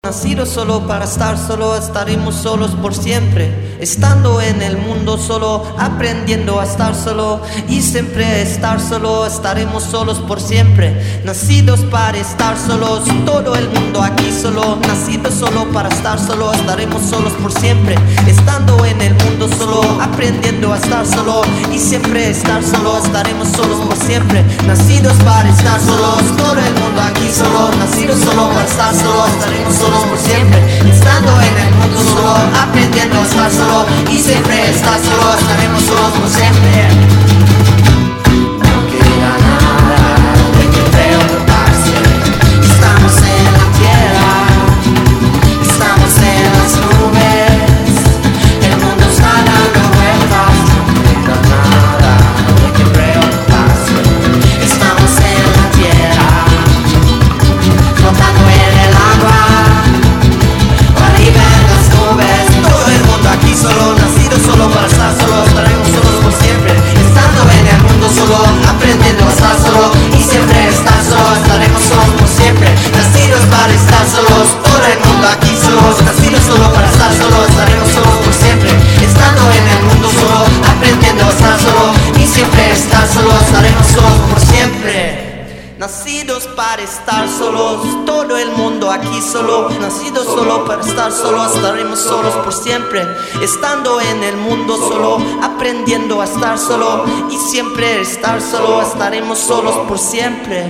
Nacidos solo para estar solo, estaremos solos por siempre. Estando en el mundo solo, aprendiendo a estar solo y siempre estar solo, estaremos solos por siempre. Nacidos para estar solos, todo el mundo aquí solo. Nacidos solo para estar solo, estaremos solos por siempre. Estando en el mundo solo, aprendiendo a estar solo y siempre estar solo, estaremos solos por siempre. Nacidos para estar solos, todo el mundo aquí solo. Nacidos solo para estar solo, estaremos solos por siempre. Estando en el mundo solo, aprendiendo a estar solo y siempre estar solo, estaremos solos por siempre. No queda nada de que preocuparse. Estamos en la tierra, estamos en las nubes. El mundo está dando vueltas. No queda nada de que preocuparse. Estamos en la tierra, flotando en el agua. Arriba en las nubes, todo el mundo aquí solo, nacido solo para estar solo, estaremos solos por siempre. Estando en el mundo solo, aprendiendo a estar solo y siempre estar solo, estaremos solos por siempre. Nacidos para estar solos, todo el mundo aquí solo, nacidos solo para estar solo, estaremos solos por siempre. Estando en el mundo solo, aprendiendo a estar solo y siempre estar solo, estaremos solos por siempre. Nacidos para estar solos, todo el mundo aquí solo. Nacidos solo para estar solo, estaremos solos por siempre. Estando en el mundo solo, aprendiendo a estar solo y siempre estar solo, estaremos solos por siempre.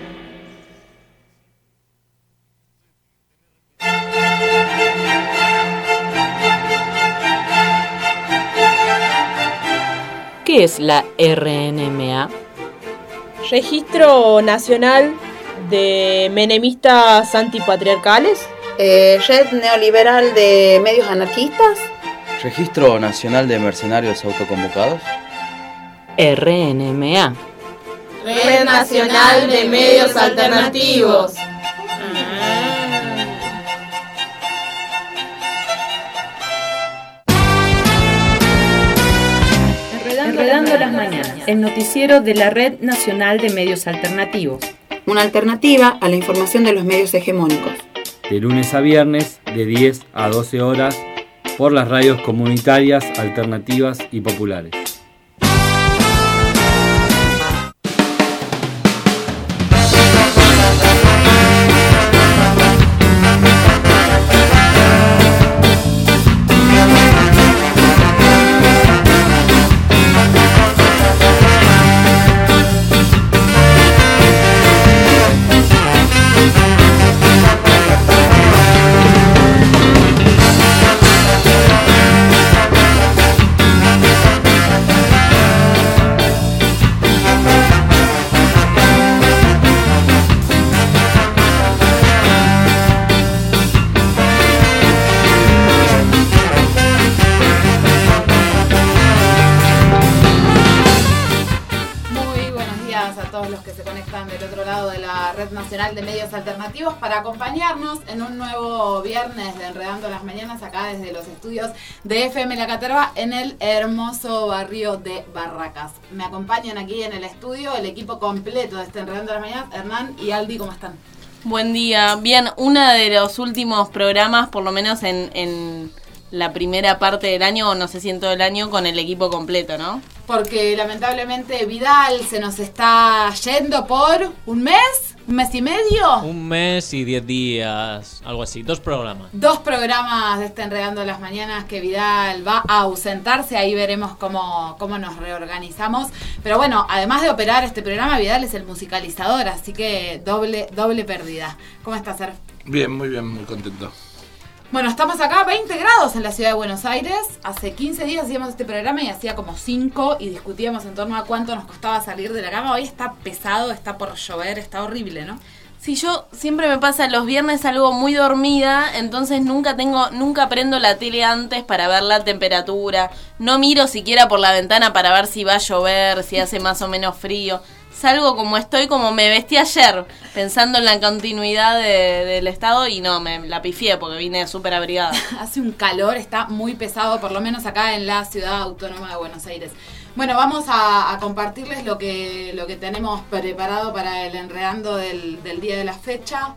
¿Qué es la RNMA? Registro Nacional de Menemistas Antipatriarcales. Red Neoliberal de Medios Anarquistas. Registro Nacional de Mercenarios Autoconvocados. RNMA. Red Nacional de Medios Alternativos. Enredando las mañanas, el noticiero de la Red Nacional de Medios Alternativos. Una alternativa a la información de los medios hegemónicos. De lunes a viernes, de 10 a 12 horas, por las radios comunitarias, alternativas y populares. De Medios Alternativos para acompañarnos en un nuevo viernes de Enredando las Mañanas acá desde los estudios de FM La Caterva en el hermoso barrio de Barracas. Me acompañan aquí en el estudio el equipo completo de este Enredando las Mañanas. Hernán y Aldi, ¿cómo están? Buen día. Bien, uno de los últimos programas, por lo menos en la primera parte del año, o no sé si en todo el año, con el equipo completo, ¿no? Porque lamentablemente Vidal se nos está yendo por un mes y medio. Un mes y 10 días, algo así, 2 programas. 2 programas de este Enredando las Mañanas que Vidal va a ausentarse, ahí veremos cómo nos reorganizamos. Pero bueno, además de operar este programa, Vidal es el musicalizador, así que doble pérdida. ¿Cómo estás, Ser? Bien, muy contento. Bueno, estamos acá a 20 grados en la ciudad de Buenos Aires. Hace 15 días hacíamos este programa y hacía como 5 y discutíamos en torno a cuánto nos costaba salir de la cama. Hoy está pesado, está por llover, está horrible, ¿no? Sí, yo siempre me pasa los viernes algo muy dormida, entonces nunca prendo la tele antes para ver la temperatura. No miro siquiera por la ventana para ver si va a llover, si hace más o menos frío. Salgo como estoy, como me vestí ayer, pensando en la continuidad del estado y no, me la pifié porque vine súper abrigada. Hace un calor, está muy pesado, por lo menos acá en la ciudad autónoma de Buenos Aires. Bueno, vamos a compartirles lo que tenemos preparado para el enredando del día de la fecha.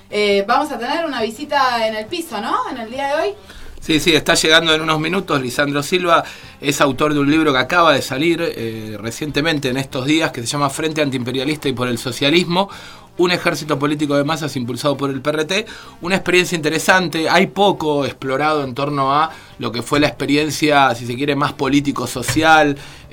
Vamos a tener una visita en el piso, ¿no? En el día de hoy. Sí, está llegando en unos minutos. Lisandro Silva es autor de un libro que acaba de salir recientemente en estos días, que se llama Frente Antiimperialista y por el Socialismo, un ejército político de masas impulsado por el PRT. Una experiencia interesante, hay poco explorado en torno a lo que fue la experiencia, si se quiere, más político-social,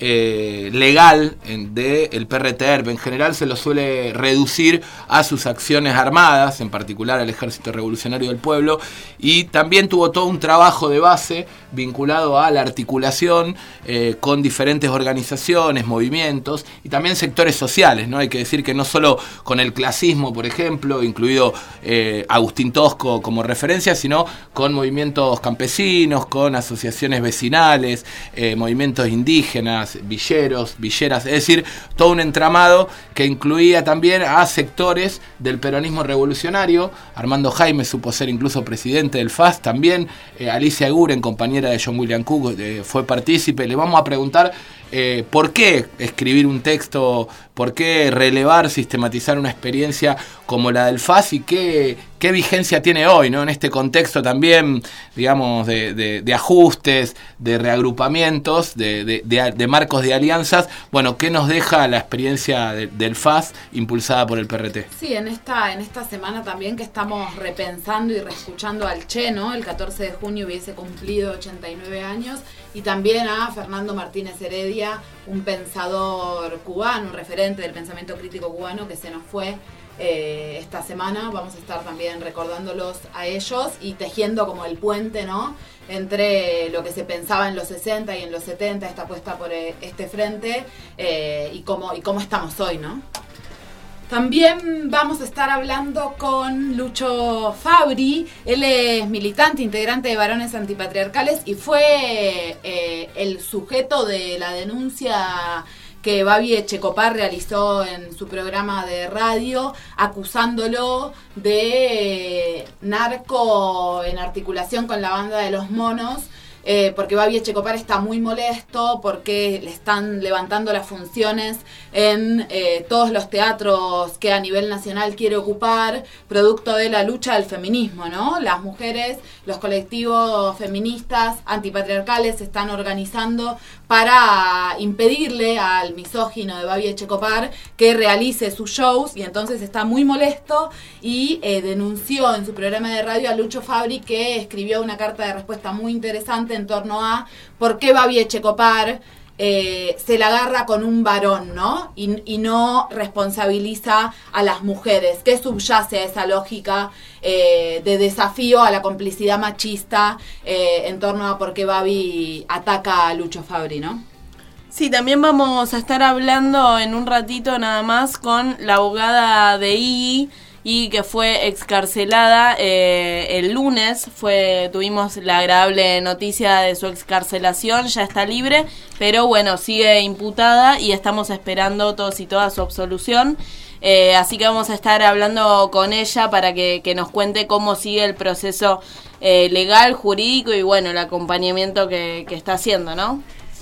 legal del PRT-ERP. En general se lo suele reducir a sus acciones armadas, en particular al Ejército Revolucionario del Pueblo, y también tuvo todo un trabajo de base vinculado a la articulación con diferentes organizaciones, movimientos y también sectores sociales, ¿no? Hay que decir que no solo con el clasismo, por ejemplo, incluido Agustín Tosco como referencia, sino con movimientos campesinos, con asociaciones vecinales, movimientos indígenas, villeros, villeras, es decir, todo un entramado que incluía también a sectores del peronismo revolucionario. Armando Jaime supo ser incluso presidente del FAS, también Alicia Eguren, compañera de John William Cook, fue partícipe. Le vamos a preguntar por qué escribir un texto, por qué relevar, sistematizar una experiencia como la del FAS y qué vigencia tiene hoy, ¿no? En este contexto también, digamos, de ajustes, de reagrupamientos, de marcos de alianzas. Bueno, ¿qué nos deja la experiencia del FAS impulsada por el PRT? Sí, en esta semana también que estamos repensando y reescuchando al Che, ¿no? El 14 de junio hubiese cumplido 89 años, y también a Fernando Martínez Heredia, un pensador cubano, un referente del pensamiento crítico cubano que se nos fue esta semana. Vamos a estar también recordándolos a ellos y tejiendo como el puente, ¿no?, entre lo que se pensaba en los 60 y en los 70, esta apuesta por este frente, y cómo estamos hoy, ¿no? También vamos a estar hablando con Lucho Fabri. Él es militante, integrante de Varones Antipatriarcales y fue el sujeto de la denuncia que Babi Echecopar realizó en su programa de radio, acusándolo de narco en articulación con la banda de Los Monos, porque Babi Echecopar está muy molesto porque le están levantando las funciones en todos los teatros que a nivel nacional quiere ocupar, producto de la lucha del feminismo, ¿no? Las mujeres, los colectivos feministas antipatriarcales se están organizando para impedirle al misógino de Babi Echecopar que realice sus shows, y entonces está muy molesto y denunció en su programa de radio a Lucho Fabri, que escribió una carta de respuesta muy interesante en torno a por qué Babi Echecopar se la agarra con un varón, ¿no? Y no responsabiliza a las mujeres. ¿Qué subyace a esa lógica de desafío a la complicidad machista en torno a por qué Babi ataca a Lucho Fabri, ¿no? Sí, también vamos a estar hablando en un ratito nada más con la abogada de Iggy, y que fue excarcelada el lunes. Tuvimos la agradable noticia de su excarcelación, ya está libre, pero bueno, sigue imputada y estamos esperando todos y todas su absolución. Así que vamos a estar hablando con ella para que nos cuente cómo sigue el proceso legal, jurídico y bueno, el acompañamiento que está haciendo, ¿no?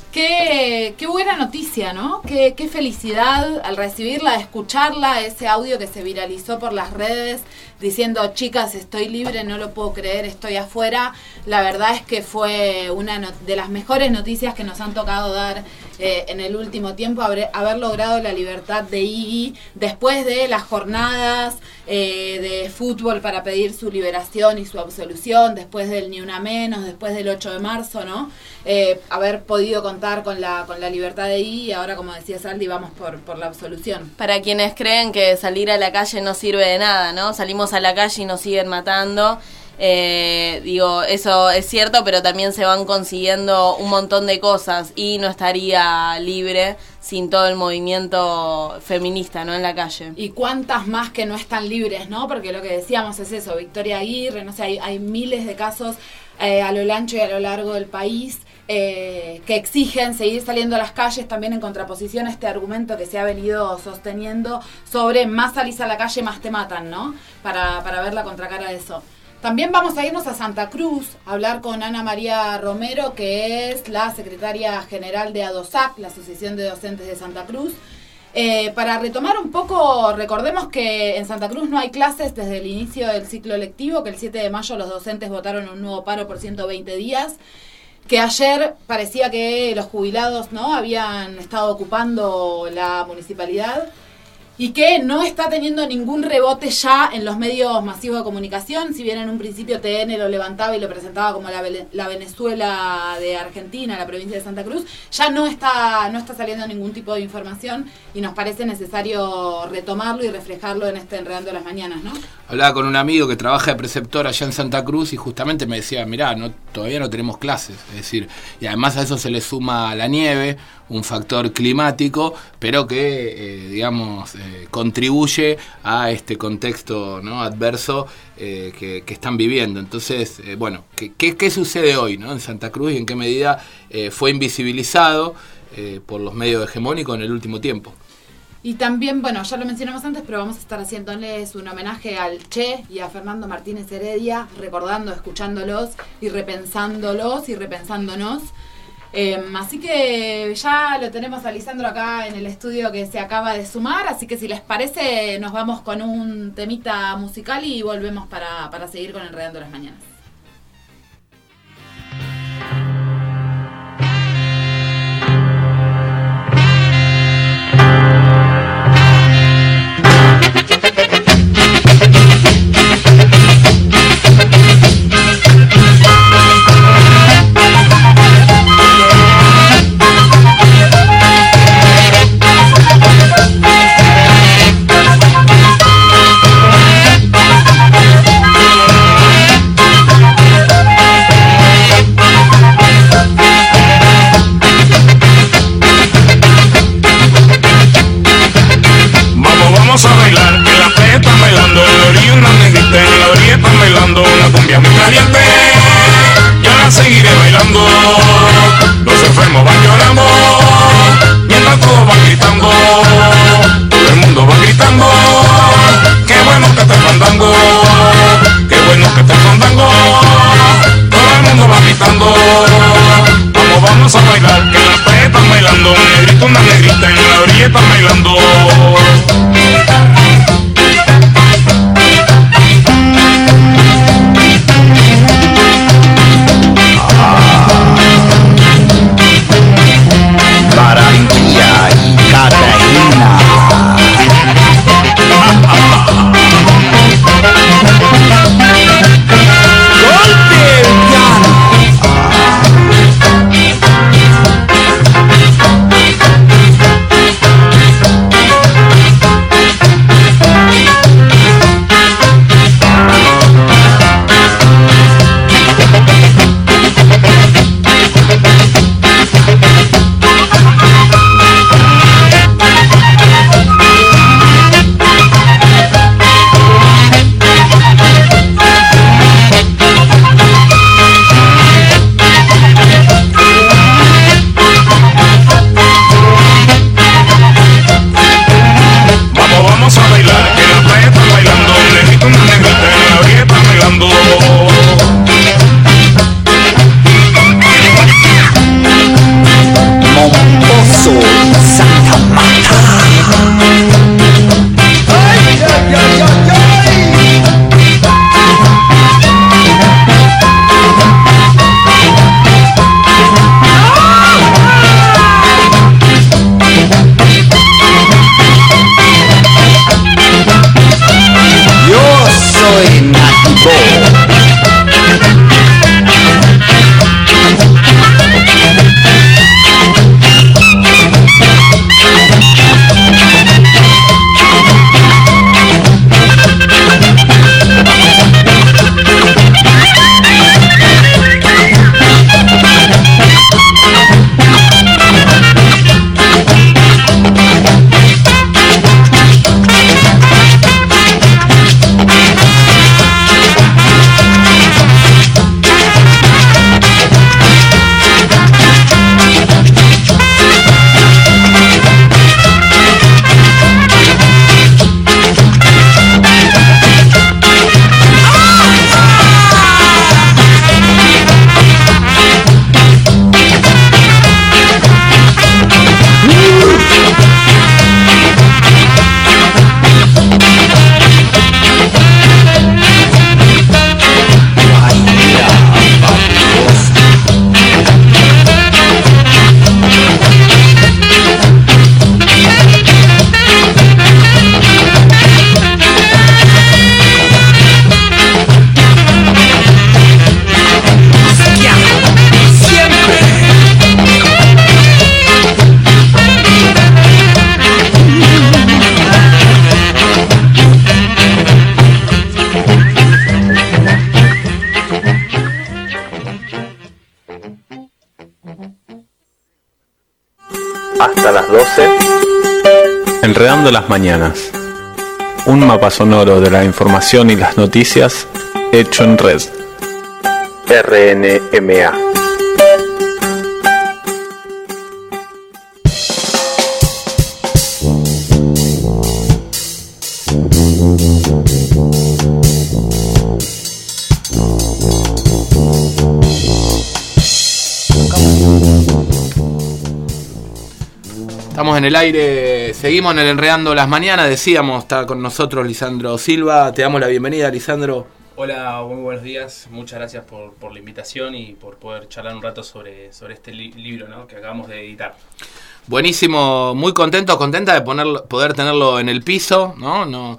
Qué buena noticia, ¿no? Qué felicidad al recibirla, escucharla, ese audio que se viralizó por las redes diciendo, chicas, estoy libre, no lo puedo creer, estoy afuera. La verdad es que fue una de las mejores noticias que nos han tocado dar en el último tiempo, haber logrado la libertad de Iggy después de las jornadas de fútbol para pedir su liberación y su absolución, después del Ni Una Menos, después del 8 de marzo, ¿no? Haber podido contar con la libertad de Iggy, y ahora, como decía Saldi, vamos por la absolución. Para quienes creen que salir a la calle no sirve de nada, ¿no? Salimos a la calle y nos siguen matando. Eso es cierto, pero también se van consiguiendo un montón de cosas y no estaría libre sin todo el movimiento feminista, ¿no?, en la calle. Y cuántas más que no están libres, ¿no? Porque lo que decíamos es eso, Victoria Aguirre, no sé, hay miles de casos a lo ancho y a lo largo del país que exigen seguir saliendo a las calles, también en contraposición a este argumento que se ha venido sosteniendo sobre más salís a la calle, más te matan, ¿no? Para ver la contracara de eso. También vamos a irnos a Santa Cruz a hablar con Ana María Romero, que es la secretaria general de ADOSAC, la Asociación de Docentes de Santa Cruz, Para retomar un poco, recordemos que en Santa Cruz no hay clases desde el inicio del ciclo lectivo, que el 7 de mayo los docentes votaron un nuevo paro por 120 días, que ayer parecía que los jubilados no habían estado ocupando la municipalidad y que no está teniendo ningún rebote ya en los medios masivos de comunicación. Si bien en un principio TN lo levantaba y lo presentaba como la Venezuela de Argentina, la provincia de Santa Cruz, ya no está saliendo ningún tipo de información y nos parece necesario retomarlo y reflejarlo en este Enredando las Mañanas, ¿no? Hablaba con un amigo que trabaja de preceptor allá en Santa Cruz y justamente me decía, mirá, todavía no tenemos clases, es decir, y además a eso se le suma la nieve, un factor climático, pero que, contribuye a este contexto, ¿no?, adverso que están viviendo. Entonces, ¿qué sucede hoy, ¿no?, en Santa Cruz y en qué medida fue invisibilizado por los medios hegemónicos en el último tiempo? Y también, ya lo mencionamos antes, pero vamos a estar haciéndoles un homenaje al Che y a Fernando Martínez Heredia, recordando, escuchándolos y repensándolos y repensándonos. Así que ya lo tenemos a Lisandro acá en el estudio que se acaba de sumar, así que si les parece nos vamos con un temita musical y volvemos para seguir con Enredando las Mañanas. Vamos a bailar, que la playa está bailando, en la orilla una negrita, en la orilla está bailando una cumbia muy caliente. Yo la seguiré bailando, los enfermos van llorando, mientras todos van gritando, todo el mundo va gritando. Qué bueno que está fandango, qué bueno que está fandango, todo el mundo va gritando. Vamos a bailar, que la playa está bailando, un negrito, una negrita, en la orilla está bailando. Barranquilla y Cartagena. 12. Enredando las mañanas. Un mapa sonoro de la información y las noticias hecho en red. RNMA. Estamos en el aire, seguimos en el Enredando las Mañanas, decíamos, está con nosotros Lisandro Silva. Te damos la bienvenida, Lisandro. Hola, muy buenos días, muchas gracias por la invitación y por poder charlar un rato sobre este libro, ¿no?, que acabamos de editar. Buenísimo, muy contenta de poder tenerlo en el piso, ¿no? No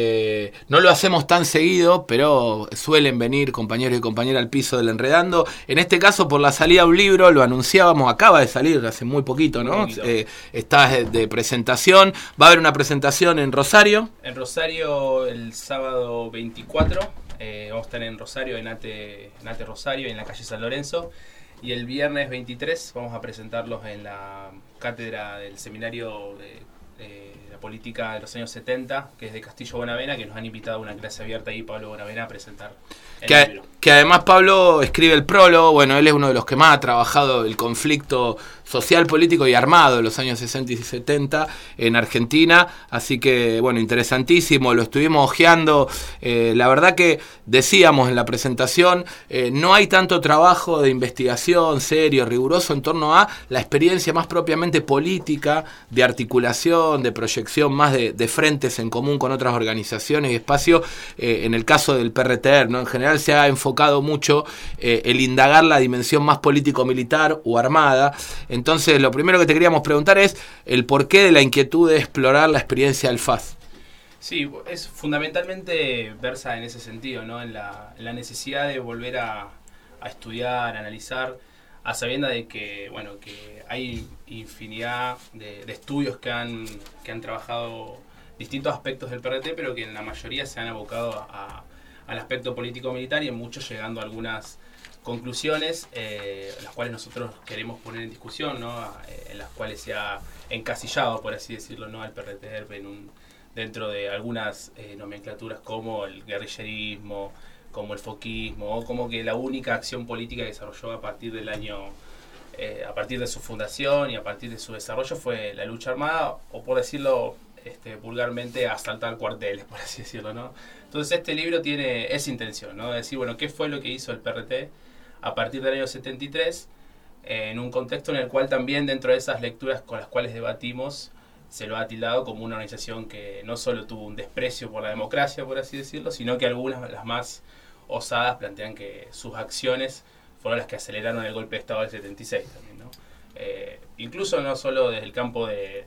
lo hacemos tan seguido, pero suelen venir compañeros y compañeras al piso del Enredando. En este caso, por la salida de un libro, lo anunciábamos, acaba de salir hace muy poquito, ¿no? Está de presentación, va a haber una presentación en Rosario. En Rosario el sábado 24, vamos a estar en Rosario, en ATE Rosario, en la calle San Lorenzo. Y el viernes 23 vamos a presentarlos en la cátedra del seminario de la política de los años 70, que es de Castillo Bonavena, que nos han invitado a una clase abierta ahí, Pablo Bonavena, a presentar el libro. Que además Pablo escribe el prólogo. Bueno, él es uno de los que más ha trabajado el conflicto social, político y armado de los años 60 y 70 en Argentina, así que bueno, interesantísimo, lo estuvimos hojeando. La verdad que decíamos en la presentación, no hay tanto trabajo de investigación serio, riguroso en torno a la experiencia más propiamente política, de articulación, de proyección más de frentes en común con otras organizaciones y espacios. En el caso del PRTR, ¿no?, en general se ha enfocado mucho el indagar la dimensión más político-militar o armada. Entonces, lo primero que te queríamos preguntar es el porqué de la inquietud de explorar la experiencia del FAS. Sí, es fundamentalmente versa en ese sentido, ¿no?, en la necesidad de volver a estudiar, a analizar, a sabiendas de que, bueno, que hay infinidad de estudios que han trabajado distintos aspectos del PRT, pero que en la mayoría se han abocado al aspecto político-militar y en muchos llegando a algunas conclusiones, las cuales nosotros queremos poner en discusión, ¿no?, en las cuales se ha encasillado, por así decirlo, ¿no?, al PRT dentro de algunas nomenclaturas como el guerrillerismo, como el foquismo, o como que la única acción política que desarrolló a partir de su fundación y a partir de su desarrollo fue la lucha armada, o por decirlo vulgarmente, asaltar cuarteles, por así decirlo, ¿no? Entonces este libro tiene esa intención, ¿no?, de decir, bueno, ¿qué fue lo que hizo el PRT a partir del año 73, en un contexto en el cual también dentro de esas lecturas con las cuales debatimos se lo ha tildado como una organización que no solo tuvo un desprecio por la democracia, por así decirlo, sino que algunas, las más osadas, plantean que sus acciones fueron las que aceleraron el golpe de Estado del 76 también, ¿no? Incluso no solo desde el campo de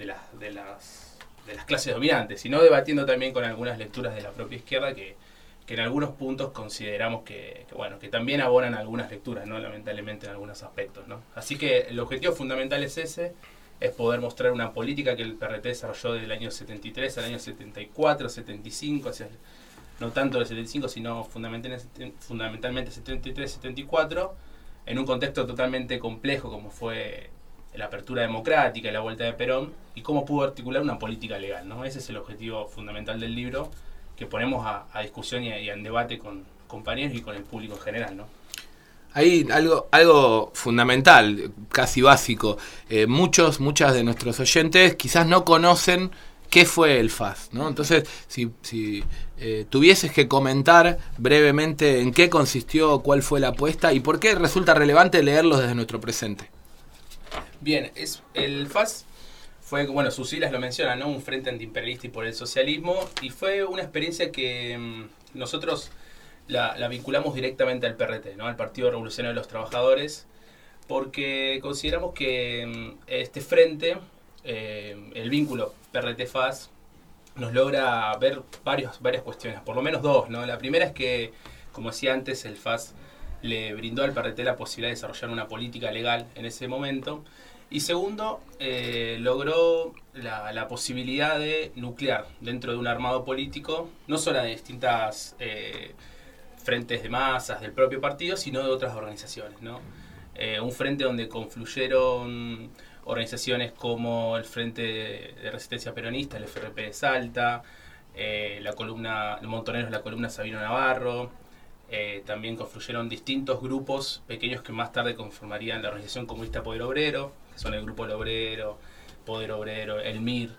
las clases dominantes, sino debatiendo también con algunas lecturas de la propia izquierda que en algunos puntos consideramos que también abonan algunas lecturas, ¿no?, lamentablemente en algunos aspectos, ¿no? Así que el objetivo fundamental es ese, es poder mostrar una política que el PRT desarrolló desde el año 73 al año 74, 75, hacia, no tanto del 75, sino fundamentalmente 73, 74, en un contexto totalmente complejo como fue la apertura democrática y la vuelta de Perón, y cómo pudo articular una política legal, ¿no? Ese es el objetivo fundamental del libro, que ponemos a discusión y en debate con compañeros y con el público en general, ¿no? Hay algo fundamental, casi básico. Muchas de nuestros oyentes quizás no conocen qué fue el FAS, ¿no? Entonces, si tuvieses que comentar brevemente en qué consistió, cuál fue la apuesta y por qué resulta relevante leerlo desde nuestro presente. Bien, el FAS fue, bueno, sus siglas lo mencionan, ¿no?, un frente antiimperialista y por el socialismo, y fue una experiencia que nosotros la vinculamos directamente al PRT, ¿no?, al Partido Revolucionario de los Trabajadores, porque consideramos que este frente, el vínculo PRT-FAS, nos logra ver varias cuestiones, por lo menos dos, ¿no? La primera es que, como decía antes, el FAS le brindó al PRT la posibilidad de desarrollar una política legal en ese momento. Y segundo, logró la posibilidad de nuclear dentro de un armado político, no solo de distintas frentes de masas del propio partido, sino de otras organizaciones, ¿no? Un frente donde confluyeron organizaciones como el Frente de Resistencia Peronista, el FRP de Salta, la columna Montoneros, la columna Sabino Navarro. También confluyeron distintos grupos pequeños que más tarde conformarían la Organización Comunista Poder Obrero, que son el Grupo El Obrero, Poder Obrero, el MIR.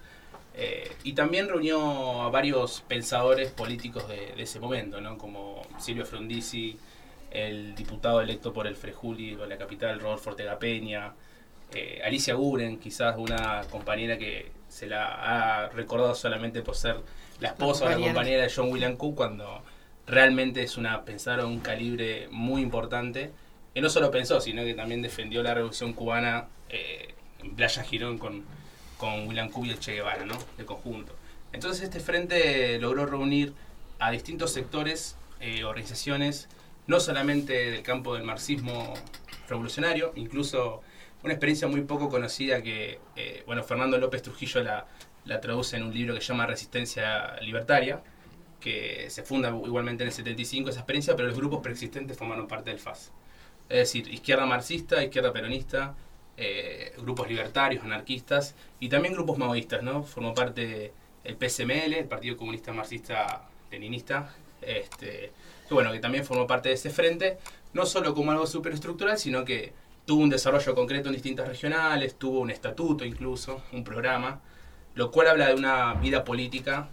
Y también reunió a varios pensadores políticos de ese momento, ¿no? Como Silvio Frondizi, el diputado electo por el Frejuli de la capital, Rodolfo Ortega Peña, Alicia Guren, quizás una compañera que se la ha recordado solamente por ser la esposa o la compañera de John William Cook, cuando realmente es una pensadora de un calibre muy importante, que no solo pensó, sino que también defendió la revolución cubana en Playa Girón con William Cook y el Che Guevara, ¿no? De conjunto. Entonces este frente logró reunir a distintos sectores, organizaciones, no solamente del campo del marxismo revolucionario, incluso una experiencia muy poco conocida que Fernando López Trujillo la traduce en un libro que se llama Resistencia Libertaria, que se funda igualmente en el 75 esa experiencia, pero los grupos preexistentes formaron parte del FAS. Es decir, izquierda marxista, izquierda peronista, grupos libertarios, anarquistas y también grupos maoístas, ¿no? Formó parte el PSML, el Partido Comunista Marxista Leninista, que también formó parte de ese frente, no solo como algo superestructural, sino que tuvo un desarrollo concreto en distintas regionales, tuvo un estatuto incluso, un programa, lo cual habla de una vida política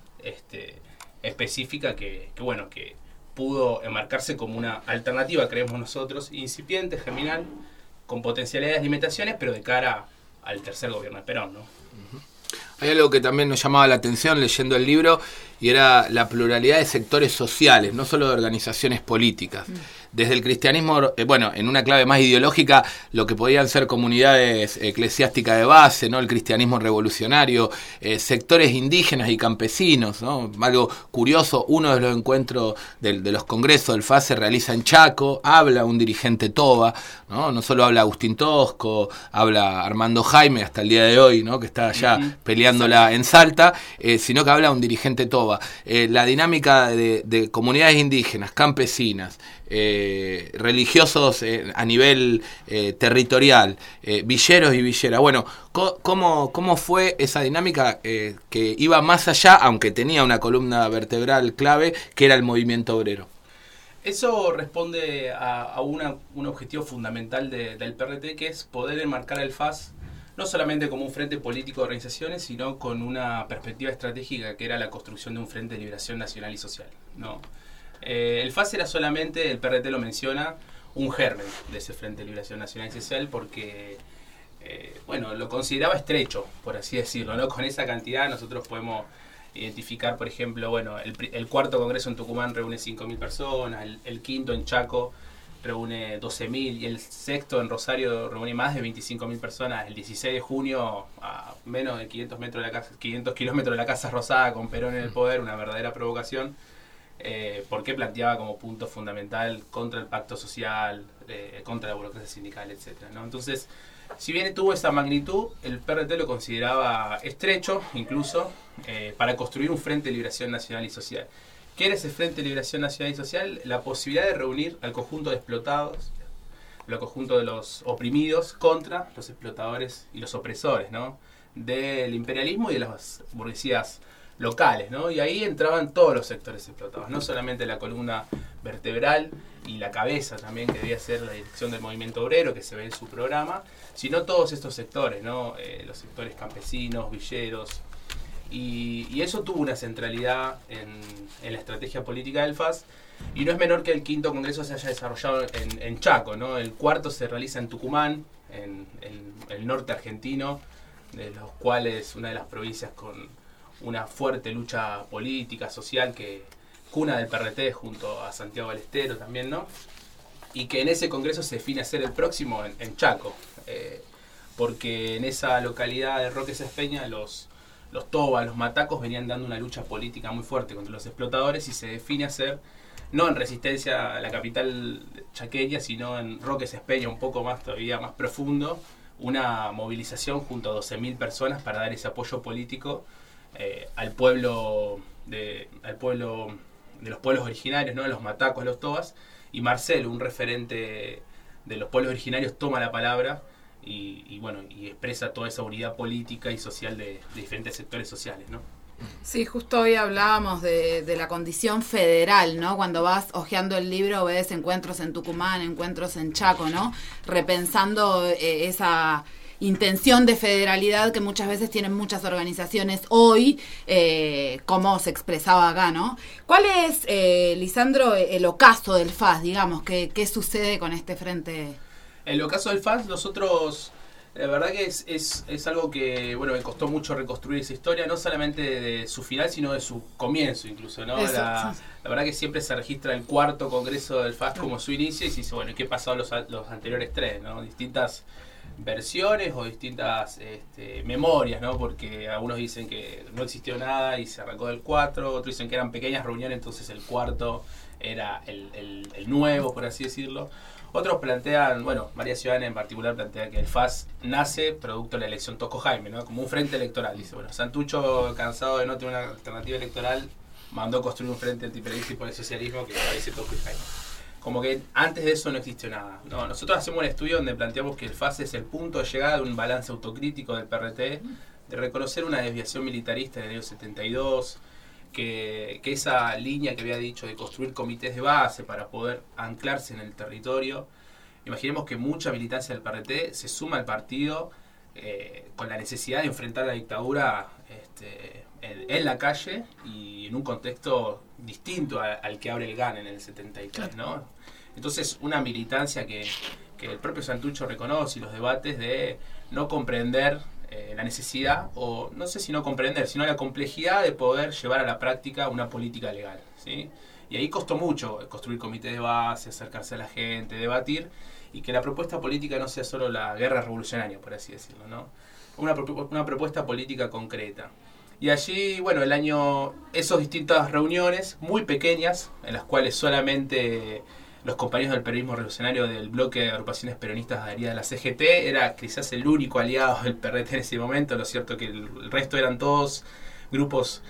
específica que pudo enmarcarse como una alternativa, creemos nosotros, incipiente, germinal, con potencialidades, limitaciones, pero de cara al tercer gobierno de Perón, ¿no? Hay algo que también nos llamaba la atención leyendo el libro, y era la pluralidad de sectores sociales, no solo de organizaciones políticas. Desde el cristianismo, en una clave más ideológica, lo que podían ser comunidades eclesiásticas de base, ¿no? El cristianismo revolucionario, sectores indígenas y campesinos, ¿no? Algo curioso, uno de los encuentros de los congresos del FAS se realiza en Chaco, habla un dirigente toba, no solo habla Agustín Tosco, habla Armando Jaime hasta el día de hoy, ¿no? Que está allá peleándola en Salta, sino que habla un dirigente toba. La dinámica de comunidades indígenas, campesinas, religiosos a nivel territorial, villeros y villeras. Bueno, ¿cómo fue esa dinámica que iba más allá, aunque tenía una columna vertebral clave, que era el movimiento obrero? Eso responde a un objetivo fundamental del PRT, que es poder enmarcar el FAS no solamente como un frente político de organizaciones, sino con una perspectiva estratégica que era la construcción de un frente de liberación nacional y social, ¿no? El FAS era solamente, el PRT lo menciona, un germen de ese Frente de Liberación Nacional y Social porque, lo consideraba estrecho, por así decirlo, ¿no? Con esa cantidad nosotros podemos identificar, por ejemplo, el cuarto congreso en Tucumán reúne 5.000 personas, el quinto en Chaco reúne 12.000 y el sexto en Rosario reúne más de 25.000 personas. El 16 de junio, a menos de 500 kilómetros de la Casa Rosada, con Perón en el poder, una verdadera provocación. Porque planteaba como punto fundamental contra el pacto social, contra la burocracia sindical, etcétera, ¿no? Entonces, si bien tuvo esa magnitud, el PRT lo consideraba estrecho, incluso, para construir un Frente de Liberación Nacional y Social. ¿Qué era ese Frente de Liberación Nacional y Social? La posibilidad de reunir al conjunto de explotados, al conjunto de los oprimidos contra los explotadores y los opresores, ¿no? Del imperialismo y de las burguesías locales, ¿no? Y ahí entraban todos los sectores explotados, no solamente la columna vertebral y la cabeza también, que debía ser la dirección del movimiento obrero, que se ve en su programa, sino todos estos sectores, ¿no? Los sectores campesinos, villeros, y eso tuvo una centralidad en la estrategia política del FAS, y no es menor que el quinto congreso se haya desarrollado en Chaco, ¿no? El cuarto se realiza en Tucumán, en el norte argentino, de los cuales una de las provincias con una fuerte lucha política, social, que cuna del PRT junto a Santiago del Estero también, ¿no? Y que en ese congreso se define a ser el próximo en Chaco, porque en esa localidad de Roque Sáenz Peña los tobas, los matacos venían dando una lucha política muy fuerte contra los explotadores y se define a ser, no en resistencia a la capital chaqueña, sino en Roque Sáenz Peña, un poco más todavía más profundo, una movilización junto a 12.000 personas para dar ese apoyo político al pueblo de los pueblos originarios, ¿no? Los matacos, los tobas, y Marcelo, un referente de los pueblos originarios, toma la palabra y bueno, y expresa toda esa unidad política y social de diferentes sectores sociales, ¿no? Sí, justo hoy hablábamos de la condición federal, ¿no? Cuando vas hojeando el libro ves encuentros en Tucumán, encuentros en Chaco, ¿no? Repensando esa intención de federalidad que muchas veces tienen muchas organizaciones hoy, como se expresaba acá, ¿no? ¿Cuál es, Lisandro, el ocaso del FAS, digamos? ¿Qué sucede con este frente? El ocaso del FAS, nosotros... La verdad que es algo que, bueno, me costó mucho reconstruir esa historia, no solamente de su final, sino de su comienzo incluso, ¿no? La verdad que siempre se registra el cuarto congreso del FAS como su inicio y se dice, bueno, ¿qué pasó los anteriores tres, ¿no? Distintas versiones o distintas memorias, ¿no? Porque algunos dicen que no existió nada y se arrancó del 4, otros dicen que eran pequeñas reuniones, entonces el cuarto era el nuevo, por así decirlo. Otros plantean, bueno, María Ciudadana en particular plantea que el FAS nace producto de la elección Tosco Jaime, ¿no? Como un frente electoral. Dice, bueno, Santucho, cansado de no tener una alternativa electoral, mandó construir un frente antiimperialista y por el socialismo que parece Tosco y Jaime. Como que antes de eso no existió nada. No, nosotros hacemos un estudio donde planteamos que el FAS es el punto de llegada de un balance autocrítico del PRT, de reconocer una desviación militarista en el año 72, que esa línea que había dicho de construir comités de base para poder anclarse en el territorio. Imaginemos que mucha militancia del PRT se suma al partido con la necesidad de enfrentar la dictadura en la calle y en un contexto distinto al que abre el GAN en el 73, ¿no? Entonces, una militancia que el propio Santucho reconoce y los debates de no comprender la necesidad, o no sé si no comprender, sino la complejidad de poder llevar a la práctica una política legal, ¿sí? Y ahí costó mucho construir comités de base, acercarse a la gente, debatir, y que la propuesta política no sea solo la guerra revolucionaria, por así decirlo, ¿no? Una propuesta política concreta. Y allí, bueno, esas distintas reuniones muy pequeñas, en las cuales solamente los compañeros del peronismo revolucionario del bloque de agrupaciones peronistas adheridas a la CGT era quizás el único aliado del PRT en ese momento. Lo cierto es que el resto eran todos grupos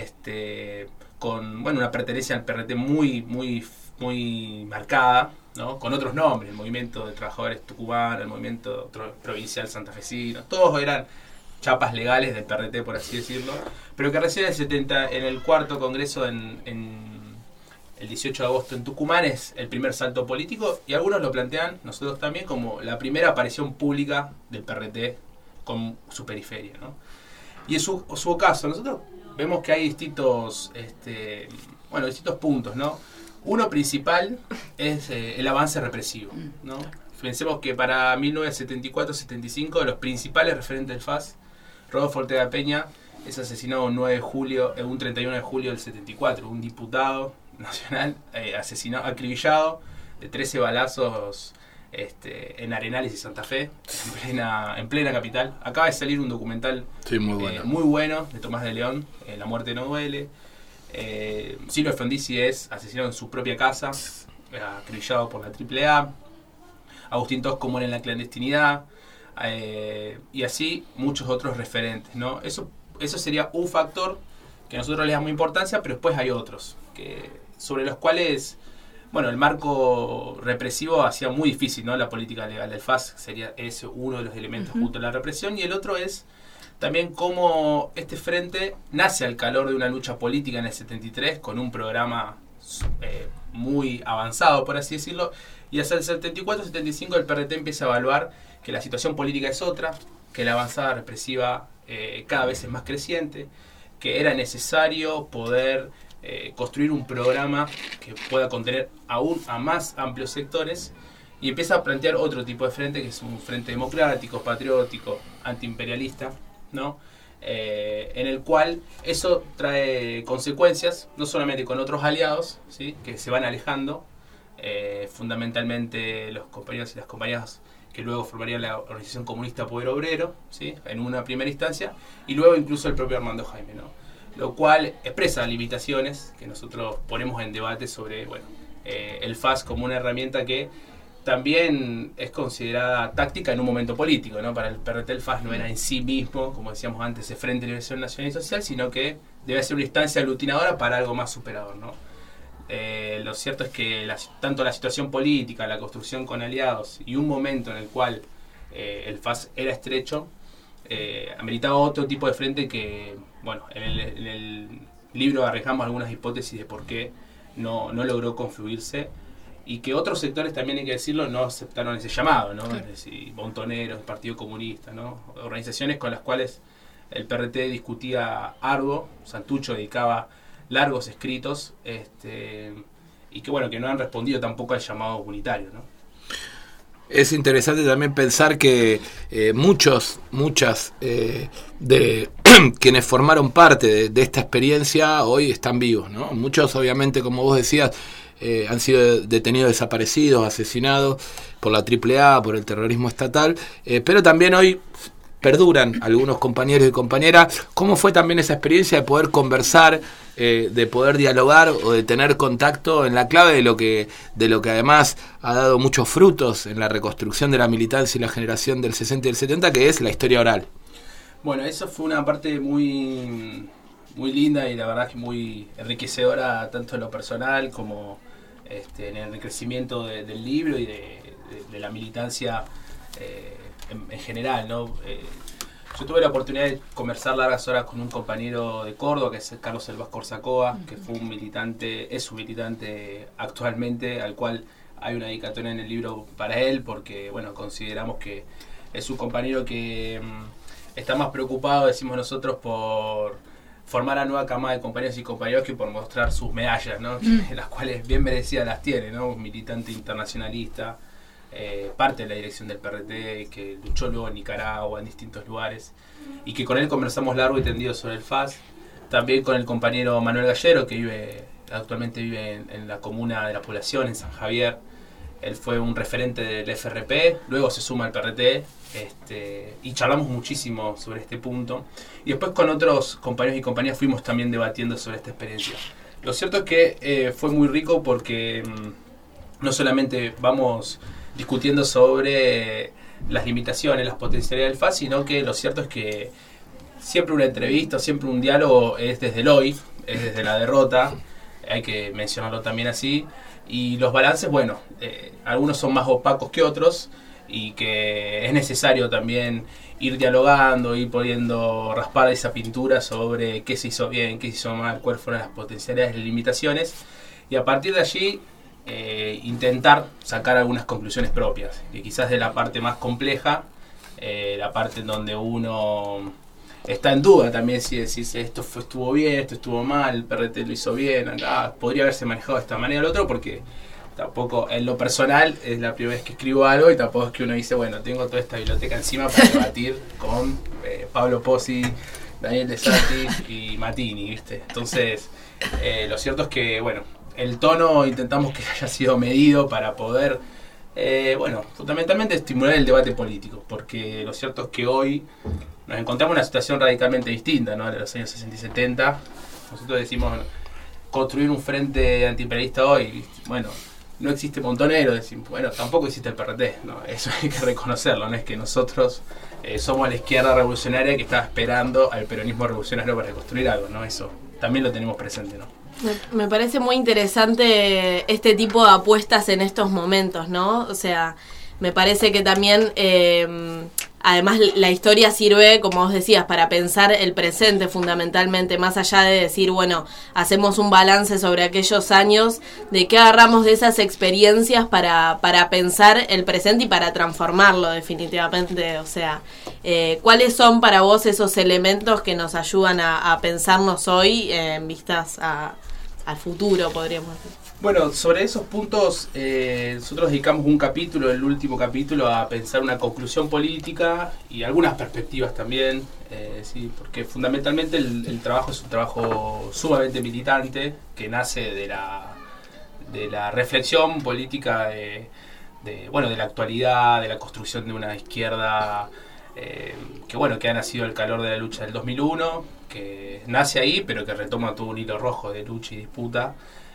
con, bueno, una pertenencia al PRT muy, muy, muy marcada, ¿no? Con otros nombres, el Movimiento de Trabajadores Tucumán, el Movimiento Provincial Santafesino, todos eran chapas legales del PRT, por así decirlo, pero que recién en el cuarto congreso el 18 de agosto en Tucumán es el primer salto político, y algunos lo plantean, nosotros también, como la primera aparición pública del PRT con su periferia, ¿no? Y en su ocaso, nosotros vemos que hay distintos puntos, ¿no? Uno principal es el avance represivo, ¿no? Pensemos que para 1974-75 los principales referentes del FAS, Rodolfo Ortega Peña, es asesinado un 31 de julio del 74, un diputado nacional asesinado, acribillado de 13 balazos en Arenales y Santa Fe, en plena capital. Acaba de salir un documental muy bueno de Tomás de León, La muerte no duele. Silvio Frondizi es asesinado en su propia casa, acribillado por la AAA. Agustín Tosco muere en la clandestinidad, y así muchos otros referentes, ¿no? Eso sería un factor que nosotros le damos importancia, pero después hay otros sobre los cuales, bueno, el marco represivo hacía muy difícil, ¿no? La política legal del FAS sería ese uno de los elementos junto a la represión, y el otro es también cómo este frente nace al calor de una lucha política en el 73 con un programa muy avanzado, por así decirlo, y hacia el 74-75 el PRT empieza a evaluar que la situación política es otra, que la avanzada represiva cada vez es más creciente, que era necesario poder construir un programa que pueda contener aún a más amplios sectores, y empieza a plantear otro tipo de frente, que es un frente democrático, patriótico, antiimperialista, ¿no? En el cual eso trae consecuencias, no solamente con otros aliados, ¿sí? Que se van alejando, fundamentalmente los compañeros y las compañeras que luego formarían la Organización Comunista Poder Obrero, ¿sí? En una primera instancia, y luego incluso el propio Armando Jaime, ¿no? Lo cual expresa limitaciones que nosotros ponemos en debate sobre, bueno, el FAS como una herramienta que también es considerada táctica en un momento político, ¿no? Para el PRT el FAS no era en sí mismo, como decíamos antes, ese Frente de Liberación Nacional y Social, sino que debe ser una instancia aglutinadora para algo más superador, ¿no? Lo cierto es que tanto la situación política, la construcción con aliados y un momento en el cual el FAS era estrecho, ameritaba otro tipo de frente que, bueno, en el libro arriesgamos algunas hipótesis de por qué no logró confluirse, y que otros sectores, también hay que decirlo, no aceptaron ese llamado, ¿no? Claro. Es decir, Montoneros, el Partido Comunista, ¿no? Organizaciones con las cuales el PRT discutía arduo. Santucho dedicaba largos escritos, y que, bueno, que no han respondido tampoco al llamado unitario, ¿no? Es interesante también pensar que muchas de quienes formaron parte de esta experiencia hoy están vivos, ¿no? Muchos, obviamente, como vos decías, han sido detenidos, desaparecidos, asesinados por la AAA, por el terrorismo estatal, pero también hoy perduran algunos compañeros y compañeras. ¿Cómo fue también esa experiencia de poder conversar, de poder dialogar o de tener contacto en la clave de lo que además ha dado muchos frutos en la reconstrucción de la militancia y la generación del 60 y del 70, que es la historia oral? Bueno, eso fue una parte muy linda y la verdad que muy enriquecedora, tanto en lo personal como en el crecimiento del libro y de la militancia en general, ¿no? Yo tuve la oportunidad de conversar largas horas con un compañero de Córdoba, que es Carlos Elvas Corsacoa, que fue un militante actualmente, al cual hay una dedicatoria en el libro para él, porque, bueno, consideramos que es un compañero que está más preocupado, decimos nosotros, por formar a nueva camada de compañeros y compañeros que por mostrar sus medallas, ¿no? Las cuales bien merecidas las tiene, ¿no? Un militante internacionalista, parte de la dirección del PRT, que luchó luego en Nicaragua, en distintos lugares, y que con él conversamos largo y tendido sobre el FAS. También con el compañero Manuel Gallero, que actualmente vive en la comuna de la Población, en San Javier. Él fue un referente del FRP, luego se suma al PRT, y charlamos muchísimo sobre este punto. Y después con otros compañeros y compañeras fuimos también debatiendo sobre esta experiencia. Lo cierto es que fue muy rico porque no solamente vamos discutiendo sobre las limitaciones, las potencialidades del FAS, sino que lo cierto es que siempre una entrevista, siempre un diálogo es desde el hoy, es desde la derrota, hay que mencionarlo también así, y los balances, bueno, algunos son más opacos que otros, y que es necesario también ir dialogando, ir poniendo, raspar esa pintura sobre qué se hizo bien, qué se hizo mal, cuáles fueron las potencialidades y limitaciones, y a partir de allí intentar sacar algunas conclusiones propias, que quizás de la parte más compleja, la parte en donde uno está en duda también, si decís esto estuvo bien, esto estuvo mal, el PRT lo hizo bien, acá podría haberse manejado de esta manera o el otro, porque tampoco en lo personal es la primera vez que escribo algo y tampoco es que uno dice, bueno, tengo toda esta biblioteca encima para debatir con Pablo Pozzi, Daniel De Satis y Matini, ¿viste? Entonces, lo cierto es que, bueno, el tono intentamos que haya sido medido para poder, fundamentalmente estimular el debate político, porque lo cierto es que hoy nos encontramos en una situación radicalmente distinta, ¿no? De los años 60 y 70. Nosotros decimos construir un frente antiimperialista hoy, bueno, no existe Montonero, decimos, bueno, tampoco existe el PRT, ¿no? Eso hay que reconocerlo, no es que nosotros somos la izquierda revolucionaria que está esperando al peronismo revolucionario para construir algo, ¿no? Eso también lo tenemos presente, ¿no? Me parece muy interesante este tipo de apuestas en estos momentos, ¿no? O sea, me parece que también, además, la historia sirve, como vos decías, para pensar el presente fundamentalmente, más allá de decir, bueno, hacemos un balance sobre aquellos años, de qué agarramos de esas experiencias para pensar el presente y para transformarlo definitivamente. O sea, ¿cuáles son para vos esos elementos que nos ayudan a pensarnos hoy en vistas al futuro, podríamos decir? Bueno, sobre esos puntos nosotros dedicamos un capítulo, el último capítulo, a pensar una conclusión política y algunas perspectivas también, sí, porque fundamentalmente el trabajo es un trabajo sumamente militante que nace de la reflexión política de la actualidad, de la construcción de una izquierda que ha nacido al calor de la lucha del 2001, que nace ahí pero que retoma todo un hilo rojo de lucha y disputa.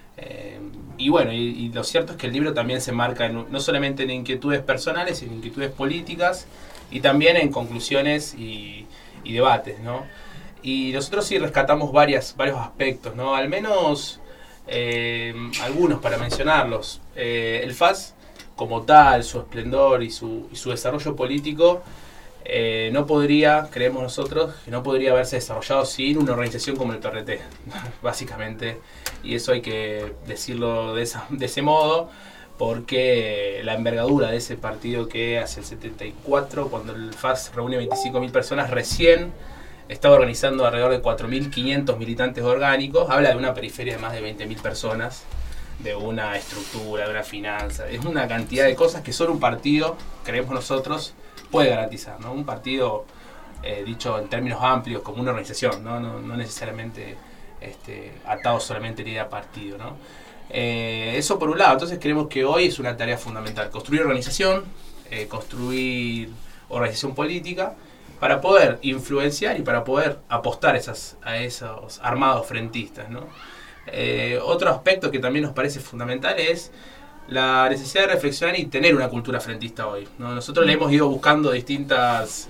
Y lo cierto es que el libro también se marca no solamente en inquietudes personales, sino en inquietudes políticas y también en conclusiones y debates, ¿no? Y nosotros sí rescatamos varios aspectos, ¿no? Al menos algunos para mencionarlos. El FAS como tal, su esplendor y su desarrollo político, no podría, creemos nosotros, que no podría haberse desarrollado sin una organización como el PRT, básicamente. Y eso hay que decirlo de ese modo, porque la envergadura de ese partido que hace el 74, cuando el FAS reúne 25.000 personas, recién estaba organizando alrededor de 4.500 militantes orgánicos, habla de una periferia de más de 20.000 personas, de una estructura, de una finanza, es una cantidad de cosas que solo un partido, creemos nosotros, puede garantizar, ¿no? Un partido, dicho en términos amplios, como una organización, no necesariamente atado solamente a la idea partido, ¿no? Eso por un lado. Entonces creemos que hoy es una tarea fundamental, construir organización, construir organización política, para poder influenciar y para poder apostar a esos armados frentistas, ¿no? Otro aspecto que también nos parece fundamental es la necesidad de reflexionar y tener una cultura frentista hoy, ¿no? Nosotros le hemos ido buscando distintas,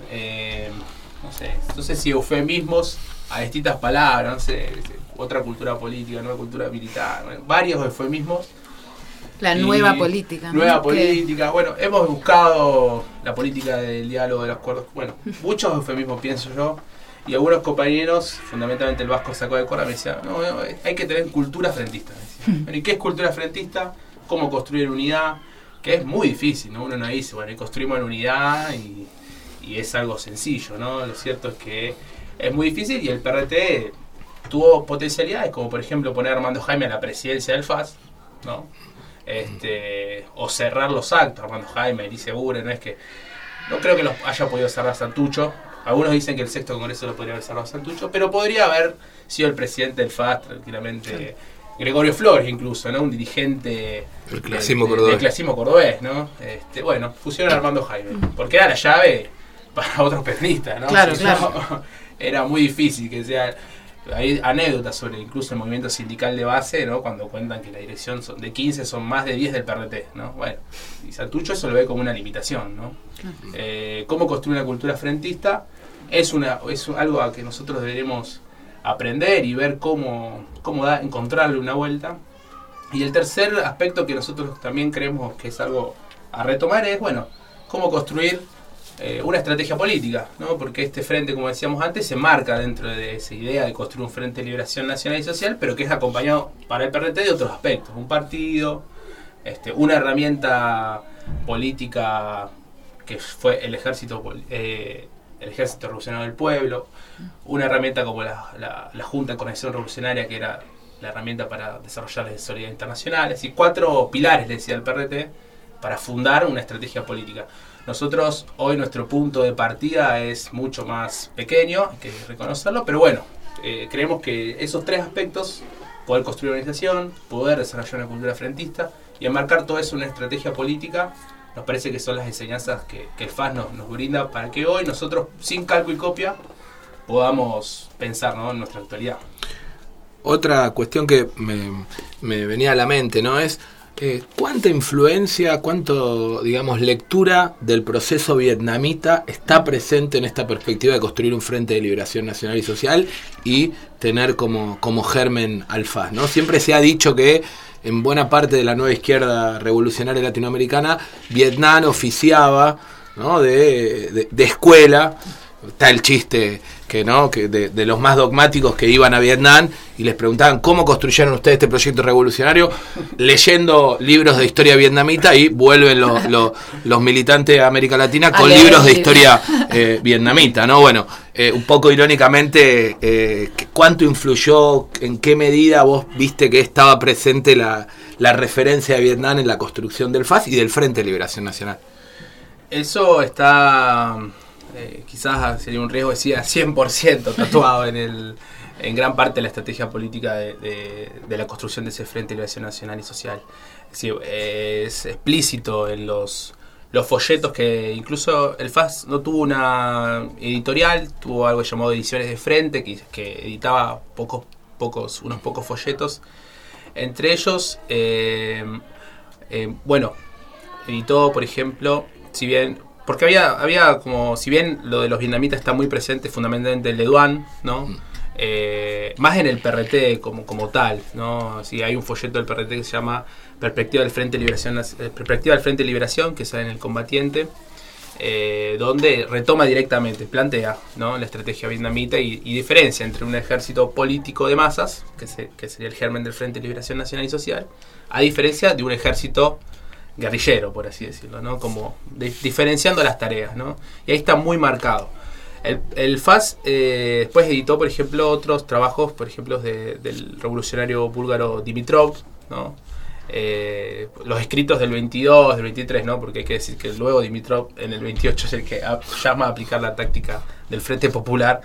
no sé si eufemismos a distintas palabras, no sé, otra cultura política, nueva cultura militar, bueno, varios eufemismos. La nueva política, ¿no? Nueva política, bueno, hemos buscado la política del diálogo, de los acuerdos, bueno, muchos eufemismos pienso yo, y algunos compañeros, fundamentalmente el Vasco sacó de Cora, me decía, no, hay que tener cultura frentista. Bueno, ¿y qué es cultura frentista? ¿Cómo construir unidad? Que es muy difícil, ¿no? Uno no dice, bueno, y construimos en unidad y es algo sencillo, ¿no? Lo cierto es que es muy difícil y el PRT tuvo potencialidades, como por ejemplo poner a Armando Jaime a la presidencia del FAS, ¿no? O cerrar los actos, Armando Jaime, Elise Bure, no creo que los haya podido cerrar Santucho. Algunos dicen que el sexto congreso lo podría haber cerrado Santucho, pero podría haber sido el presidente del FAS tranquilamente, Gregorio Flores incluso, ¿no? Un dirigente del clasismo cordobés, ¿no? Bueno, pusieron a Armando Jaime, porque era la llave para otros peronistas, ¿no? Claro, no, era muy difícil que sea. Hay anécdotas sobre incluso el movimiento sindical de base, ¿no? Cuando cuentan que la dirección de 15 son más de 10 del PRT, ¿no? Bueno, y Santucho eso lo ve como una limitación, ¿no? Cómo construir una cultura frentista es algo a que nosotros deberemos aprender y ver cómo encontrarle una vuelta. Y el tercer aspecto que nosotros también creemos que es algo a retomar es, bueno, cómo construir una estrategia política, ¿no? Porque este frente, como decíamos antes, se marca dentro de esa idea de construir un frente de liberación nacional y social, pero que es acompañado para el PRT de otros aspectos, un partido, una herramienta política que fue el ejército revolucionario del pueblo, una herramienta como la Junta de Coordinación Revolucionaria, que era la herramienta para desarrollar la solidaridad internacional, es decir, 4 pilares, le decía el PRT, para fundar una estrategia política. Nosotros hoy nuestro punto de partida es mucho más pequeño, hay que reconocerlo, pero bueno, creemos que esos 3 aspectos, poder construir organización, poder desarrollar una cultura frentista y enmarcar todo eso en una estrategia política, nos parece que son las enseñanzas que el FAS nos brinda para que hoy nosotros, sin calco y copia, podamos pensar, ¿no?, en nuestra actualidad. Otra cuestión que me venía a la mente, ¿no?, es ¿cuánta influencia, digamos, lectura del proceso vietnamita está presente en esta perspectiva de construir un frente de liberación nacional y social y tener como germen al FAS, ¿no? Siempre se ha dicho que en buena parte de la nueva izquierda revolucionaria latinoamericana, Vietnam oficiaba, ¿no?, de escuela. Está el chiste que de los más dogmáticos que iban a Vietnam y les preguntaban cómo construyeron ustedes este proyecto revolucionario, leyendo libros de historia vietnamita, y vuelven los militantes de América Latina con libros de historia vietnamita, ¿no? Bueno, un poco irónicamente, ¿cuánto influyó, en qué medida vos viste que estaba presente la referencia de Vietnam en la construcción del FAS y del Frente de Liberación Nacional? Eso está... quizás sería un riesgo decir 100% tatuado en gran parte de la estrategia política de la construcción de ese Frente de Liberación Nacional y Social. Es decir, es explícito en los folletos que incluso el FAS no tuvo una editorial, tuvo algo llamado Ediciones de Frente, que editaba unos pocos folletos. Entre ellos, editó, por ejemplo, porque había como, si bien lo de los vietnamitas está muy presente, fundamentalmente el de Duan, ¿no? más en el PRT como tal, ¿no? Sí, hay un folleto del PRT que se llama Perspectiva del Frente de Liberación, que sale en El Combatiente, donde retoma directamente, plantea, ¿no?, la estrategia vietnamita y diferencia entre un ejército político de masas, que sería el germen del Frente de Liberación Nacional y Social, a diferencia de un ejército guerrillero, por así decirlo, ¿no? Como diferenciando las tareas, ¿no? Y ahí está muy marcado. El FAS después editó, por ejemplo, otros trabajos, por ejemplo, del revolucionario búlgaro Dimitrov, ¿no? Los escritos del 22, del 23, ¿no? Porque hay que decir que luego Dimitrov en el 28 es el que llama a aplicar la táctica del Frente Popular,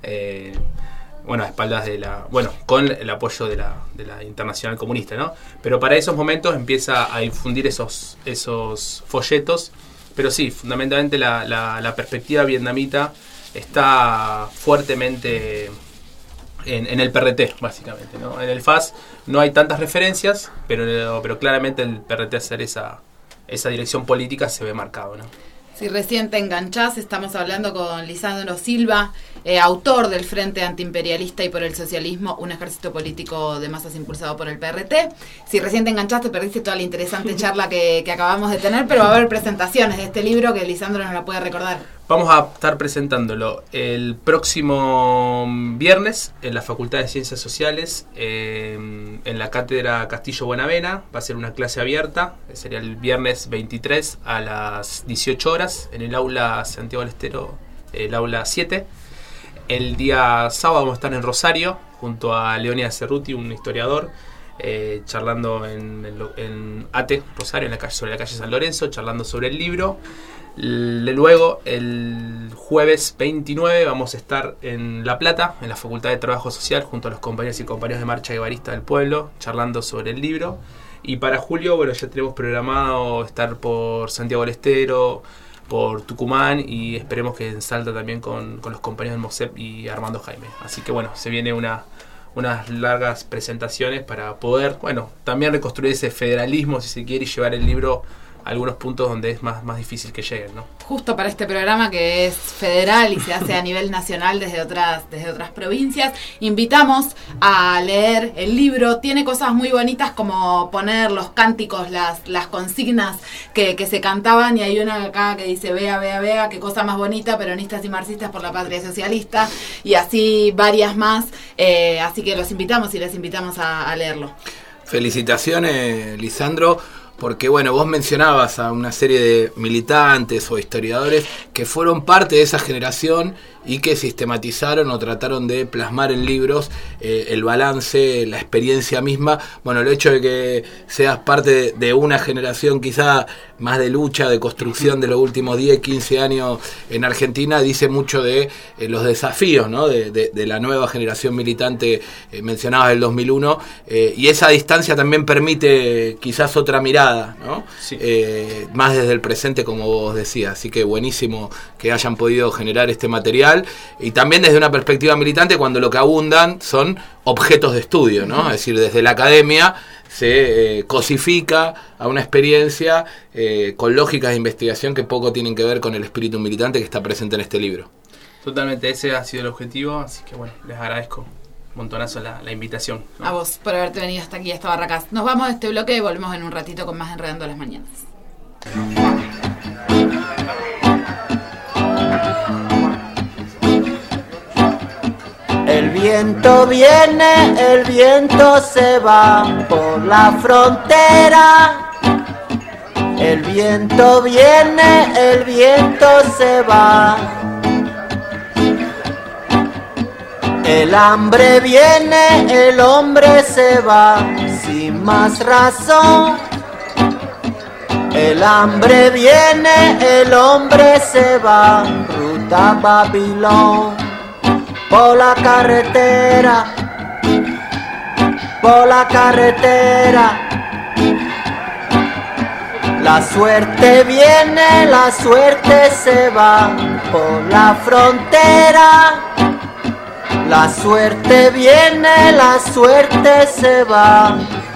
a espaldas con el apoyo de la Internacional Comunista, ¿no? Pero para esos momentos empieza a infundir esos folletos, pero sí, fundamentalmente la perspectiva vietnamita está fuertemente en el PRT, básicamente, ¿no? En el FAS no hay tantas referencias, pero claramente el PRT hacer esa dirección política se ve marcado, ¿no? Si recién te enganchás, estamos hablando con Lisandro Silva, autor del Frente Antiimperialista y por el Socialismo, un ejército político de masas impulsado por el PRT. Si recién te enganchaste, perdiste toda la interesante charla que acabamos de tener, pero va a haber presentaciones de este libro que Lisandro nos la puede recordar. Vamos a estar presentándolo el próximo viernes en la Facultad de Ciencias Sociales, en la Cátedra Castillo Buenavena. Va a ser una clase abierta, sería el viernes 23 a las 18 horas en el aula Santiago del Estero, el aula 7. El día sábado vamos a estar en Rosario junto a Leónidas Cerruti, un historiador, charlando en ATE, Rosario, sobre la calle San Lorenzo, charlando sobre el libro. Luego, el jueves 29, vamos a estar en La Plata, en la Facultad de Trabajo Social, junto a los compañeros y compañeras de Marcha Guevarista del Pueblo, charlando sobre el libro. Y para julio, ya tenemos programado estar por Santiago del Estero, por Tucumán, y esperemos que en Salta también con los compañeros del MOSEP y Armando Jaime. Así que se viene unas largas presentaciones para poder, también reconstruir ese federalismo, si se quiere, y llevar el libro a algunos puntos donde es más difícil que lleguen, ¿no? Justo para este programa que es federal y se hace a nivel nacional desde otras provincias, invitamos a leer el libro. Tiene cosas muy bonitas como poner los cánticos, las consignas que se cantaban, y hay una acá que dice: vea, vea, vea, qué cosa más bonita, peronistas y marxistas por la patria socialista, y así varias más, así que los invitamos y les invitamos a leerlo. Felicitaciones, Lisandro, porque vos mencionabas a una serie de militantes o historiadores que fueron parte de esa generación y que sistematizaron o trataron de plasmar en libros el balance, la experiencia misma. El hecho de que seas parte de una generación quizá más de lucha, de construcción de los últimos 10, 15 años en Argentina, dice mucho de los desafíos, ¿no?, de la nueva generación militante, mencionabas del 2001, y esa distancia también permite quizás otra mirada, ¿no? Sí. Más desde el presente, como vos decías. Así que buenísimo que hayan podido generar este material, y también desde una perspectiva militante, cuando lo que abundan son objetos de estudio, ¿no? Es decir, desde la academia se cosifica a una experiencia con lógicas de investigación que poco tienen que ver con el espíritu militante que está presente en este libro. Totalmente, ese ha sido el objetivo, así que les agradezco un montonazo la invitación, ¿no? A vos por haberte venido hasta aquí, hasta Barracas. Nos vamos de este bloque y volvemos en un ratito con más Enredando las Mañanas. El viento viene, el viento se va por la frontera. El viento viene, el viento se va. El hambre viene, el hombre se va, sin más razón. El hambre viene, el hombre se va, ruta Babilón. Por la carretera, por la carretera. La suerte viene, la suerte se va, por la frontera. La suerte viene, la suerte se va.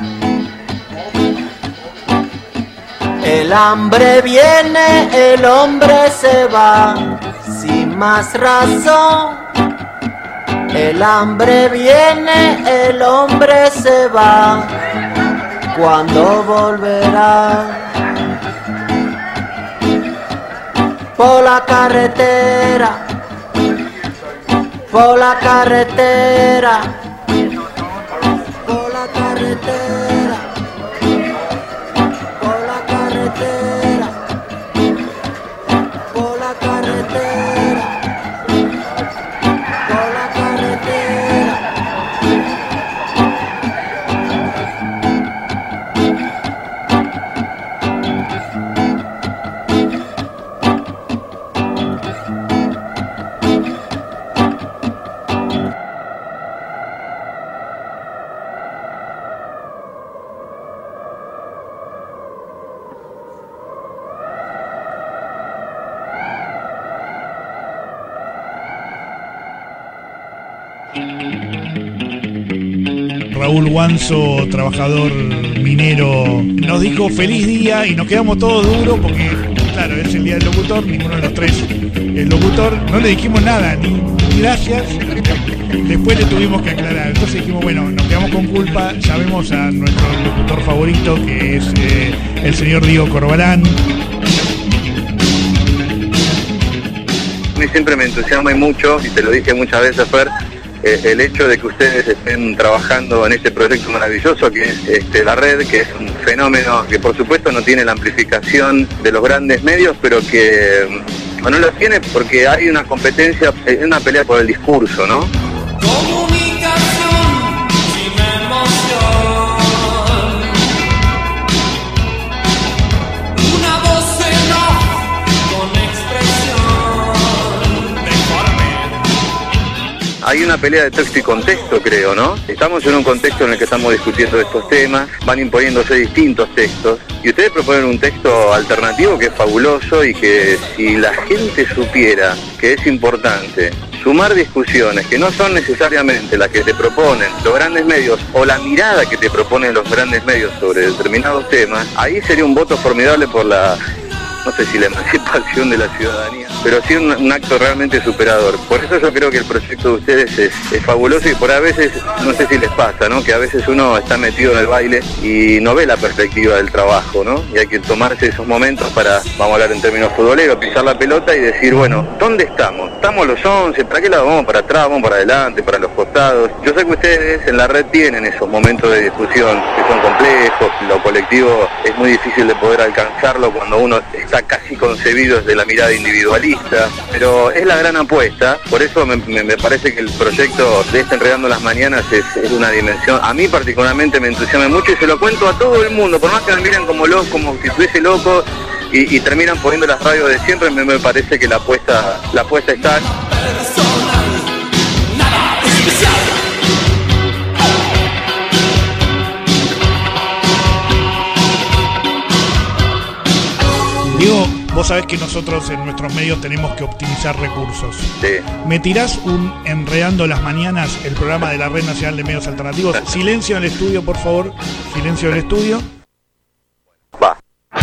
El hambre viene, el hombre se va, sin más razón. El hambre viene, el hombre se va. ¿Cuándo volverá? Por la carretera, por la carretera, por la carretera, por la carretera, por la carretera, por la carretera. Raúl Guanzo, trabajador minero, nos dijo feliz día y nos quedamos todos duros porque, claro, es el día del locutor, ninguno de los tres es locutor, no le dijimos nada, ni gracias, después le tuvimos que aclarar, entonces dijimos, bueno, nos quedamos con culpa, llamemos a nuestro locutor favorito que es el señor Diego Corbalán. A mí siempre me entusiasma y mucho, y te lo dije muchas veces, Fer, el hecho de que ustedes estén trabajando en este proyecto maravilloso que es la red, que es un fenómeno que por supuesto no tiene la amplificación de los grandes medios, pero que no lo tiene porque hay una competencia, una pelea por el discurso, ¿no? Comunicación sin emoción, una voz en off con expresión deforme. Hay una pelea de texto y contexto, creo, ¿no? Estamos en un contexto en el que estamos discutiendo estos temas, van imponiéndose distintos textos, y ustedes proponen un texto alternativo que es fabuloso y que si la gente supiera que es importante sumar discusiones que no son necesariamente las que te proponen los grandes medios o la mirada que te proponen los grandes medios sobre determinados temas, ahí sería un voto formidable por la, no sé si la emancipación de la ciudadanía, pero sí un acto realmente superador. Por eso yo creo que el proyecto de ustedes es fabuloso y por a veces, no sé si les pasa, ¿no? Que a veces uno está metido en el baile y no ve la perspectiva del trabajo, ¿no? Y hay que tomarse esos momentos para, vamos a hablar en términos futboleros, pisar la pelota y decir, bueno, ¿dónde estamos? ¿Estamos los 11? ¿Para qué lado vamos? ¿Para atrás? ¿Vamos para adelante? ¿Para los costados? Yo sé que ustedes en la red tienen esos momentos de discusión que son complejos, lo colectivo es muy difícil de poder alcanzarlo cuando uno está casi concebido desde la mirada individualista, pero es la gran apuesta, por eso me parece que el proyecto de Enredando las Mañanas es una dimensión, a mí particularmente me entusiasma mucho y se lo cuento a todo el mundo, por más que me miren como loco, como si estuviese loco y terminan poniendo las radios de siempre, me parece que la apuesta está. Diego, vos sabés que nosotros en nuestros medios tenemos que optimizar recursos. Sí. ¿Me tirás un Enredando las Mañanas, el programa de la Red Nacional de Medios Alternativos? Silencio en el estudio, por favor. Silencio en el estudio. Va.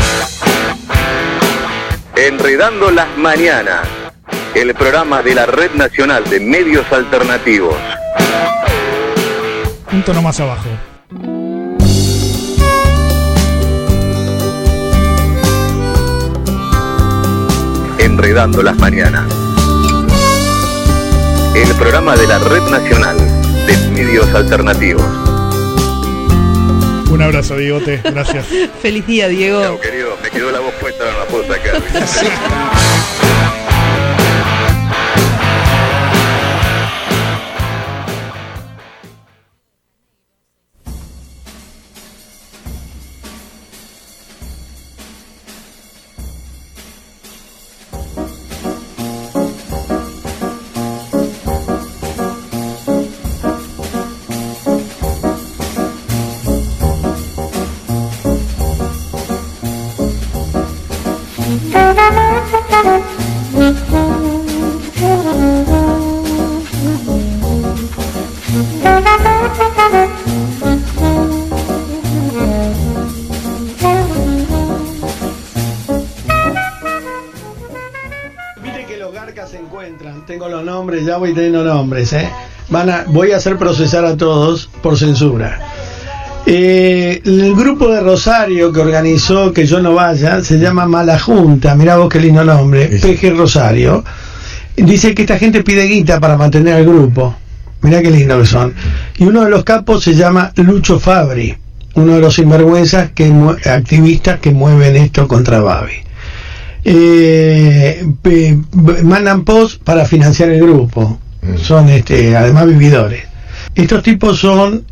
Enredando las Mañanas, el programa de la Red Nacional de Medios Alternativos. Un tono más abajo. Enredando las Mañanas, el programa de la Red Nacional de Medios Alternativos. Un abrazo, Diegote, gracias. Feliz día, Diego. Chau, querido, me quedó la voz puesta, no la puedo sacar. Viste que los garcas se encuentran. Tengo los nombres, ya voy teniendo nombres, voy a hacer procesar a todos por censura. El grupo de Rosario que organizó que yo no vaya se llama Mala Junta, mirá vos qué lindo nombre, PG Rosario. Dice que esta gente pide guita para mantener al grupo, mirá qué lindo que son. Y uno de los capos se llama Lucho Fabri, uno de los sinvergüenzas activistas que mueven esto contra Babi. Mandan post para financiar el grupo, son además vividores. Estos tipos son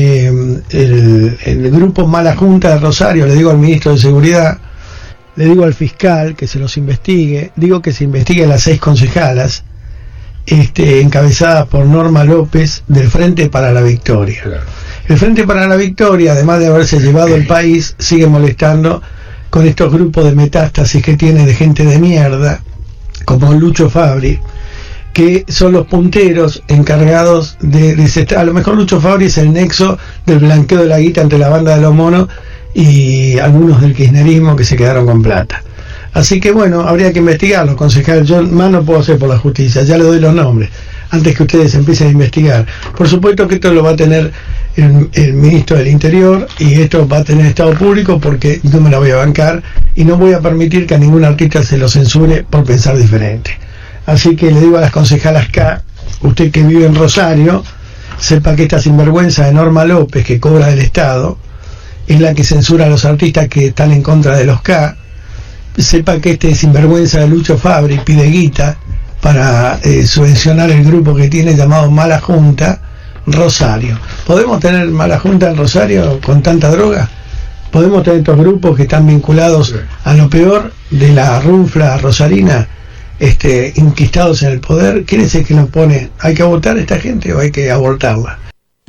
el grupo Mala Junta de Rosario. Le digo al ministro de Seguridad, le digo al fiscal que se los investigue, digo que se investigue a las 6 concejalas encabezadas por Norma López del Frente para la Victoria. Claro. El Frente para la Victoria, además de haberse llevado el país, sigue molestando con estos grupos de metástasis que tiene de gente de mierda, como Lucho Fabri, que son los punteros encargados de a lo mejor Lucho Fabri es el nexo del blanqueo de la guita entre la banda de los monos y algunos del kirchnerismo que se quedaron con plata. Así que bueno, habría que investigarlo, concejal. Yo más no puedo hacer por la justicia, ya le doy los nombres antes que ustedes empiecen a investigar. Por supuesto que esto lo va a tener el ministro del Interior y esto va a tener estado público porque no me la voy a bancar y no voy a permitir que a ningún artista se lo censure por pensar diferente. Así que le digo a las concejalas K, usted que vive en Rosario, sepa que esta sinvergüenza de Norma López, que cobra del Estado, es la que censura a los artistas que están en contra de los K. Sepa que este sinvergüenza de Lucho Fabri pide guita para subvencionar el grupo que tiene llamado Mala Junta Rosario. ¿Podemos tener Mala Junta en Rosario con tanta droga? ¿Podemos tener estos grupos que están vinculados a lo peor de la runfla rosarina? Inquistados en el poder? ¿Quién es el que nos pone? ¿Hay que abortar a esta gente o hay que abortarla?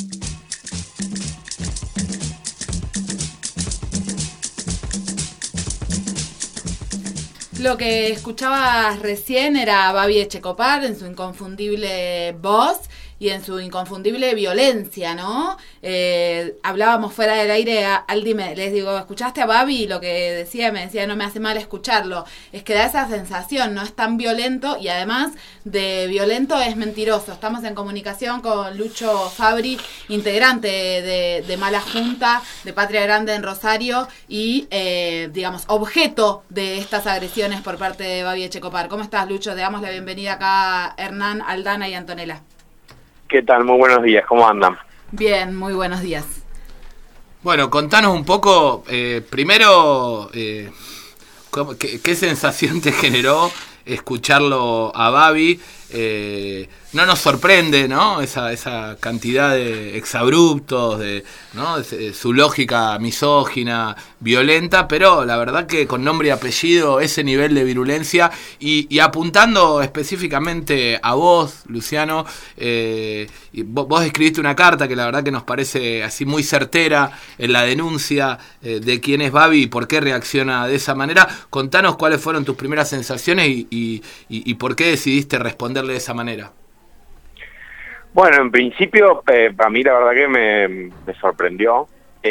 Lo que escuchabas recién era Babi Echecopar en su inconfundible voz y en su inconfundible violencia, ¿no? Hablábamos fuera del aire, Aldi, les digo, ¿escuchaste a Babi? Lo que decía, me decía, no me hace mal escucharlo. Es que da esa sensación, no es tan violento y además de violento es mentiroso. Estamos en comunicación con Lucho Fabri, integrante de Mala Junta, de Patria Grande en Rosario y, digamos, objeto de estas agresiones por parte de Babi Echecopar. ¿Cómo estás, Lucho? Te damos la bienvenida acá a Hernán, Aldana y Antonella. ¿Qué tal? Muy buenos días, ¿cómo andan? Bien, muy buenos días. Bueno, contanos un poco, primero, ¿qué sensación te generó escucharlo a Babi? No nos sorprende, ¿no? Esa cantidad de exabruptos, ¿no? De su lógica misógina, violenta, pero la verdad que con nombre y apellido, ese nivel de virulencia y apuntando específicamente a vos, Luciano, y vos escribiste una carta que la verdad que nos parece así muy certera en la denuncia de quién es Babi y por qué reacciona de esa manera. Contanos cuáles fueron tus primeras sensaciones y por qué decidiste responderle de esa manera. Bueno, en principio, a mí la verdad que me sorprendió.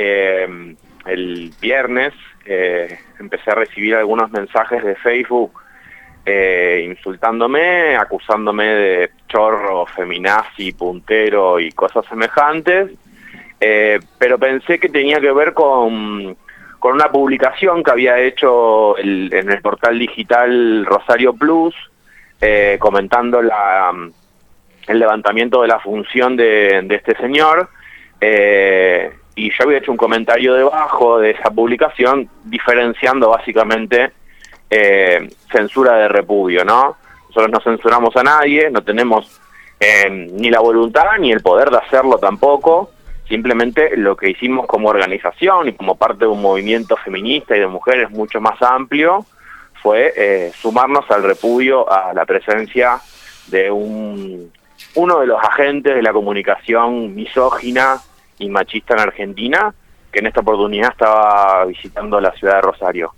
El viernes empecé a recibir algunos mensajes de Facebook insultándome, acusándome de chorro, feminazi, puntero y cosas semejantes, pero pensé que tenía que ver con una publicación que había hecho en el portal digital Rosario Plus, comentando el levantamiento de la función de este señor, y yo había hecho un comentario debajo de esa publicación diferenciando básicamente censura de repudio, ¿no? Nosotros no censuramos a nadie, no tenemos ni la voluntad ni el poder de hacerlo tampoco, simplemente lo que hicimos como organización y como parte de un movimiento feminista y de mujeres mucho más amplio fue sumarnos al repudio a la presencia de uno de los agentes de la comunicación misógina y machista en Argentina, que en esta oportunidad estaba visitando la ciudad de Rosario.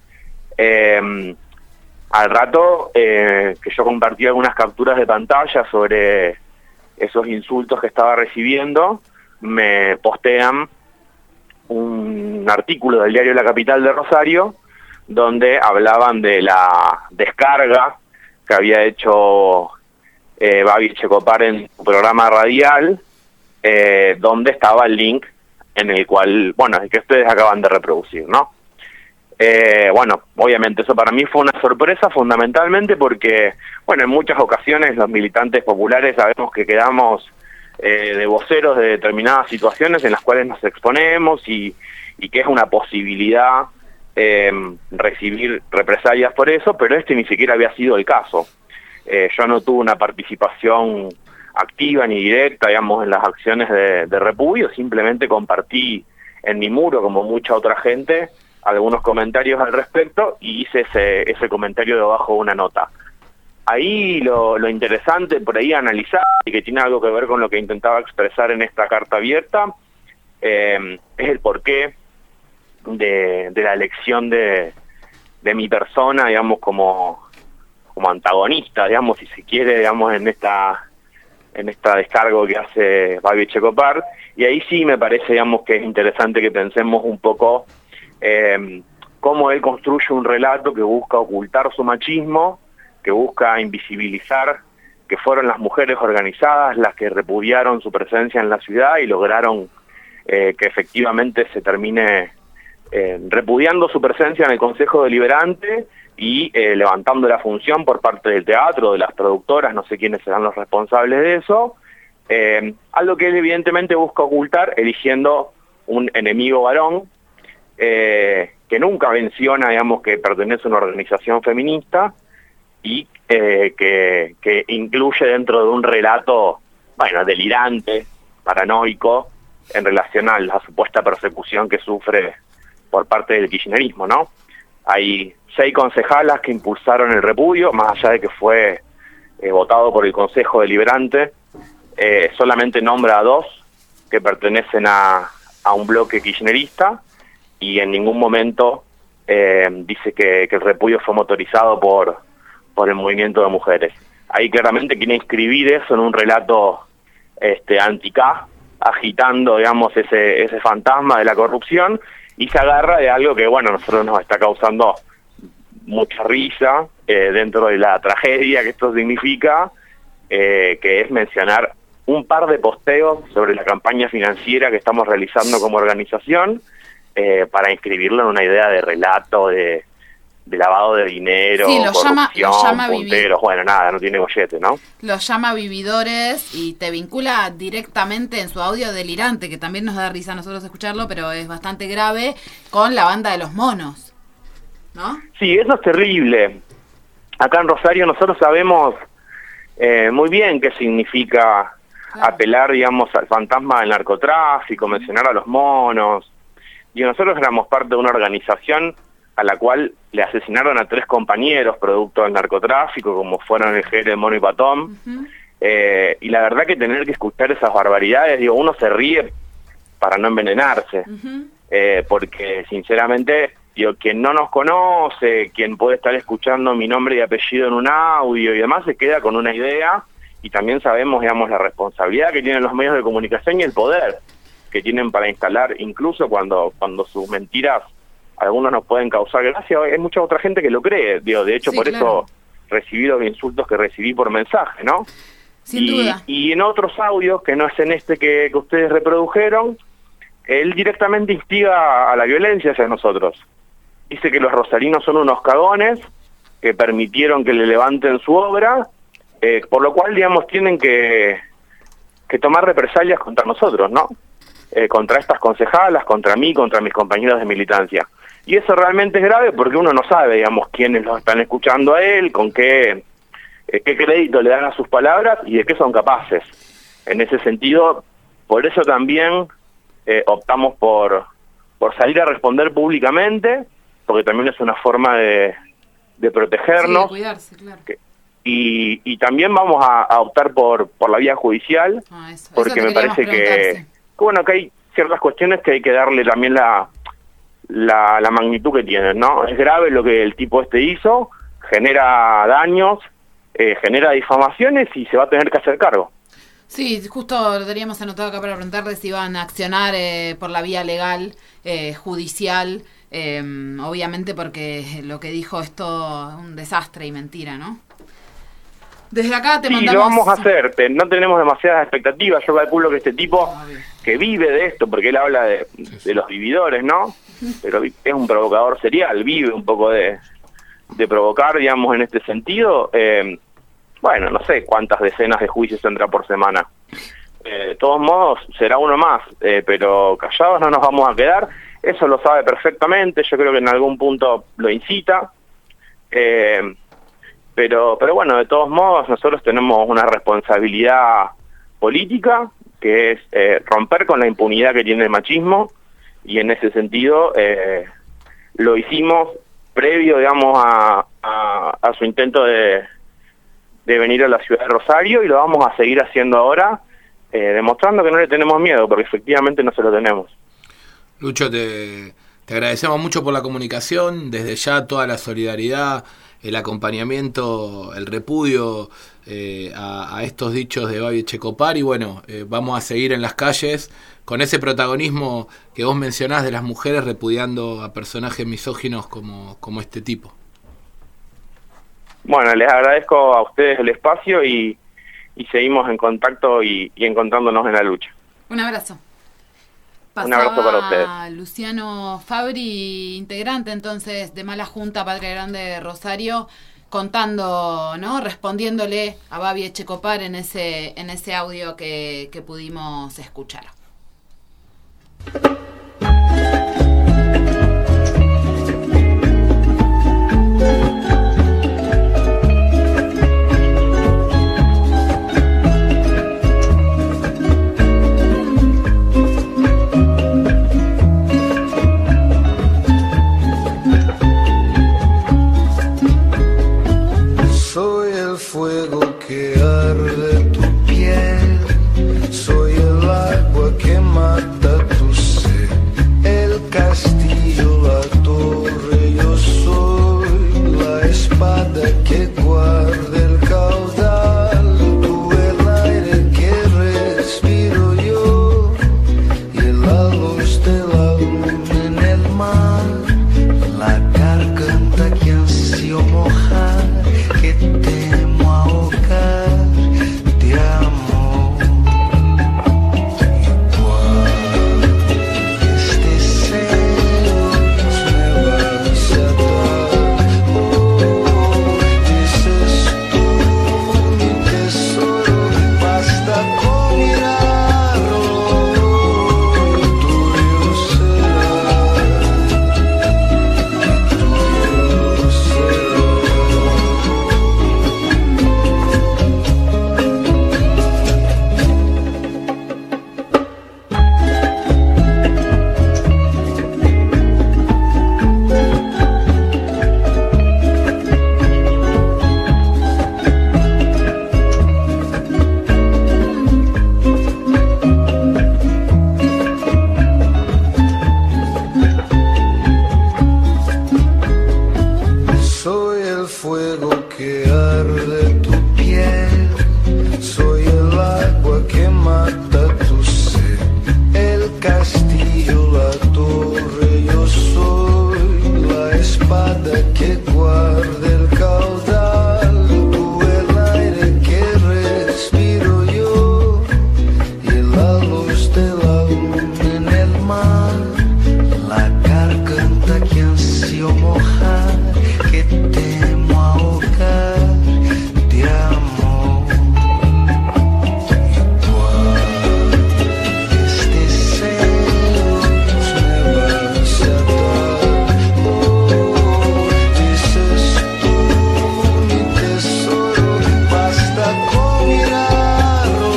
Al rato que yo compartí algunas capturas de pantalla sobre esos insultos que estaba recibiendo, me postean un artículo del diario La Capital de Rosario, donde hablaban de la descarga que había hecho Babi Echecopar en su programa radial, donde estaba el link en el cual, bueno, el que ustedes acaban de reproducir, ¿no? Bueno, obviamente eso para mí fue una sorpresa fundamentalmente porque, bueno, en muchas ocasiones los militantes populares sabemos que quedamos de voceros de determinadas situaciones en las cuales nos exponemos y que es una posibilidad recibir represalias por eso, pero este ni siquiera había sido el caso. Yo no tuve una participación activa ni directa, digamos, en las acciones de repudio, simplemente compartí en mi muro, como mucha otra gente, algunos comentarios al respecto y hice ese comentario debajo de una nota. Ahí lo interesante por ahí analizar, y que tiene algo que ver con lo que intentaba expresar en esta carta abierta, es el porqué de la elección de mi persona, digamos, como antagonista, digamos, si se quiere, digamos, en esta descargo que hace Babi Echecopar. Y ahí sí me parece, digamos, que es interesante que pensemos un poco cómo él construye un relato que busca ocultar su machismo, que busca invisibilizar que fueron las mujeres organizadas las que repudiaron su presencia en la ciudad y lograron que efectivamente se termine repudiando su presencia en el Consejo Deliberante y levantando la función por parte del teatro, de las productoras, no sé quiénes serán los responsables de eso, algo que él evidentemente busca ocultar eligiendo un enemigo varón, que nunca menciona, digamos, que pertenece a una organización feminista y que incluye dentro de un relato, bueno, delirante, paranoico, en relación a la supuesta persecución que sufre por parte del kirchnerismo, ¿no? Hay 6 concejalas que impulsaron el repudio, más allá de que fue votado por el Consejo Deliberante, solamente nombra a 2 que pertenecen a un bloque kirchnerista, y en ningún momento dice que el repudio fue motorizado por el movimiento de mujeres. Ahí claramente quiere inscribir eso en un relato anti-K, agitando, digamos, ese fantasma de la corrupción, y se agarra de algo que, bueno, a nosotros nos está causando mucha risa dentro de la tragedia que esto significa, que es mencionar un par de posteos sobre la campaña financiera que estamos realizando como organización, para inscribirlo en una idea de relato, de lavado de dinero, sí, lo llama punteros, bueno, nada, no tiene gollete, ¿no? Los llama vividores y te vincula directamente en su audio delirante, que también nos da risa a nosotros escucharlo, pero es bastante grave, con la banda de los monos, ¿no? Sí, eso es terrible. Acá en Rosario nosotros sabemos muy bien qué significa apelar, digamos, al fantasma del narcotráfico, mencionar a los monos. Y nosotros éramos parte de una organización a la cual le asesinaron a 3 compañeros producto del narcotráfico, como fueron el Jere, Mono y Patón. Y la verdad que tener que escuchar esas barbaridades, digo, uno se ríe para no envenenarse, porque sinceramente, digo, quien no nos conoce, quien puede estar escuchando mi nombre y apellido en un audio y demás, se queda con una idea, y también sabemos, digamos, la responsabilidad que tienen los medios de comunicación y el poder que tienen para instalar, incluso cuando sus mentiras algunos nos pueden causar gracia, hay mucha otra gente que lo cree, digo, de hecho, sí, por claro. Eso recibí los insultos que recibí por mensaje, ¿no? Sin duda. Y en otros audios, que no es en este que ustedes reprodujeron, él directamente instiga a la violencia hacia nosotros. Dice que los rosarinos son unos cagones, que permitieron que le levanten su obra, por lo cual, digamos, tienen que tomar represalias contra nosotros, ¿no? Contra estas concejalas, contra mí, contra mis compañeros de militancia. Y eso realmente es grave porque uno no sabe, digamos, quiénes los están escuchando a él, con qué crédito le dan a sus palabras y de qué son capaces. En ese sentido, por eso también optamos por salir a responder públicamente, porque también es una forma de protegernos. Sí, de cuidarse, claro. Y también vamos a optar por la vía judicial, porque me parece que bueno, que hay ciertas cuestiones que hay que darle también la magnitud que tienen, ¿no? Es grave lo que el tipo hizo, genera daños, genera difamaciones y se va a tener que hacer cargo. Sí, justo lo teníamos anotado acá para preguntarle si iban a accionar por la vía legal, judicial, obviamente porque lo que dijo es todo un desastre y mentira, ¿no? Desde acá te Sí, mandamos... lo vamos a hacer, no tenemos demasiadas expectativas. Yo calculo que este tipo que vive de esto, porque él habla de los vividores, ¿no? Pero es un provocador serial, vive un poco de provocar, digamos, en este sentido. Bueno, no sé cuántas decenas de juicios tendrá por semana. De todos modos, será uno más, pero callados no nos vamos a quedar. Eso lo sabe perfectamente, yo creo que en algún punto lo incita. Pero bueno, de todos modos, nosotros tenemos una responsabilidad política, que es romper con la impunidad que tiene el machismo, y en ese sentido lo hicimos previo, digamos, a su intento de venir a la ciudad de Rosario, y lo vamos a seguir haciendo ahora, demostrando que no le tenemos miedo, porque efectivamente no se lo tenemos. Lucho, te agradecemos mucho por la comunicación, desde ya toda la solidaridad, el acompañamiento, el repudio a estos dichos de Babi Echecopar, y bueno, vamos a seguir en las calles con ese protagonismo que vos mencionás de las mujeres repudiando a personajes misóginos como este tipo. Bueno, les agradezco a ustedes el espacio y seguimos en contacto y encontrándonos en la lucha. Un abrazo. Un abrazo para ustedes. Luciano Fabri, integrante entonces de Mala Junta, Patria Grande de Rosario, contando, ¿no? Respondiéndole a Babi Echecopar en ese audio que pudimos escuchar. Soy el fuego que arde tu piel, soy el agua que mata tu sed, el castillo, la torre, yo soy la espada que guarda el caudal, tú el aire que respiro yo, y la luz de la luna en el mar, la garganta que ansio mojar, que temo ahogar de amor. Igual este cielo me vas a dar. Dices tú, mi tesoro, basta con mirarlo, tuyo será, tuyo será. Soy el fuego que arde tu piel, soy el agua que mata tu sed, el castillo, la torre, yo soy la espada que guarda el caudal, tú el aire que respiro yo, y la luz de la luna en el mar, la garganta que ansio mojar, que temo ahogar de amor. Igual este cielo me vas a dar. Dices tú, mi tesoro, basta con mirarlo,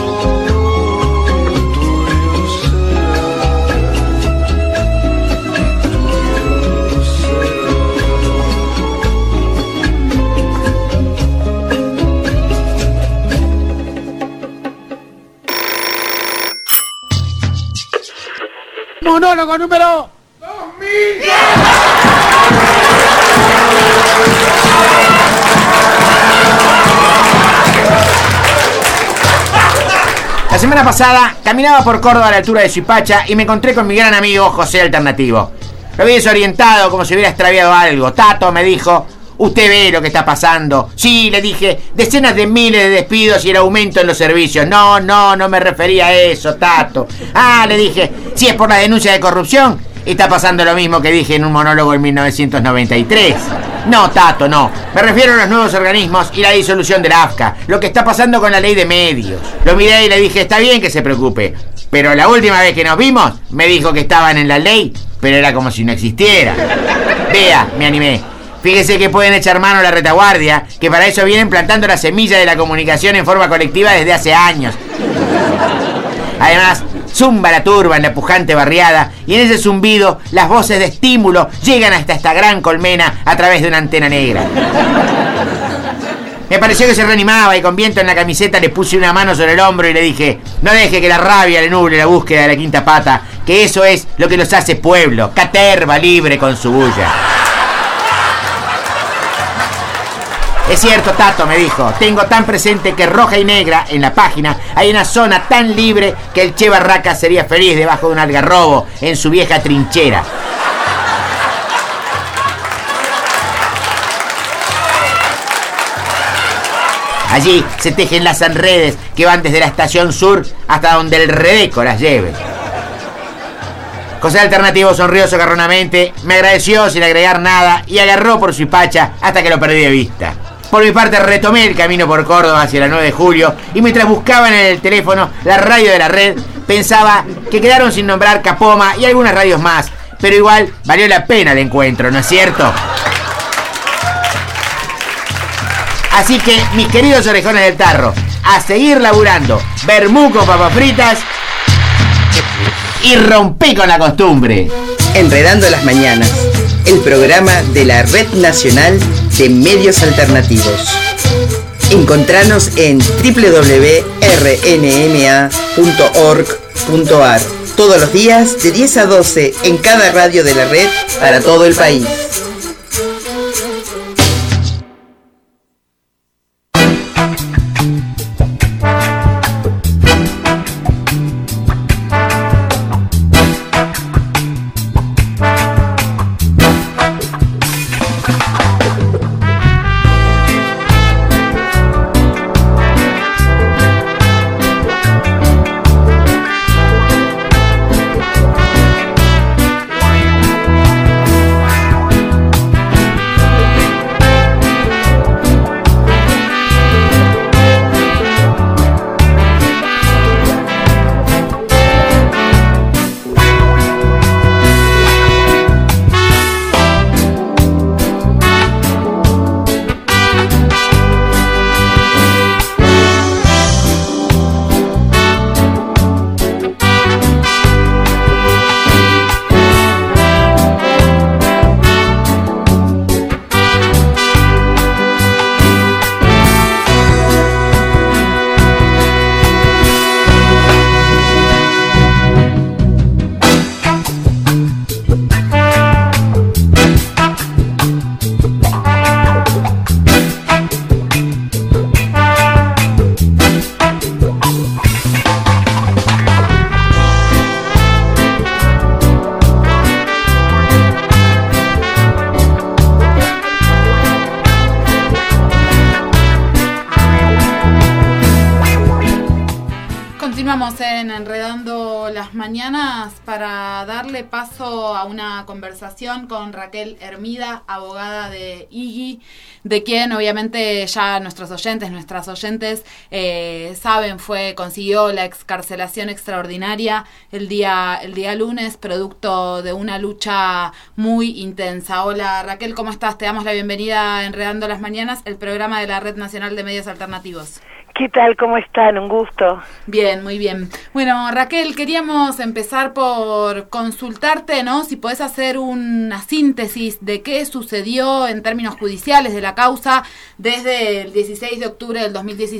tuyo será, tuyo será. Monólogo número 2000. La semana pasada caminaba por Córdoba a la altura de Suipacha y me encontré con mi gran amigo José Alternativo. Lo vi desorientado, como si hubiera extraviado algo. Tato, me dijo, Usted ve lo que está pasando. Sí, le dije, decenas de miles de despidos y el aumento en los servicios. No me refería a eso, Tato. Ah, le dije, si es por la denuncia de corrupción, está pasando lo mismo que dije en un monólogo en 1993. No, Tato, no. Me refiero a los nuevos organismos y la disolución de la AFCA. Lo que está pasando con la ley de medios. Lo miré y le dije, está bien que se preocupe. Pero la última vez que nos vimos, me dijo que estaban en la ley, pero era como si no existiera. Vea, me animé. Fíjese que pueden echar mano a la retaguardia, que para eso vienen plantando la semilla de la comunicación en forma colectiva desde hace años. Además, zumba la turba en la pujante barriada y en ese zumbido las voces de estímulo llegan hasta esta gran colmena a través de una antena negra. Me pareció que se reanimaba y con viento en la camiseta le puse una mano sobre el hombro y le dije, no deje que la rabia le nuble la búsqueda de la quinta pata, que eso es lo que nos hace pueblo, caterva libre con su bulla. Es cierto, Tato, me dijo, tengo tan presente que roja y negra en la página hay una zona tan libre que el Che Barraca sería feliz debajo de un algarrobo en su vieja trinchera. Allí se tejen las redes que van desde la estación sur hasta donde el Redeco las lleve. José Alternativo sonrió socarronamente, me agradeció sin agregar nada y agarró por su hipacha hasta que lo perdí de vista. Por mi parte retomé el camino por Córdoba hacia la 9 de julio y mientras buscaba en el teléfono la radio de la red, pensaba que quedaron sin nombrar Capoma y algunas radios más, pero igual valió la pena el encuentro, ¿no es cierto? Así que, mis queridos orejones del tarro, a seguir laburando, vermú con papas fritas y rompí con la costumbre. Enredando las mañanas, el programa de la Red Nacional de Medios Alternativos. Encontranos en www.rnma.org.ar todos los días de 10 a 12 en cada radio de la red para todo el país. Continuamos en Enredando las Mañanas para darle paso a una conversación con Raquel Hermida, abogada de IGI, de quien obviamente ya nuestras oyentes saben, consiguió la excarcelación extraordinaria el día lunes, producto de una lucha muy intensa. Hola Raquel, ¿cómo estás? Te damos la bienvenida a Enredando las Mañanas, el programa de la Red Nacional de Medios Alternativos. ¿Qué tal? ¿Cómo están? Un gusto. Bien, muy bien. Bueno, Raquel, queríamos empezar por consultarte, ¿no? Si podés hacer una síntesis de qué sucedió en términos judiciales de la causa desde el 16 de octubre del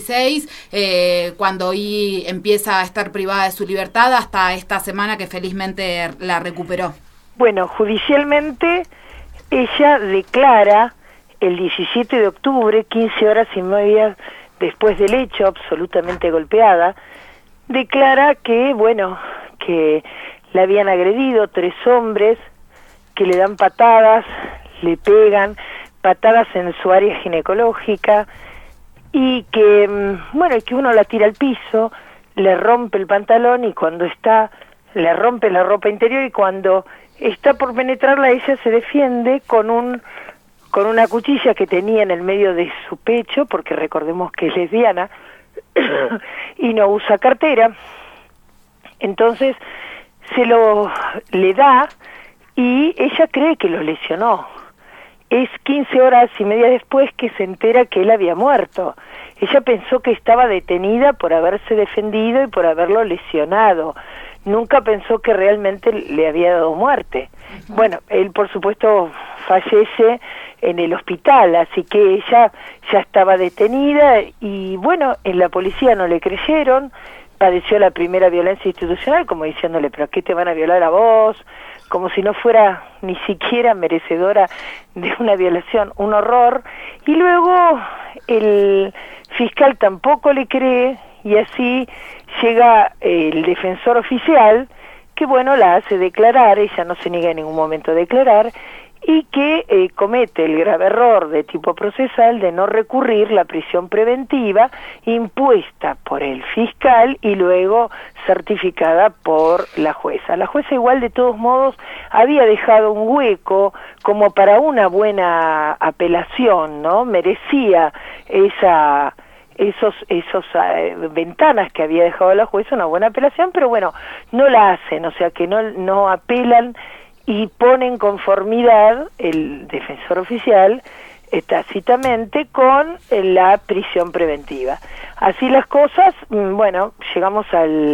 2016, cuando I empieza a estar privada de su libertad, hasta esta semana que felizmente la recuperó. Bueno, judicialmente ella declara el 17 de octubre, 15 horas y media después del hecho, absolutamente golpeada, declara que, que la habían agredido 3 hombres, que le dan patadas, le pegan, patadas en su área ginecológica y que, bueno, que uno la tira al piso, le rompe el pantalón y cuando le rompe la ropa interior y cuando está por penetrarla ella se defiende con una cuchilla que tenía en el medio de su pecho, porque recordemos que es lesbiana y no usa cartera. Entonces le da y ella cree que lo lesionó. Es 15 horas y media después que se entera que él había muerto. Ella pensó que estaba detenida por haberse defendido y por haberlo lesionado. Nunca pensó que realmente le había dado muerte. Bueno, él por supuesto fallece en el hospital, así que ella ya estaba detenida y bueno, en la policía no le creyeron, padeció la primera violencia institucional, como diciéndole, ¿pero qué te van a violar a vos? Como si no fuera ni siquiera merecedora de una violación, un horror. Y luego el fiscal tampoco le cree y así llega el defensor oficial, que bueno, la hace declarar, ella no se niega en ningún momento a declarar, y que comete el grave error de tipo procesal de no recurrir la prisión preventiva impuesta por el fiscal y luego certificada por la jueza. La jueza igual de todos modos había dejado un hueco como para una buena apelación, ¿no? Merecía esos ventanas que había dejado la jueza una buena apelación, pero bueno, no la hacen, o sea que no apelan y pone en conformidad el defensor oficial tácitamente con la prisión preventiva. Así las cosas, bueno, llegamos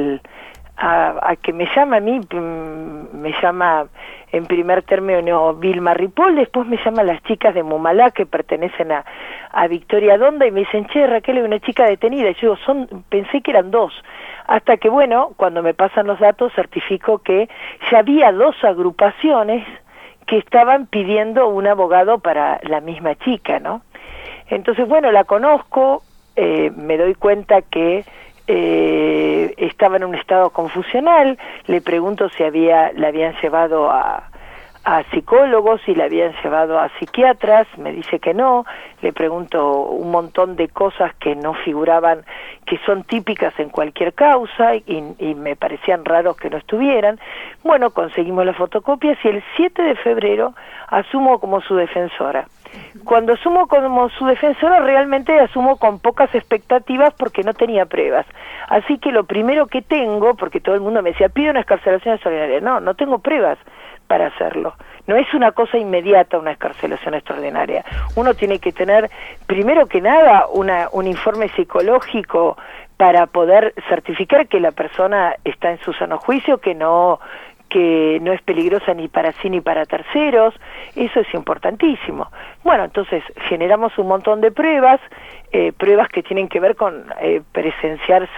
a que me llama a mí, me llama en primer término Vilma Ripoll, después me llaman las chicas de Mumalá que pertenecen a Victoria Donda y me dicen, che, Raquel, hay una chica detenida. Y yo digo, pensé que eran 2. Hasta que, bueno, cuando me pasan los datos, certifico que ya había 2 agrupaciones que estaban pidiendo un abogado para la misma chica, ¿no? Entonces, bueno, la conozco, me doy cuenta que estaba en un estado confusional, le pregunto si la habían llevado a psicólogos, si la habían llevado a psiquiatras, me dice que no, le pregunto un montón de cosas que no figuraban, que son típicas en cualquier causa y me parecían raros que no estuvieran. Bueno, conseguimos las fotocopias y el 7 de febrero asumo como su defensora. Cuando asumo como su defensora realmente asumo con pocas expectativas porque no tenía pruebas. Así que lo primero que tengo, porque todo el mundo me decía, pide una excarcelación extraordinaria. No tengo pruebas para hacerlo. No es una cosa inmediata una excarcelación extraordinaria. Uno tiene que tener, primero que nada, un informe psicológico para poder certificar que la persona está en su sano juicio, que no es peligrosa ni para sí ni para terceros. Eso es importantísimo. Bueno, entonces generamos un montón de pruebas que tienen que ver con presenciar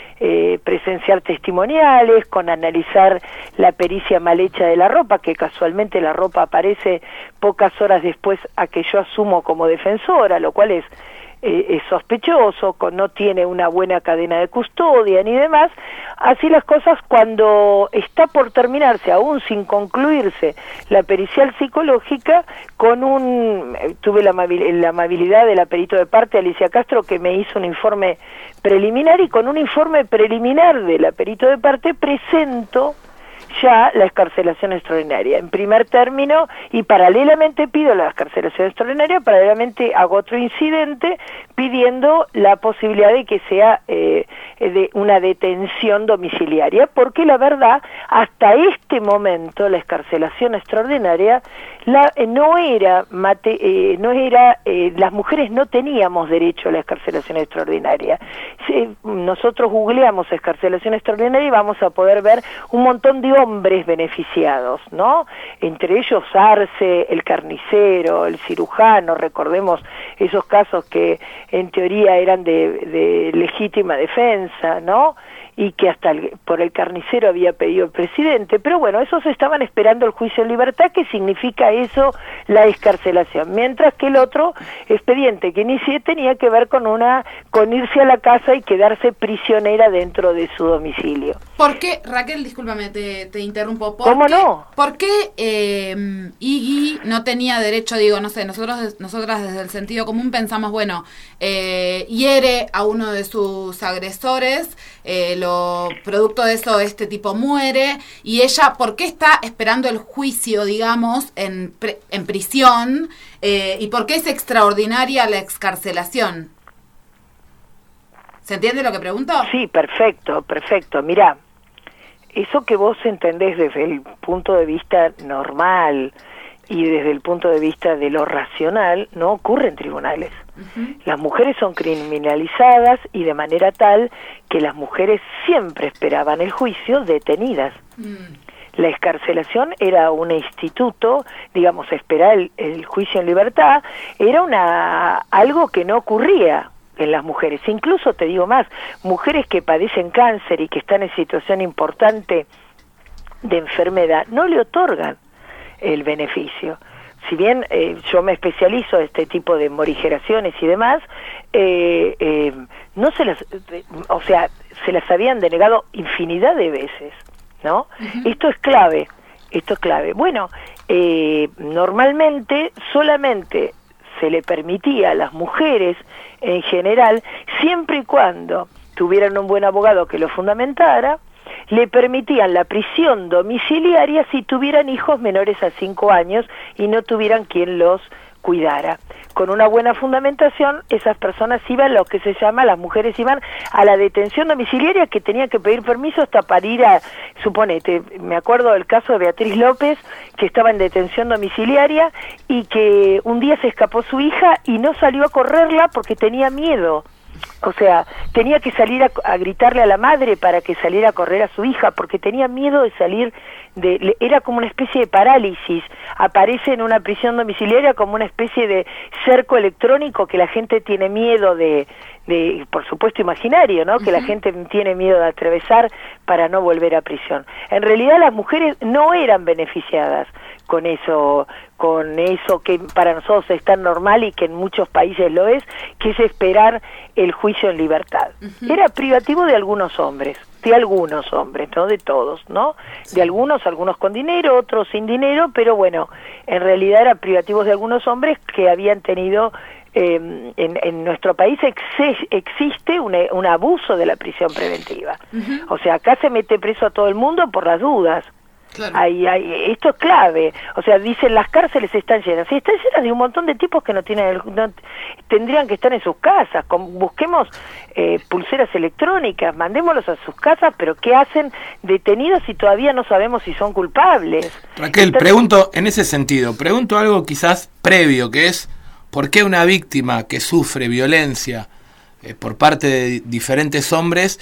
testimoniales, con analizar la pericia mal hecha de la ropa, que casualmente la ropa aparece pocas horas después a que yo asumo como defensora, lo cual es sospechoso, no tiene una buena cadena de custodia ni demás. Así las cosas, cuando está por terminarse, aún sin concluirse la pericial psicológica, tuve la amabilidad de la perito de parte, Alicia Castro, que me hizo un informe preliminar, y con un informe preliminar de la perito de parte presento ya la excarcelación extraordinaria. En primer término, y paralelamente pido la excarcelación extraordinaria, paralelamente hago otro incidente pidiendo la posibilidad de que sea de una detención domiciliaria, porque la verdad, hasta este momento, la excarcelación extraordinaria no era, las mujeres no teníamos derecho a la excarcelación extraordinaria. Nosotros googleamos excarcelación extraordinaria y vamos a poder ver un montón de hombres beneficiados, ¿no? Entre ellos Arce, el carnicero, el cirujano, recordemos esos casos que en teoría eran de legítima defensa, ¿no? y que hasta por el carnicero había pedido el presidente, pero bueno, esos estaban esperando el juicio en libertad, que significa eso, la excarcelación, mientras que el otro expediente que inicié tenía que ver con irse a la casa y quedarse prisionera dentro de su domicilio. ¿Por qué, Raquel, discúlpame, te interrumpo? ¿Cómo no? ¿Por qué Iggy no tenía derecho, digo, no sé, nosotras desde el sentido común pensamos, bueno, hiere a uno de sus agresores, producto de eso este tipo muere, y ella, ¿por qué está esperando el juicio, digamos, en prisión, y por qué es extraordinaria la excarcelación? ¿Se entiende lo que pregunto? Sí, perfecto. Mirá, eso que vos entendés desde el punto de vista normal y desde el punto de vista de lo racional, no ocurre en tribunales. Las mujeres son criminalizadas y de manera tal que las mujeres siempre esperaban el juicio detenidas. La excarcelación era un instituto, digamos, esperar el juicio en libertad, era algo que no ocurría en las mujeres. Incluso te digo más, mujeres que padecen cáncer y que están en situación importante de enfermedad, no le otorgan el beneficio. Si bien yo me especializo en este tipo de morigeraciones y demás, no se las, o sea, se las habían denegado infinidad de veces, ¿no? Esto es clave. Bueno, normalmente solamente se le permitía a las mujeres en general, siempre y cuando tuvieran un buen abogado que lo fundamentara, le permitían la prisión domiciliaria si tuvieran hijos menores a 5 años y no tuvieran quien los cuidara. Con una buena fundamentación, esas personas iban, lo que se llama, las mujeres iban a la detención domiciliaria, que tenían que pedir permiso hasta para ir a, suponete, me acuerdo del caso de Beatriz López, que estaba en detención domiciliaria y que un día se escapó su hija y no salió a correrla porque tenía miedo. O sea, tenía que salir a gritarle a la madre para que saliera a correr a su hija, porque tenía miedo de salir era como una especie de parálisis. Aparece en una prisión domiciliaria como una especie de cerco electrónico que la gente tiene miedo de por supuesto imaginario, ¿no? Que la gente tiene miedo de atravesar para no volver a prisión. En realidad las mujeres no eran beneficiadas con eso que para nosotros es tan normal y que en muchos países lo es, que es esperar el juicio en libertad. Era privativo de algunos hombres, no de todos, ¿no? De algunos con dinero, otros sin dinero, pero bueno, en realidad era privativo de algunos hombres que habían tenido en nuestro país existe un abuso de la prisión preventiva. O sea, acá se mete preso a todo el mundo por las dudas. Claro. Esto es clave. O sea, dicen las cárceles están llenas. Sí, están llenas de un montón de tipos que no tendrían que estar en sus casas. Busquemos pulseras electrónicas, mandémoslos a sus casas, pero ¿qué hacen detenidos si todavía no sabemos si son culpables? Raquel, pregunto algo quizás previo, que es ¿por qué una víctima que sufre violencia por parte de diferentes hombres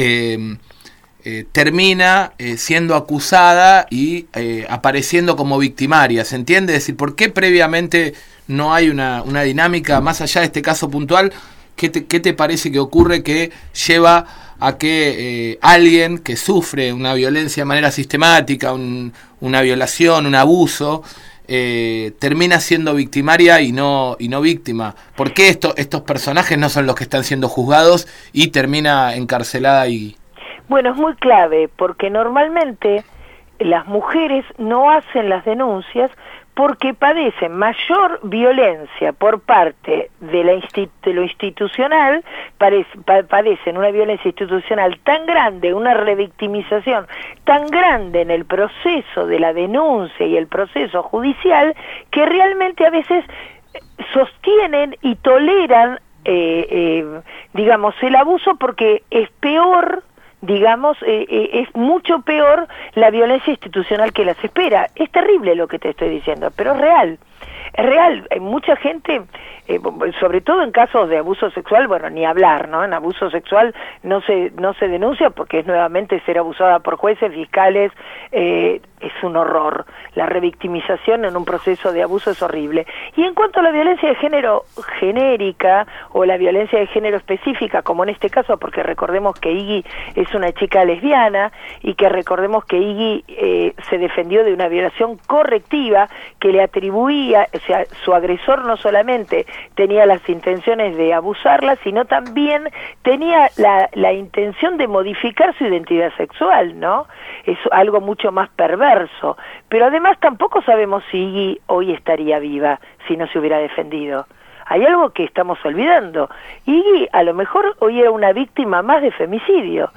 termina siendo acusada y apareciendo como victimaria? ¿Se entiende? Es decir, ¿por qué previamente no hay una dinámica más allá de este caso puntual? ¿Qué te parece que ocurre que lleva a que alguien que sufre una violencia de manera sistemática, una violación, un abuso, termina siendo victimaria y no víctima? ¿Por qué estos personajes no son los que están siendo juzgados y termina encarcelada y... Bueno, es muy clave, porque normalmente las mujeres no hacen las denuncias porque padecen mayor violencia por parte de lo institucional, padecen una violencia institucional tan grande, una revictimización tan grande en el proceso de la denuncia y el proceso judicial, que realmente a veces sostienen y toleran, digamos, el abuso, porque es peor, digamos, es mucho peor la violencia institucional que las espera. Es terrible lo que te estoy diciendo, pero es real. es real. Hay mucha gente, sobre todo en casos de abuso sexual, bueno, ni hablar, ¿no? En abuso sexual no se denuncia porque es nuevamente ser abusada por jueces, fiscales, es un horror. La revictimización en un proceso de abuso es horrible. Y en cuanto a la violencia de género genérica o la violencia de género específica, como en este caso, porque recordemos que Iggy es una chica lesbiana y que recordemos que Iggy se defendió de una violación correctiva que le atribuía, o sea, su agresor no solamente tenía las intenciones de abusarla, sino también tenía la intención de modificar su identidad sexual, ¿no? Es algo mucho más perverso. Pero además tampoco sabemos si Iggy hoy estaría viva si no se hubiera defendido. Hay algo que estamos olvidando. Iggy a lo mejor hoy era una víctima más de femicidio.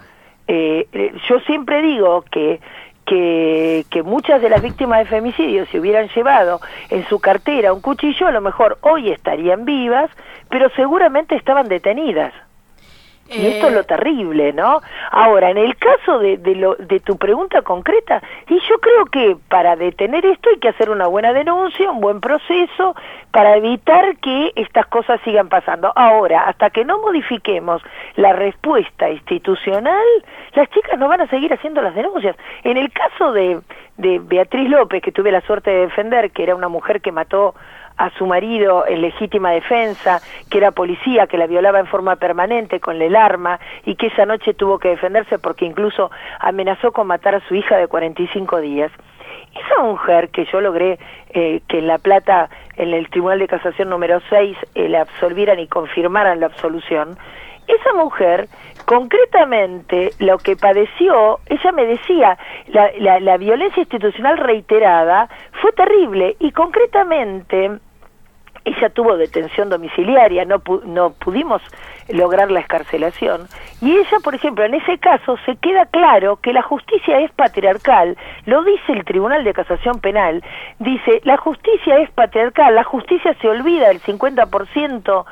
Yo siempre digo que muchas de las víctimas de femicidio, si hubieran llevado en su cartera un cuchillo, a lo mejor hoy estarían vivas, pero seguramente estaban detenidas. Y esto es lo terrible, ¿no? Ahora, en el caso de tu pregunta concreta, y yo creo que para detener esto hay que hacer una buena denuncia, un buen proceso, para evitar que estas cosas sigan pasando. Ahora, hasta que no modifiquemos la respuesta institucional, las chicas no van a seguir haciendo las denuncias. En el caso de Beatriz López, que tuve la suerte de defender, que era una mujer que mató a su marido en legítima defensa, que era policía, que la violaba en forma permanente con el arma y que esa noche tuvo que defenderse porque incluso amenazó con matar a su hija de 45 días. Esa mujer que yo logré que en La Plata, en el Tribunal de Casación número 6, la absolvieran y confirmaran la absolución, esa mujer, concretamente, lo que padeció, ella me decía, la violencia institucional reiterada fue terrible y concretamente ella tuvo detención domiciliaria, no pudimos lograr la excarcelación, y ella, por ejemplo, en ese caso se queda claro que la justicia es patriarcal, lo dice el Tribunal de Casación Penal, dice, la justicia es patriarcal, la justicia se olvida del 50%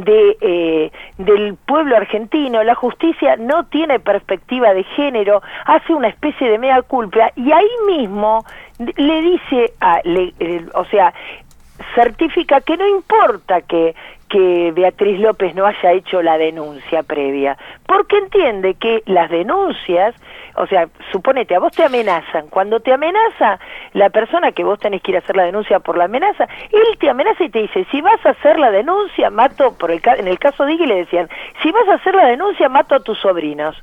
del pueblo argentino, la justicia no tiene perspectiva de género, hace una especie de mea culpa, y ahí mismo le dice, o sea, certifica que no importa que Beatriz López no haya hecho la denuncia previa, porque entiende que las denuncias, o sea, suponete, a vos te amenazan, cuando te amenaza la persona que vos tenés que ir a hacer la denuncia por la amenaza, él te amenaza y te dice, si vas a hacer la denuncia, mato, en el caso de Iggy le decían, si vas a hacer la denuncia, mato a tus sobrinos.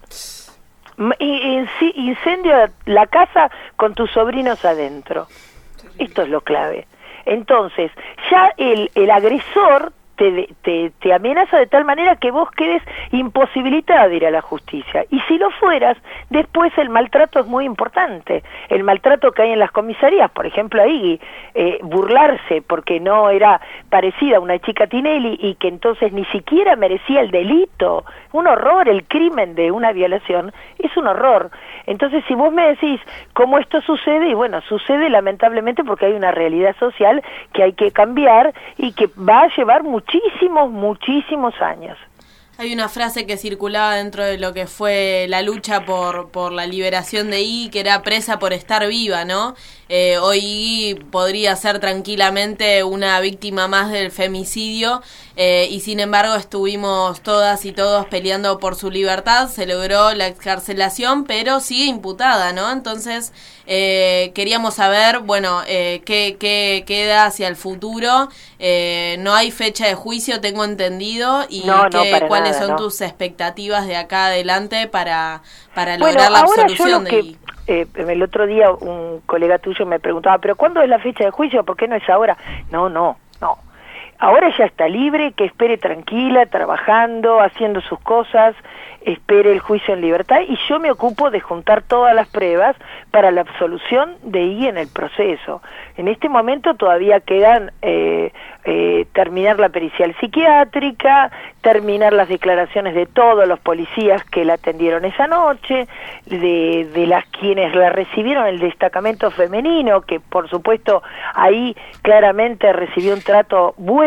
Incendio la casa con tus sobrinos adentro. Esto es lo clave. Entonces, ya el agresor te amenaza de tal manera que vos quedes imposibilitada de ir a la justicia. Y si lo fueras, después el maltrato es muy importante. El maltrato que hay en las comisarías, por ejemplo, ahí, burlarse porque no era parecida a una chica Tinelli y que entonces ni siquiera merecía el delito. Un horror, el crimen de una violación es un horror. Entonces, si vos me decís cómo esto sucede, y bueno, sucede lamentablemente porque hay una realidad social que hay que cambiar y que va a llevar muchísimos años. Hay una frase que circulaba dentro de lo que fue la lucha por la liberación de Iggy, que era presa por estar viva, ¿no? Hoy Iggy podría ser tranquilamente una víctima más del femicidio, y sin embargo estuvimos todas y todos peleando por su libertad, se logró la excarcelación, pero sigue imputada, ¿no? Entonces queríamos saber, bueno, qué queda hacia el futuro. No hay fecha de juicio, tengo entendido, y cuáles son tus expectativas de acá adelante para lograr la absolución de Iggy. El otro día un colega tuyo me preguntaba, ¿pero cuándo es la fecha de juicio? ¿Por qué no es ahora? No. Ahora ella está libre, que espere tranquila, trabajando, haciendo sus cosas, espere el juicio en libertad, y yo me ocupo de juntar todas las pruebas para la absolución de Iggy en el proceso. En este momento todavía quedan terminar la pericial psiquiátrica, terminar las declaraciones de todos los policías que la atendieron esa noche, de las quienes la recibieron el destacamento femenino, que por supuesto ahí claramente recibió un trato bueno,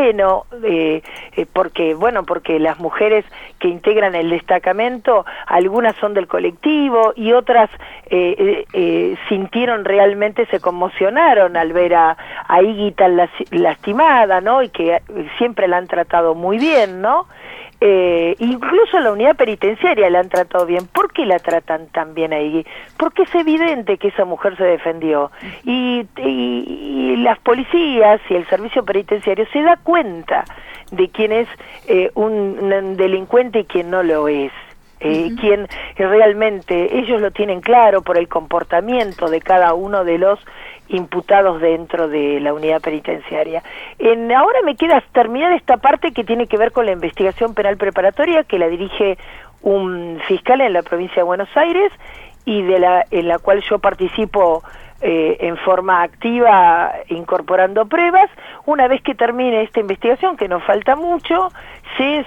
bueno, porque las mujeres que integran el destacamento, algunas son del colectivo y otras sintieron realmente, se conmocionaron al ver a Iggy tan lastimada, ¿no? Y que siempre la han tratado muy bien, ¿no? Incluso la unidad penitenciaria la han tratado bien. ¿Por qué la tratan tan bien a Iggy? Porque es evidente que esa mujer se defendió y las policías y el servicio penitenciario se da cuenta de quién es un delincuente y quién no lo es. Quien realmente ellos lo tienen claro por el comportamiento de cada uno de los imputados dentro de la unidad penitenciaria. Ahora me queda terminar esta parte que tiene que ver con la investigación penal preparatoria, que la dirige un fiscal en la provincia de Buenos Aires y en la cual yo participo en forma activa incorporando pruebas. Una vez que termine esta investigación, que nos falta mucho, se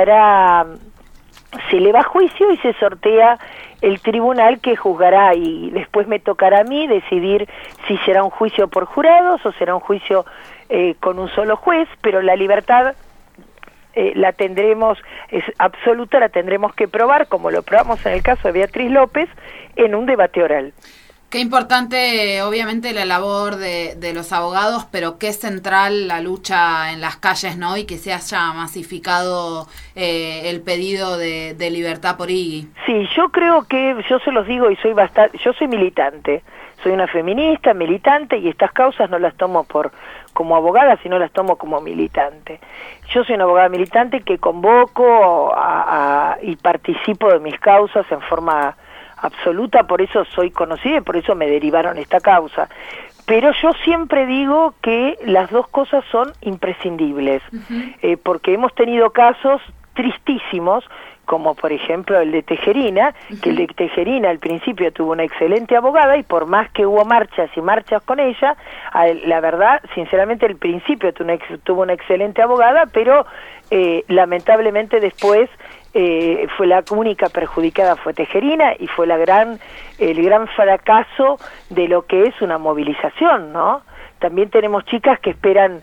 eleva a juicio y se sortea el tribunal que juzgará, y después me tocará a mí decidir si será un juicio por jurados o será un juicio con un solo juez, pero la libertad la tendremos, es absoluta, la tendremos que probar, como lo probamos en el caso de Beatriz López, en un debate oral. Qué importante, obviamente, la labor de los abogados, pero qué central la lucha en las calles, ¿no? Y que se haya masificado el pedido de libertad por Iggy. Sí, yo creo que, yo se los digo y yo soy militante, soy una feminista, militante, y estas causas no las tomo como abogada, sino las tomo como militante. Yo soy una abogada militante que convoco y participo de mis causas en forma absoluta, por eso soy conocida y por eso me derivaron esta causa. Pero yo siempre digo que las dos cosas son imprescindibles, porque hemos tenido casos tristísimos, como por ejemplo el de Tejerina, que el de Tejerina al principio tuvo una excelente abogada y por más que hubo marchas y marchas con ella, la verdad, sinceramente, al principio tuvo una excelente abogada, pero lamentablemente después fue la única perjudicada fue Tejerina y fue el gran fracaso de lo que es una movilización, ¿no? También tenemos chicas que esperan,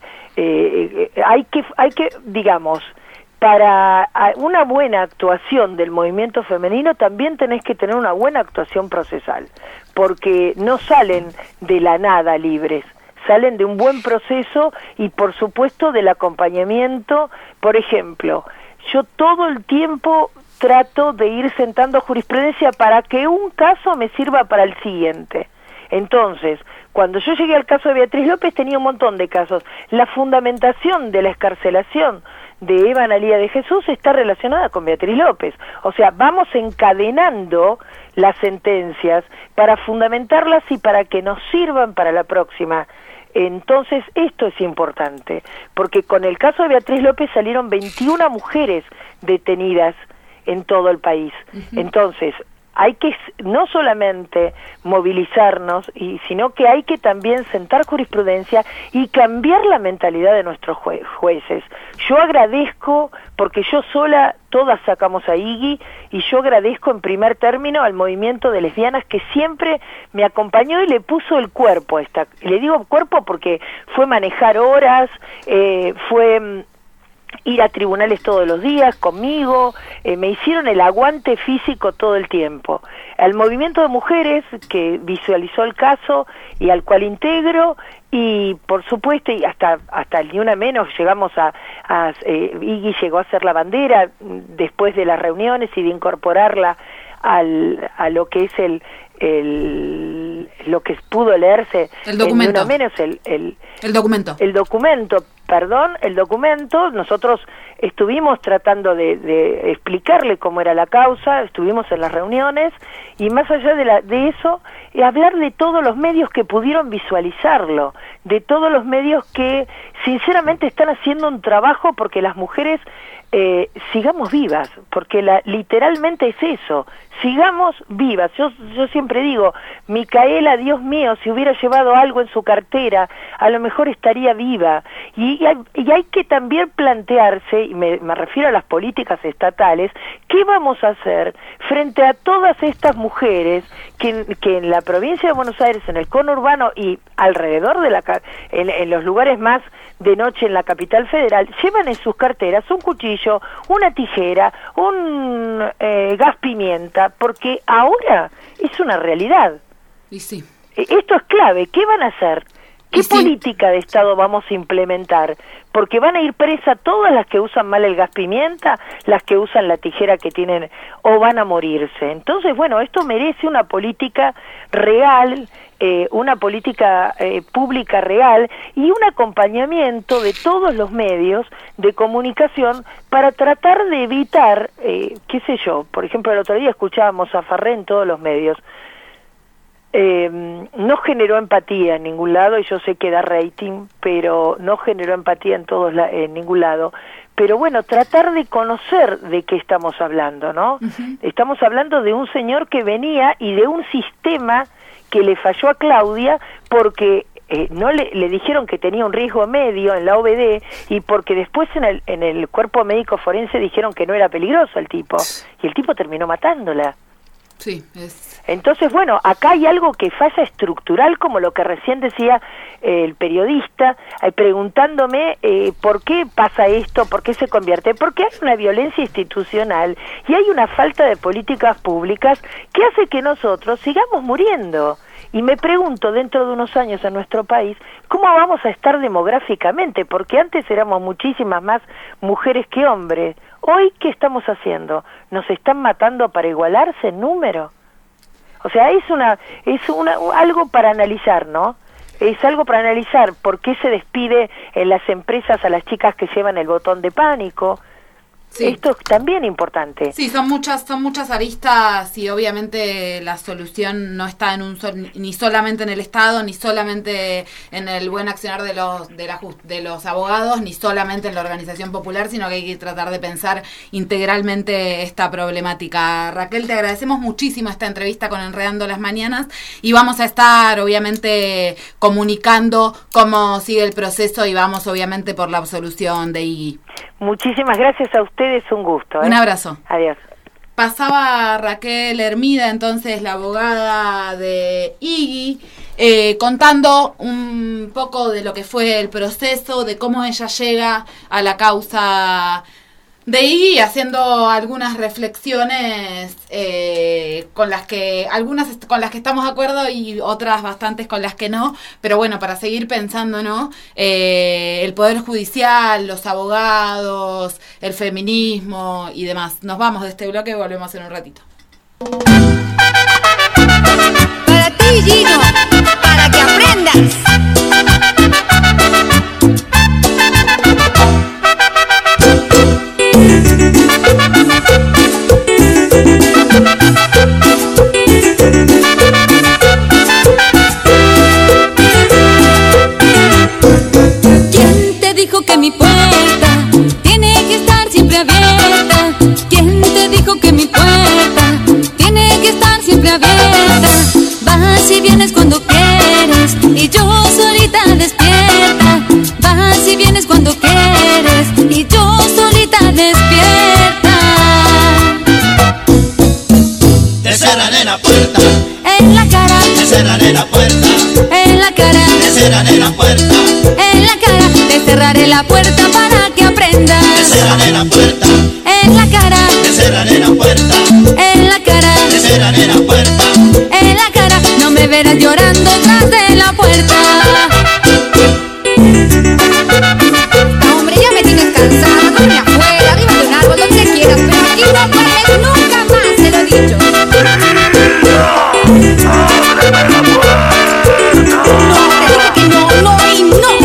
hay que digamos, para una buena actuación del movimiento femenino también tenés que tener una buena actuación procesal, porque no salen de la nada libres, salen de un buen proceso y por supuesto del acompañamiento. Por ejemplo, yo todo el tiempo trato de ir sentando jurisprudencia para que un caso me sirva para el siguiente. Entonces, cuando yo llegué al caso de Beatriz López tenía un montón de casos. La fundamentación de la excarcelación de Eva Analía de Jesús está relacionada con Beatriz López. O sea, vamos encadenando las sentencias para fundamentarlas y para que nos sirvan para la próxima. Entonces, esto es importante, porque con el caso de Beatriz López salieron 21 mujeres detenidas en todo el país. Entonces, hay que no solamente movilizarnos, sino que hay que también sentar jurisprudencia y cambiar la mentalidad de nuestros jueces. Yo agradezco, porque yo sola, todas sacamos a Iggy, y yo agradezco en primer término al movimiento de lesbianas que siempre me acompañó y le puso el cuerpo. Le digo cuerpo porque fue manejar horas, fue ir a tribunales todos los días conmigo, me hicieron el aguante físico todo el tiempo. Al movimiento de mujeres que visualizó el caso y al cual integro, y por supuesto, y hasta ni una menos, llegamos Iggy llegó a hacer la bandera después de las reuniones y de incorporarla a lo que es lo que pudo leerse el documento. En menos el documento. El documento, nosotros estuvimos tratando de explicarle cómo era la causa, estuvimos en las reuniones, y más allá de eso, hablar de todos los medios que pudieron visualizarlo, de todos los medios que sinceramente están haciendo un trabajo porque las mujeres sigamos vivas, porque literalmente es eso, sigamos vivas. Yo siempre digo, Micaela, Dios mío, si hubiera llevado algo en su cartera, a lo mejor estaría viva. Y hay que también plantearse, y me refiero a las políticas estatales, ¿qué vamos a hacer frente a todas estas mujeres que en la provincia de Buenos Aires, en el conurbano y alrededor de en los lugares más de noche en la capital federal, llevan en sus carteras un cuchillo, una tijera, un gas pimienta, porque ahora es una realidad. Y sí. Esto es clave. ¿Qué van a hacer? ¿Qué política de Estado vamos a implementar? Porque van a ir presas todas las que usan mal el gas pimienta, las que usan la tijera que tienen, o van a morirse. Entonces, bueno, esto merece una política real, una política pública real y un acompañamiento de todos los medios de comunicación para tratar de evitar, qué sé yo, por ejemplo, el otro día escuchábamos a Farré en todos los medios. No generó empatía en ningún lado, y yo sé que da rating, pero no generó empatía en ningún lado. Pero bueno, tratar de conocer de qué estamos hablando, ¿no? Uh-huh. Estamos hablando de un señor que venía y de un sistema que le falló a Claudia porque no le dijeron que tenía un riesgo medio en la OBD, y porque después en el cuerpo médico forense dijeron que no era peligroso el tipo, y el tipo terminó matándola. Sí, Entonces, bueno, acá hay algo que falla estructural, como lo que recién decía el periodista, preguntándome por qué pasa esto, por qué se convierte, porque hay una violencia institucional y hay una falta de políticas públicas que hace que nosotros sigamos muriendo. Y me pregunto, dentro de unos años en nuestro país, ¿cómo vamos a estar demográficamente? Porque antes éramos muchísimas más mujeres que hombres. Hoy, ¿qué estamos haciendo? ¿Nos están matando para igualarse en número? O sea, es algo para analizar, ¿no? Es algo para analizar por qué se despide en las empresas a las chicas que llevan el botón de pánico. Sí. Esto es también importante. Sí, son muchas aristas, y obviamente la solución no está ni solamente en el Estado, ni solamente en el buen accionar de los abogados, ni solamente en la organización popular, sino que hay que tratar de pensar integralmente esta problemática. Raquel, te agradecemos muchísimo esta entrevista con Enredando las Mañanas, y vamos a estar obviamente comunicando cómo sigue el proceso, y vamos obviamente por la absolución de Iggy. Muchísimas gracias a ustedes, un gusto. Un abrazo. Adiós. Pasaba Raquel Hermida, entonces la abogada de Iggy, contando un poco de lo que fue el proceso, de cómo ella llega a la causa de Iggy, haciendo algunas reflexiones algunas con las que estamos de acuerdo y otras bastantes con las que no, pero bueno, para seguir pensando, ¿no? El Poder Judicial, los abogados, el feminismo y demás. Nos vamos de este bloque y volvemos en un ratito. Para ti, Gino, para que aprendas. ¿Quién te dijo que mi puerta tiene que estar siempre abierta? ¿Quién te dijo que mi puerta tiene que estar siempre abierta? Vas y vienes cuando quieres y yo solita despierta. Vas y vienes cuando quieres y yo solita despierta. Te cerraré la puerta en la cara, te cerraré la puerta en la cara, te cerraré la puerta en la cara, te cerraré la puerta para que aprendas. te cerraré la puerta En la cara, te cerraré la puerta en la cara, te cerraré la puerta en la cara, no me verás llorando tras de la puerta. Hombre, ya me tienes cansada, duerme afuera, arriba de un árbol, donde quieras, pero aquí no duermes nunca más, te lo he dicho. Ábreme la puerta. No, te dije que no, no y no.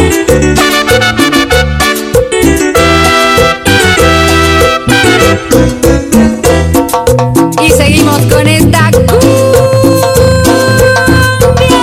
Y seguimos con esta cumbia.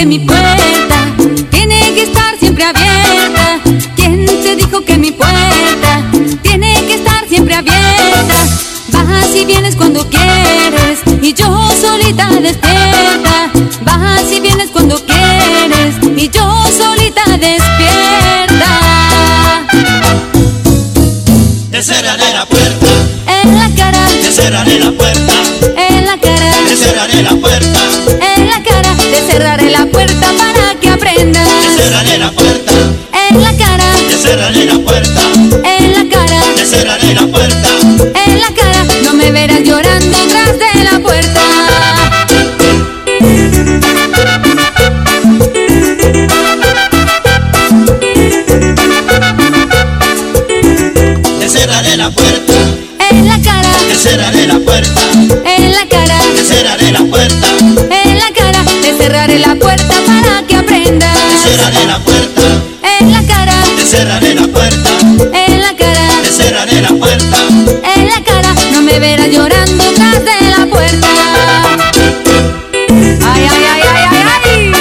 que mi puerta tiene que estar siempre abierta? ¿Quién te dijo que mi puerta tiene que estar siempre abierta? Vas y vienes cuando quieres y yo solita despierta. Vas y vienes cuando quieres y yo solita despierta. Te cerraré la puerta, En la cara, te cerraré la puerta, en la cara, te cerraré la puerta, en la cara. Te cerraré la puerta para que aprendas. te cerraré la puerta, En la cara, te cerraré la puerta, en la cara, te cerraré la puerta. en la cara. No me verás llorando tras de la puerta. Te cerraré la puerta, En la cara, te cerraré la puerta, en la cara, te cerraré la puerta, en la cara. Te cerraré la puerta para que aprendas. te cerraré la puerta, En la cara, te cerraré la puerta, en la cara, te cerraré la puerta. en la cara. No me verás llorando tras de la puerta. Ay, ay, ay, ay, ay, ay.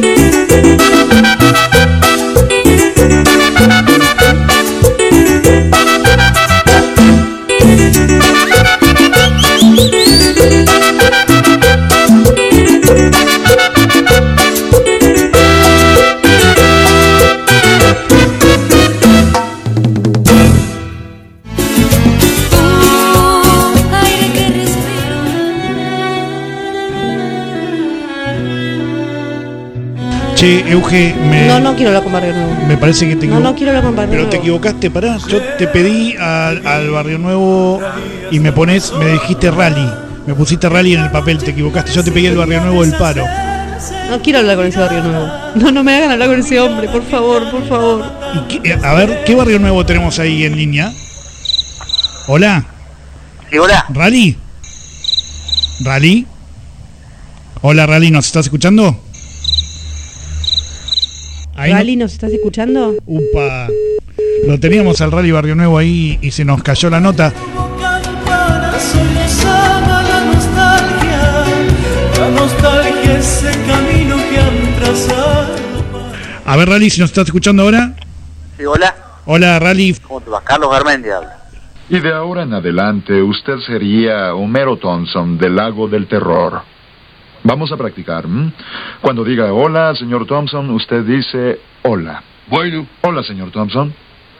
Che, Euge, No quiero hablar con Barrio Nuevo. me parece que te No quiero hablar con Barrio Pero Nuevo. te equivocaste, pará. Yo te pedí al Barrio Nuevo y me dijiste Rally. Me pusiste Rally en el papel, te equivocaste. Yo te pedí el Barrio Nuevo del Paro. No quiero hablar con ese Barrio Nuevo. No me hagan hablar con ese hombre, por favor, por favor. A ver, ¿qué Barrio Nuevo tenemos ahí en línea? Hola. Sí, hola. ¿Rally? ¿Rally? Hola, Rally, ¿nos estás escuchando? Ahí ¿Rally nos estás escuchando? Upa. Lo teníamos al Rally Barrio Nuevo ahí y se nos cayó la nota. La nostalgia, ese camino que han trazado. A ver, Rally, si nos estás escuchando ahora. Sí, hola. Hola, Rally. ¿Cómo te va? Carlos Garmendia habla. Y de ahora en adelante usted sería Homero Thompson del Lago del Terror. Vamos a practicar. Cuando diga hola, señor Thompson, usted dice hola. Bueno. Hola, señor Thompson.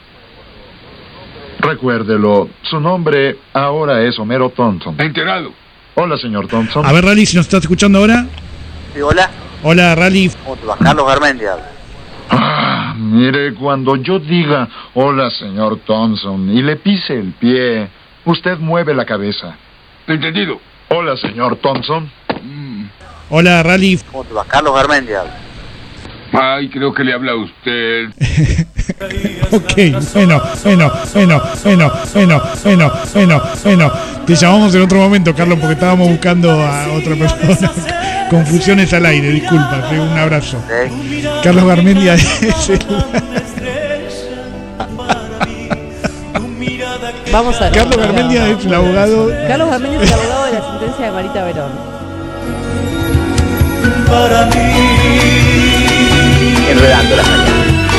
Recuérdelo, su nombre ahora es Homero Thompson. Enterado. Hola, señor Thompson. A ver, Rally, si nos estás escuchando ahora. Sí, hola. Hola, Rally. ¿Cómo te va? Carlos Garmendia habla. Mire, cuando yo diga hola, señor Thompson, y le pise el pie, usted mueve la cabeza. Entendido. Hola, señor Thompson. Hola, Rally. ¿Cómo te va? Carlos Garmendia habla. Ay, creo que le habla a usted. Ok, bueno. Te llamamos en otro momento, Carlos, porque estábamos buscando a otra persona. Confusiones al aire, disculpa, un abrazo. Carlos Garmendia es el... Vamos a ver. Carlos Garmendia es el abogado. Carlos Garmendia es el abogado de la sentencia de Marita Verón. Para mí. Enredando las mañanas.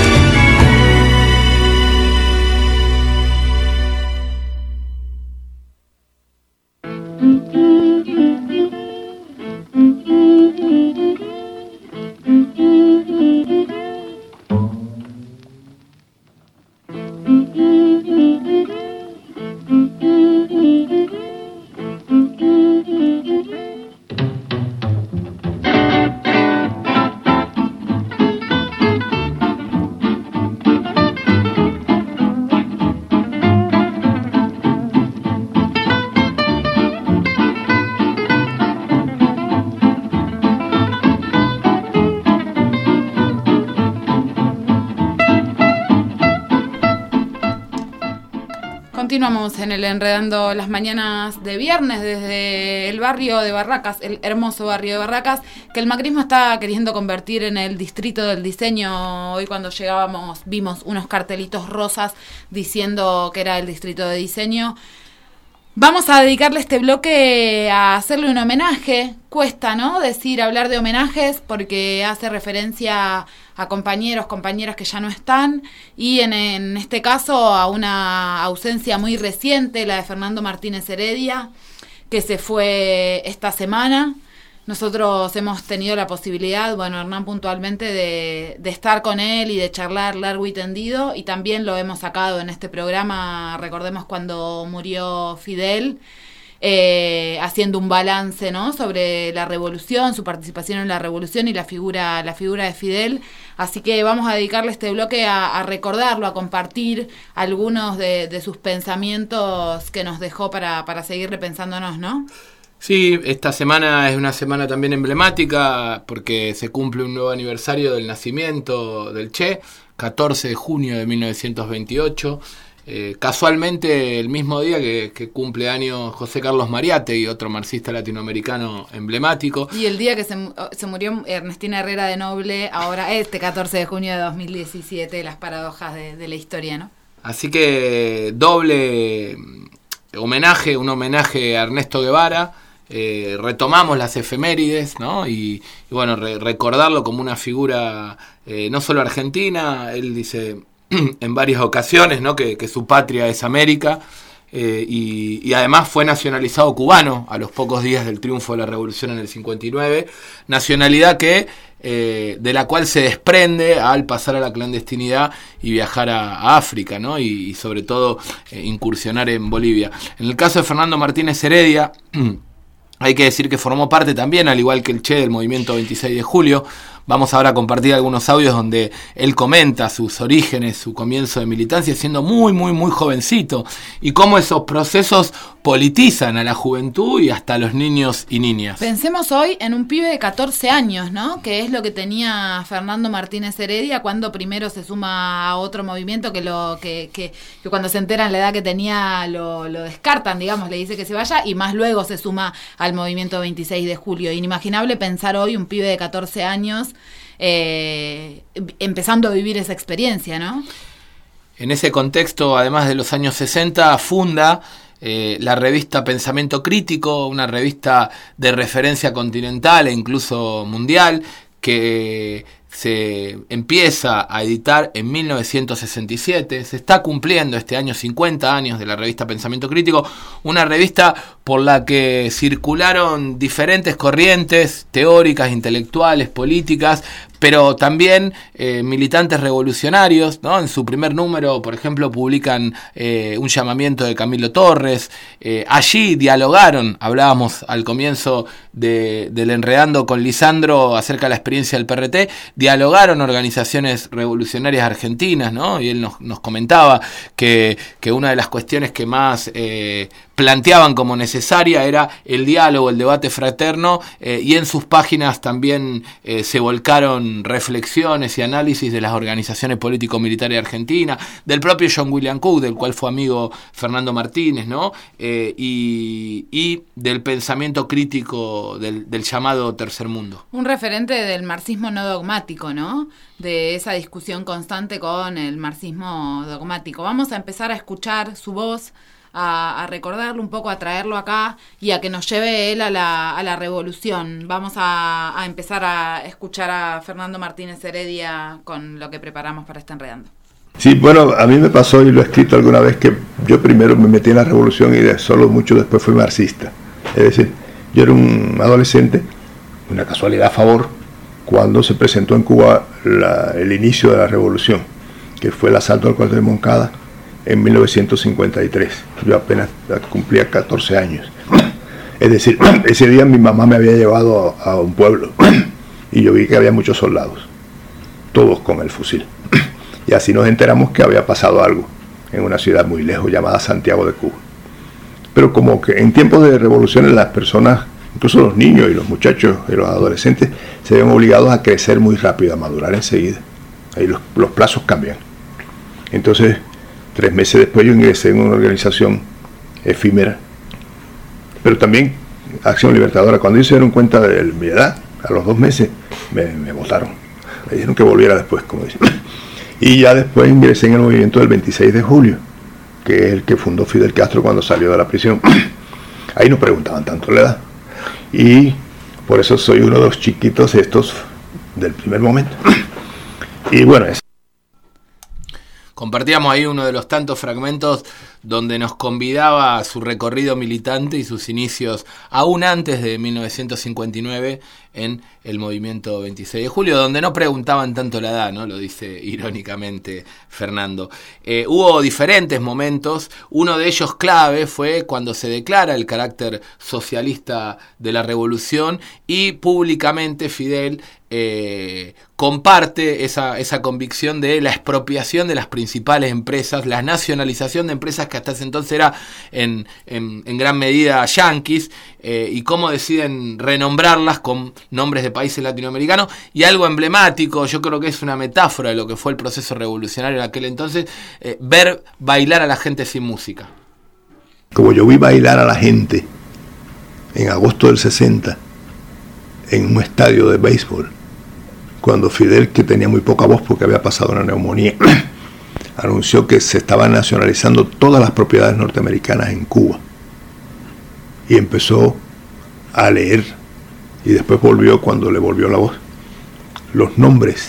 Continuamos en el Enredando las Mañanas de viernes desde el barrio de Barracas, el hermoso barrio de Barracas, que el macrismo está queriendo convertir en el distrito del diseño. Hoy cuando llegábamos vimos unos cartelitos rosas diciendo que era el distrito de diseño. Vamos a dedicarle este bloque a hacerle un homenaje. Cuesta, ¿no? Hablar de homenajes porque hace referencia a compañeros, compañeras que ya no están y en este caso a una ausencia muy reciente, la de Fernando Martínez Heredia, que se fue esta semana. Nosotros hemos tenido la posibilidad, bueno, Hernán puntualmente, de estar con él y de charlar largo y tendido, y también lo hemos sacado en este programa, recordemos cuando murió Fidel, haciendo un balance, ¿no?, sobre la revolución, su participación en la revolución y la figura de Fidel. Así que vamos a dedicarle este bloque a recordarlo, a compartir algunos de sus pensamientos que nos dejó para seguir repensándonos, ¿no? Sí, esta semana es una semana también emblemática porque se cumple un nuevo aniversario del nacimiento del Che, 14 de junio de 1928, casualmente el mismo día que cumple años José Carlos Mariátegui, otro marxista latinoamericano emblemático. Y el día que se murió Ernestina Herrera de Noble, ahora 14 de junio de 2017, las paradojas de la historia, ¿no? Así que doble homenaje, un homenaje a Ernesto Guevara. Retomamos las efemérides, ¿no? Y bueno, recordarlo como una figura no solo argentina. Él dice en varias ocasiones, ¿no?, que su patria es América, y además fue nacionalizado cubano a los pocos días del triunfo de la revolución en el 59, nacionalidad de la cual se desprende al pasar a la clandestinidad y viajar a África, ¿no? Y sobre todo incursionar en Bolivia. En el caso de Fernando Martínez Heredia, hay que decir que formó parte también, al igual que el Che, del movimiento 26 de julio. Vamos ahora a compartir algunos audios donde él comenta sus orígenes, su comienzo de militancia, siendo muy, muy, muy jovencito, y cómo esos procesos politizan a la juventud y hasta a los niños y niñas. Pensemos hoy en un pibe de 14 años, ¿no?, que es lo que tenía Fernando Martínez Heredia cuando primero se suma a otro movimiento que cuando se enteran la edad que tenía lo descartan, digamos, le dice que se vaya, y más luego se suma al movimiento 26 de julio. Inimaginable pensar hoy un pibe de 14 años empezando a vivir esa experiencia, ¿no? En ese contexto, además de los años 60, funda la revista Pensamiento Crítico, una revista de referencia continental e incluso mundial, que se empieza a editar en 1967, se está cumpliendo este año 50 años de la revista Pensamiento Crítico, una revista por la que circularon diferentes corrientes teóricas, intelectuales, políticas, pero también militantes revolucionarios, ¿no? En su primer número, por ejemplo, publican un llamamiento de Camilo Torres. Allí dialogaron, hablábamos al comienzo del Enredando con Lisandro acerca de la experiencia del PRT, dialogaron organizaciones revolucionarias argentinas, ¿no? Y él nos comentaba que una de las cuestiones que más planteaban como necesaria era el diálogo, el debate fraterno, y en sus páginas también se volcaron reflexiones y análisis de las organizaciones político-militares argentinas, del propio John William Cook, del cual fue amigo Fernando Martínez, ¿no? Y del pensamiento crítico del llamado Tercer Mundo. Un referente del marxismo no dogmático, ¿no? De esa discusión constante con el marxismo dogmático. Vamos a empezar a escuchar su voz, a recordarlo un poco, a traerlo acá y a que nos lleve él a la revolución. Vamos a empezar a escuchar a Fernando Martínez Heredia con lo que preparamos para este Enredando. Sí, bueno, a mí me pasó, y lo he escrito alguna vez, que yo primero me metí en la revolución y solo mucho después fui marxista. Es decir, yo era un adolescente, una casualidad a favor, cuando se presentó en Cuba el inicio de la revolución, que fue el asalto al cuartel de Moncada en 1953. Yo apenas cumplía 14 años. Es decir, ese día mi mamá me había llevado a un pueblo y yo vi que había muchos soldados, todos con el fusil. Y así nos enteramos que había pasado algo en una ciudad muy lejos llamada Santiago de Cuba. Pero como que en tiempos de revoluciones las personas, incluso los niños y los muchachos y los adolescentes, se ven obligados a crecer muy rápido, a madurar enseguida. Ahí los plazos cambian. Entonces, 3 meses después yo ingresé en una organización efímera, pero también Acción Libertadora. Cuando ellos se dieron cuenta de mi edad, a los 2 meses, me votaron. Me dijeron que volviera después, como dicen. Y ya después ingresé en el movimiento del 26 de julio, que es el que fundó Fidel Castro cuando salió de la prisión. Ahí no preguntaban tanto la edad. Y por eso soy uno de los chiquitos estos del primer momento. Y bueno, compartíamos ahí uno de los tantos fragmentos donde nos convidaba a su recorrido militante y sus inicios aún antes de 1959 en el movimiento 26 de julio, donde no preguntaban tanto la edad, ¿no? Lo dice irónicamente Fernando. Hubo diferentes momentos, uno de ellos clave fue cuando se declara el carácter socialista de la revolución y públicamente Fidel comparte esa convicción de la expropiación de las principales empresas, la nacionalización de empresas que hasta ese entonces era en gran medida yanquis, y cómo deciden renombrarlas con nombres de países latinoamericanos, y algo emblemático, yo creo que es una metáfora de lo que fue el proceso revolucionario en aquel entonces, ver bailar a la gente sin música. Como yo vi bailar a la gente en agosto del 60 en un estadio de béisbol, cuando Fidel, que tenía muy poca voz porque había pasado una neumonía, anunció que se estaban nacionalizando todas las propiedades norteamericanas en Cuba, y empezó a leer, y después volvió, cuando le volvió la voz, los nombres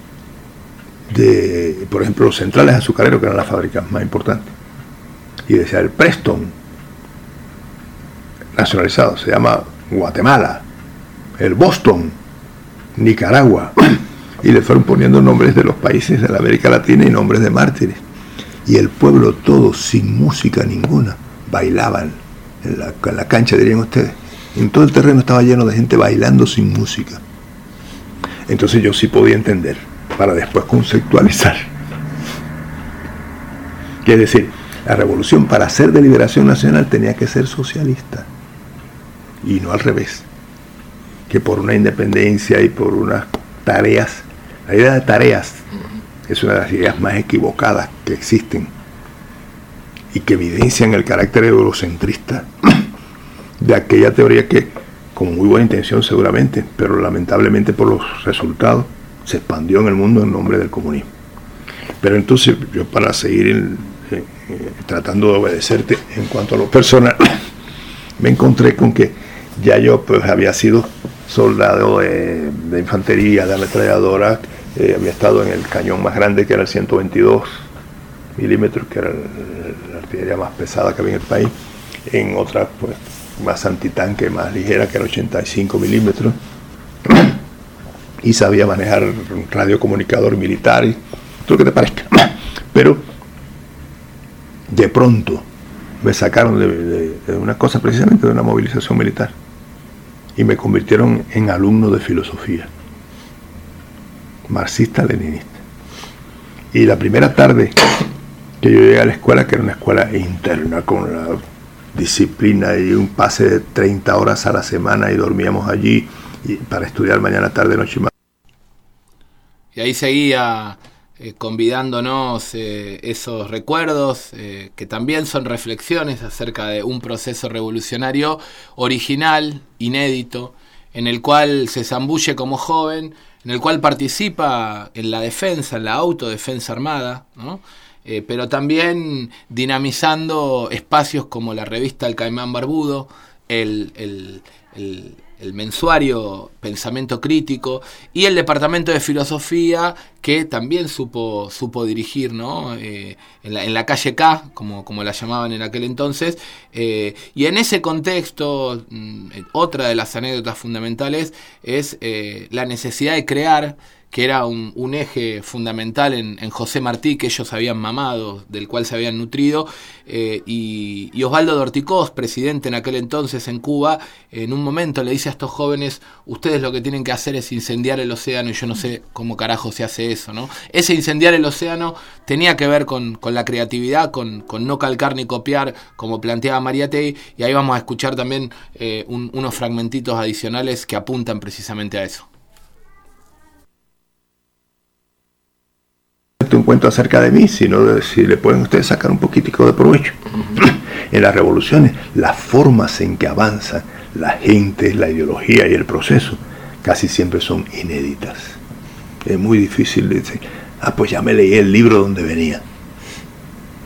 de, por ejemplo, los centrales azucareros, que eran las fábricas más importantes, y decía el Preston nacionalizado, se llama Guatemala, el Boston, Nicaragua, y le fueron poniendo nombres de los países de la América Latina y nombres de mártires, y el pueblo todo, sin música ninguna, bailaban en la cancha, dirían ustedes. En todo el terreno estaba lleno de gente bailando sin música. Entonces yo sí podía entender, para después conceptualizar, que es decir, la revolución, para ser de liberación nacional, tenía que ser socialista, y no al revés, que por una independencia y por unas tareas. La idea de tareas es una de las ideas más equivocadas que existen y que evidencian el carácter eurocentrista de aquella teoría que, con muy buena intención seguramente, pero lamentablemente por los resultados, se expandió en el mundo en nombre del comunismo. Pero entonces yo, para seguir tratando de obedecerte en cuanto a lo personal, me encontré con que ya yo pues había sido soldado de infantería, de ametralladora, había estado en el cañón más grande, que era el 122 milímetros, que era la artillería más pesada que había en el país, en otra pues más antitanque, más ligera, que era 85 milímetros, y sabía manejar un radiocomunicador militar y todo lo que te parezca. Pero de pronto me sacaron de una cosa, precisamente de una movilización militar, y me convirtieron en alumno de filosofía, marxista-leninista. Y la primera tarde que yo llegué a la escuela, que era una escuela interna con la disciplina y un pase de 30 horas a la semana, y dormíamos allí para estudiar mañana, tarde, noche y más. Y ahí seguía convidándonos esos recuerdos, que también son reflexiones acerca de un proceso revolucionario original, inédito, en el cual se zambulle como joven, en el cual participa en la defensa, en la autodefensa armada, ¿no? Pero también dinamizando espacios como la revista El Caimán Barbudo, el mensuario Pensamiento Crítico y el departamento de filosofía, que también supo dirigir, ¿no? En la calle K, como la llamaban en aquel entonces, y en ese contexto, otra de las anécdotas fundamentales es la necesidad de crear, que era un eje fundamental en José Martí, que ellos habían mamado, del cual se habían nutrido, y Osvaldo Dorticós, presidente en aquel entonces en Cuba, en un momento le dice a estos jóvenes: ustedes lo que tienen que hacer es incendiar el océano, y yo no sé cómo carajo se hace eso, ¿no? Ese incendiar el océano tenía que ver con la creatividad, con no calcar ni copiar, como planteaba Mariátegui, y ahí vamos a escuchar también unos fragmentitos adicionales que apuntan precisamente a eso. Un cuento acerca de mí, sino de si le pueden ustedes sacar un poquitico de provecho. En las revoluciones, las formas en que avanzan la gente, la ideología y el proceso casi siempre son inéditas. Es muy difícil decir: pues ya me leí el libro donde venía.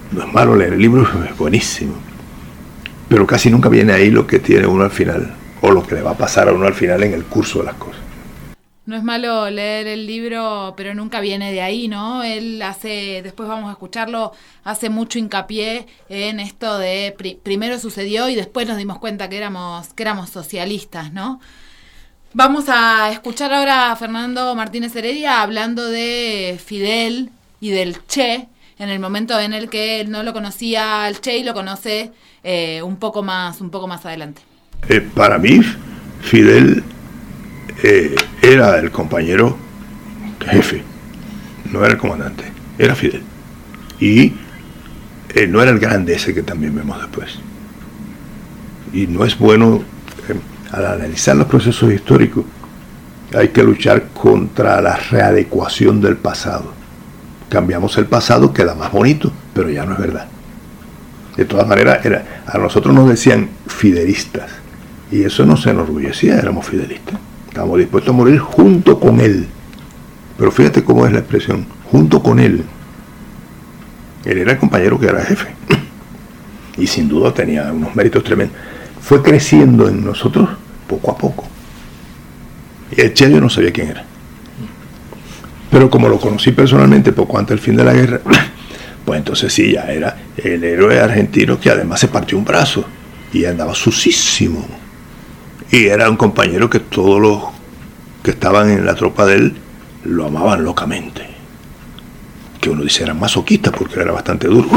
No es malo leer el libro, es buenísimo. Pero casi nunca viene ahí lo que tiene uno al final, o lo que le va a pasar a uno al final en el curso de las cosas. No es malo leer el libro, pero nunca viene de ahí, ¿no? Él hace, después vamos a escucharlo, hace mucho hincapié en esto de primero sucedió y después nos dimos cuenta que éramos socialistas, ¿no? Vamos a escuchar ahora a Fernando Martínez Heredia hablando de Fidel y del Che, en el momento en el que él no lo conocía al Che y lo conoce un poco más adelante. Para mí, Fidel era el compañero jefe, no era el comandante, era Fidel. Y no era el grande ese que también vemos después. Y no es bueno, al analizar los procesos históricos, hay que luchar contra la readecuación del pasado. Cambiamos el pasado, queda más bonito, pero ya no es verdad. De todas maneras, a nosotros nos decían fidelistas, y eso no se enorgullecía, éramos fidelistas. Estábamos dispuestos a morir junto con él. Pero fíjate cómo es la expresión, junto con él. Él era el compañero que era jefe. Y sin duda tenía unos méritos tremendos. Fue creciendo en nosotros poco a poco. Y el Che yo no sabía quién era. Pero como lo conocí personalmente poco antes del fin de la guerra, pues entonces sí, ya era el héroe argentino que además se partió un brazo y andaba sucísimo. Y era un compañero que todos los que estaban en la tropa de él lo amaban locamente. Que uno dice era masoquista porque era bastante duro.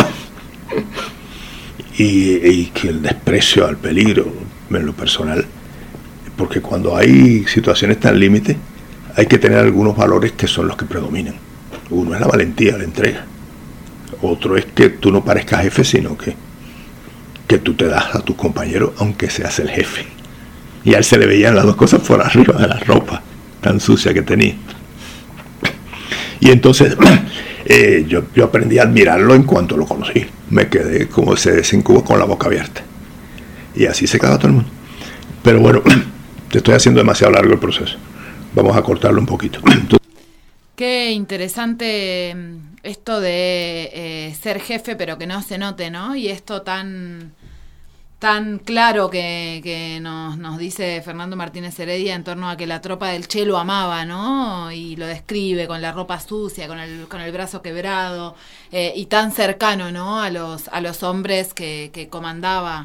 Y que el desprecio al peligro en lo personal, porque cuando hay situaciones tan límite hay que tener algunos valores que son los que predominan. Uno es la valentía, la entrega. Otro es que tú no parezcas jefe, sino que tú te das a tus compañeros aunque seas el jefe. Y a él se le veían las dos cosas por arriba de la ropa tan sucia que tenía. Y entonces yo aprendí a admirarlo en cuanto lo conocí. Me quedé, como se dice en Cuba, con la boca abierta. Y así se quedaba todo el mundo. Pero bueno, te estoy haciendo demasiado largo el proceso. Vamos a cortarlo un poquito. Qué interesante esto de ser jefe pero que no se note, ¿no? Y esto tan claro que nos dice Fernando Martínez Heredia en torno a que la tropa del Che lo amaba, ¿no? Y lo describe con la ropa sucia, con el brazo quebrado, y tan cercano, ¿no? A los hombres que comandaba.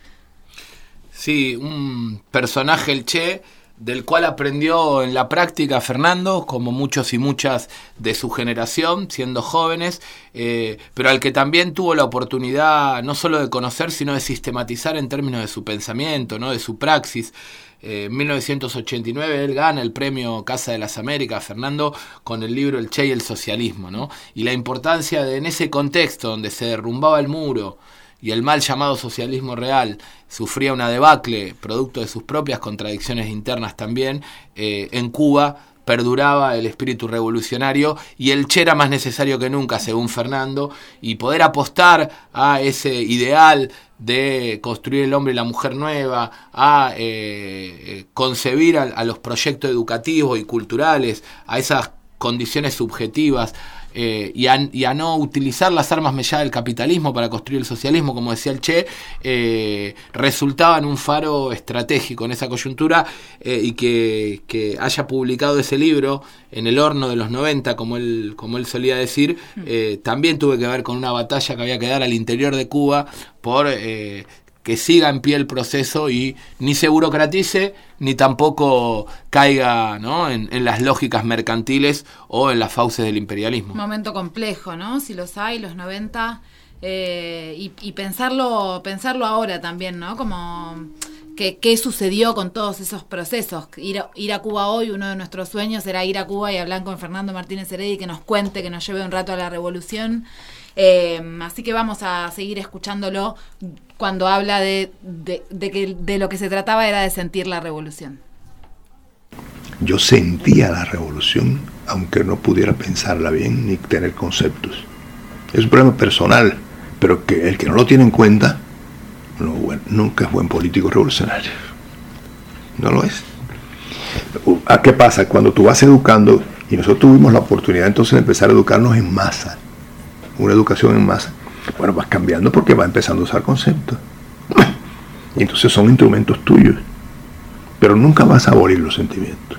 Sí, un personaje, el Che, del cual aprendió en la práctica Fernando, como muchos y muchas de su generación, siendo jóvenes, pero al que también tuvo la oportunidad no solo de conocer, sino de sistematizar en términos de su pensamiento, ¿no? De su praxis. En 1989 él gana el premio Casa de las Américas, Fernando, con el libro El Che y el socialismo, ¿no? Y la importancia de, en ese contexto donde se derrumbaba el muro y el mal llamado socialismo real sufría una debacle producto de sus propias contradicciones internas también, en Cuba perduraba el espíritu revolucionario y el Che era más necesario que nunca, según Fernando, y poder apostar a ese ideal de construir el hombre y la mujer nueva, a concebir a los proyectos educativos y culturales, a esas condiciones subjetivas, y a no utilizar las armas melladas del capitalismo para construir el socialismo, como decía el Che, resultaba en un faro estratégico en esa coyuntura, y que haya publicado ese libro en el horno de los 90, como él solía decir, también tuve que ver con una batalla que había que dar al interior de Cuba por que siga en pie el proceso y ni se burocratice ni tampoco caiga, ¿no? en las lógicas mercantiles o en las fauces del imperialismo. Un momento complejo, ¿no? Si los hay, los 90, y pensarlo ahora también, ¿no? Como qué sucedió con todos esos procesos. Ir a Cuba hoy, uno de nuestros sueños era ir a Cuba y hablar con Fernando Martínez Heredia y que nos cuente, que nos lleve un rato a la revolución. Así que vamos a seguir escuchándolo cuando habla de lo que se trataba era de sentir la revolución. Yo sentía la revolución aunque no pudiera pensarla bien ni tener conceptos. Es un problema personal, pero que el que no lo tiene en cuenta nunca es buen político revolucionario. No lo es. ¿A qué pasa? Cuando tú vas educando, y nosotros tuvimos la oportunidad entonces de empezar a educarnos en masa, una educación en masa, Bueno, vas cambiando porque vas empezando a usar conceptos. Y entonces son instrumentos tuyos. Pero nunca vas a abolir los sentimientos.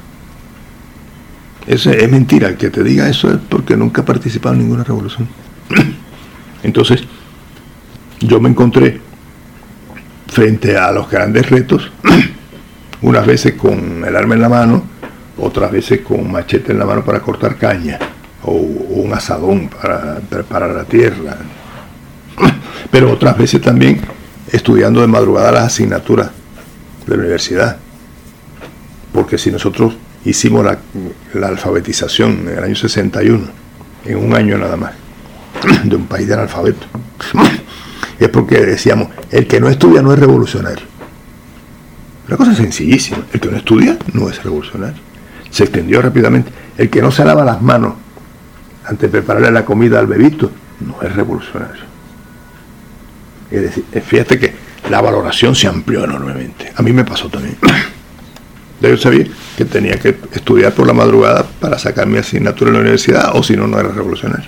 Es mentira. El que te diga eso es porque nunca ha participado en ninguna revolución. Entonces, yo me encontré frente a los grandes retos, unas veces con el arma en la mano, otras veces con un machete en la mano para cortar caña, o un asadón para preparar la tierra, pero otras veces también estudiando de madrugada las asignaturas de la universidad, porque si nosotros hicimos la alfabetización en el año 61, en un año nada más, de un país de analfabetos, es porque decíamos, el que no estudia no es revolucionario. Una cosa sencillísima, el que no estudia no es revolucionario. Se extendió rápidamente. El que no se lava las manos antes de prepararle la comida al bebito no es revolucionario. Es decir, fíjate que la valoración se amplió enormemente. A mí me pasó también. Yo sabía que tenía que estudiar por la madrugada para sacar mi asignatura en la universidad, o si no, no era revolucionario.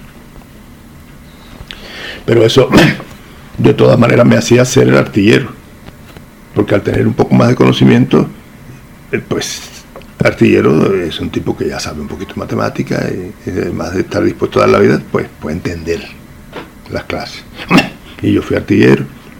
Pero eso, de todas maneras, me hacía ser el artillero, porque al tener un poco más de conocimiento, pues artillero es un tipo que ya sabe un poquito de matemática, y además de estar dispuesto a dar la vida, pues puede entender las clases. Y yo fui artillero.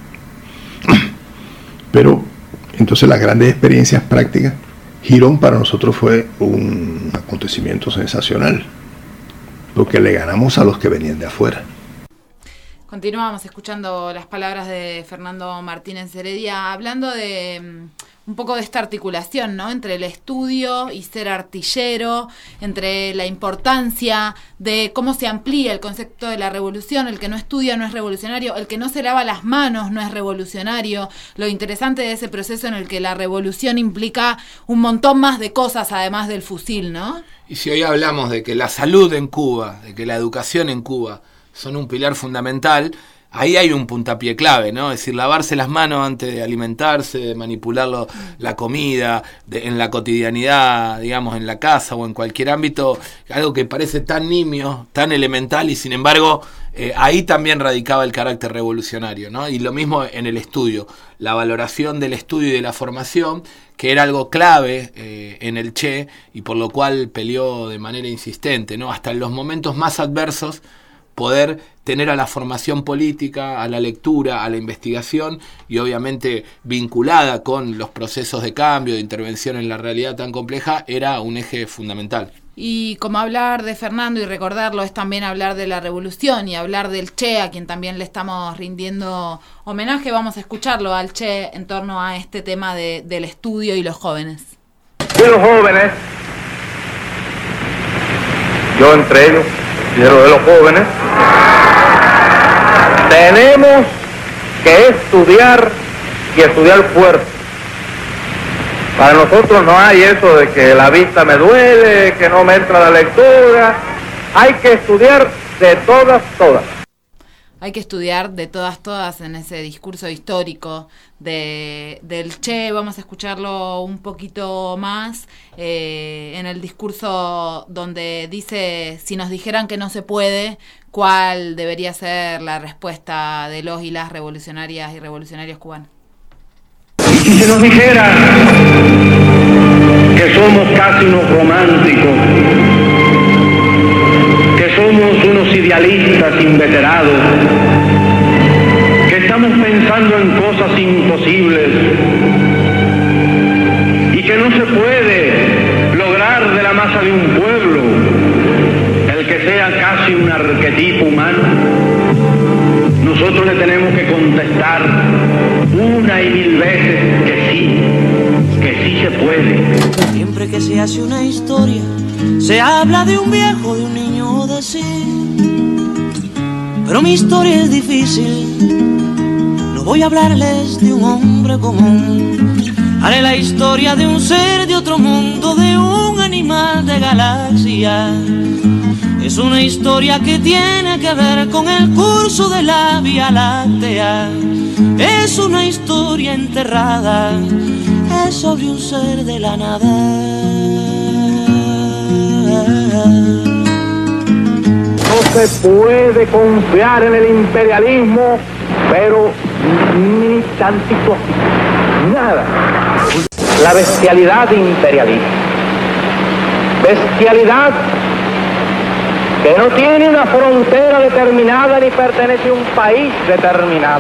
Pero entonces las grandes experiencias prácticas, Girón para nosotros fue un acontecimiento sensacional, porque le ganamos a los que venían de afuera. Continuamos escuchando las palabras de Fernando Martínez Heredia, hablando de un poco de esta articulación, ¿no?, entre el estudio y ser artillero, entre la importancia de cómo se amplía el concepto de la revolución. El que no estudia no es revolucionario, el que no se lava las manos no es revolucionario. Lo interesante de ese proceso en el que la revolución implica un montón más de cosas además del fusil, ¿no? Y si hoy hablamos de que la salud en Cuba, de que la educación en Cuba son un pilar fundamental, ahí hay un puntapié clave, ¿no? Es decir, lavarse las manos antes de alimentarse, de manipular la comida, en la cotidianidad, digamos, en la casa o en cualquier ámbito, algo que parece tan nimio, tan elemental, y sin embargo, ahí también radicaba el carácter revolucionario, ¿no? Y lo mismo en el estudio, la valoración del estudio y de la formación, que era algo clave en el Che, y por lo cual peleó de manera insistente, ¿no? Hasta en los momentos más adversos, poder tener a la formación política, a la lectura, a la investigación, y obviamente vinculada con los procesos de cambio, de intervención en la realidad tan compleja, era un eje fundamental. Y como hablar de Fernando y recordarlo es también hablar de la revolución y hablar del Che, a quien también le estamos rindiendo homenaje. Vamos a escucharlo al Che en torno a este tema del estudio y los jóvenes. De los jóvenes, yo entre ellos, y de los jóvenes, tenemos que estudiar y estudiar fuerte. Para nosotros no hay eso de que la vista me duele, que no me entra la lectura. Hay que estudiar de todas. Hay que estudiar de todas en ese discurso histórico del Che. Vamos a escucharlo un poquito más en el discurso donde dice: si nos dijeran que no se puede, ¿cuál debería ser la respuesta de los y las revolucionarias y revolucionarios cubanos? Si se nos dijera que somos casi unos románticos, que somos unos idealistas inveterados, que estamos pensando en cosas imposibles y que no se puede lograr de la masa de un pueblo el que sea casi un arquetipo humano, nosotros le tenemos que contestar una y mil veces que sí se puede. Siempre que se hace una historia, se habla de un viejo, de un niño o de sí. Pero mi historia es difícil, no voy a hablarles de un hombre común. Haré la historia de un ser de otro mundo, de un animal de galaxia. Es una historia que tiene que ver con el curso de la Vía Láctea. Es una historia enterrada, es sobre un ser de la nada. se puede confiar en el imperialismo, pero ni tantito, nada. La bestialidad imperialista. Bestialidad que no tiene una frontera determinada ni pertenece a un país determinado.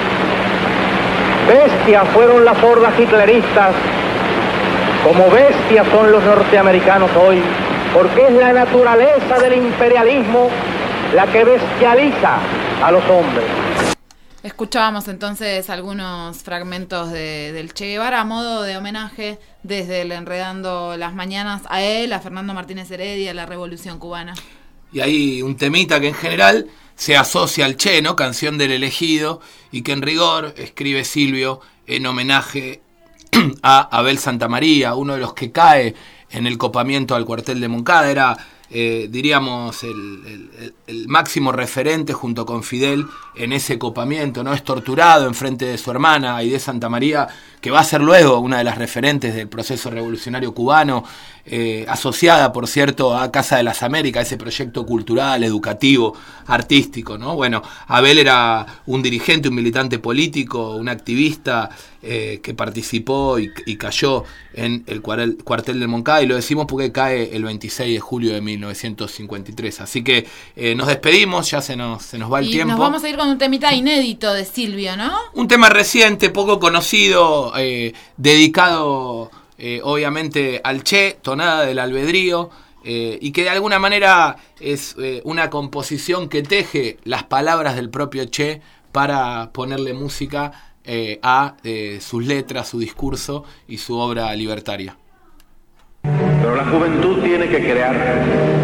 Bestias fueron las hordas hitleristas, como bestias son los norteamericanos hoy, porque es la naturaleza del imperialismo la que bestializa a los hombres. Escuchábamos entonces algunos fragmentos del Che Guevara a modo de homenaje desde el Enredando las Mañanas a él, a Fernando Martínez Heredia, a la Revolución Cubana. Y hay un temita que en general se asocia al Che, ¿no? Canción del elegido, y que en rigor escribe Silvio en homenaje a Abel Santamaría, uno de los que cae en el copamiento al cuartel de Moncada. Era, diríamos, el máximo referente junto con Fidel en ese copamiento, ¿no? Es torturado enfrente de su hermana, Aide Santamaría, que va a ser luego una de las referentes del proceso revolucionario cubano, asociada, por cierto, a Casa de las Américas, ese proyecto cultural, educativo, artístico, ¿no? Bueno, Abel era un dirigente, un militante político, un activista que participó y cayó en el cuartel de Moncada, y lo decimos porque cae el 26 de julio de 1953. Así que nos despedimos, ya se nos va el tiempo. Nos vamos a ir con un temita inédito de Silvio, ¿no? Un tema reciente, poco conocido, dedicado obviamente al Che, Tonada del Albedrío, y que de alguna manera es una composición que teje las palabras del propio Che para ponerle música a sus letras, su discurso y su obra libertaria. Pero la juventud tiene que crear.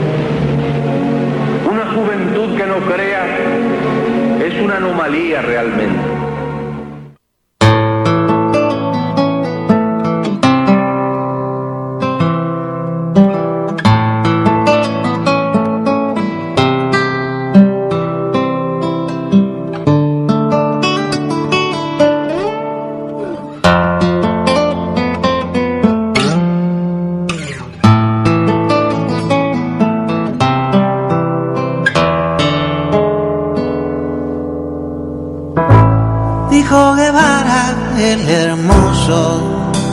Una juventud que no crea es una anomalía realmente. Dijo Guevara el hermoso,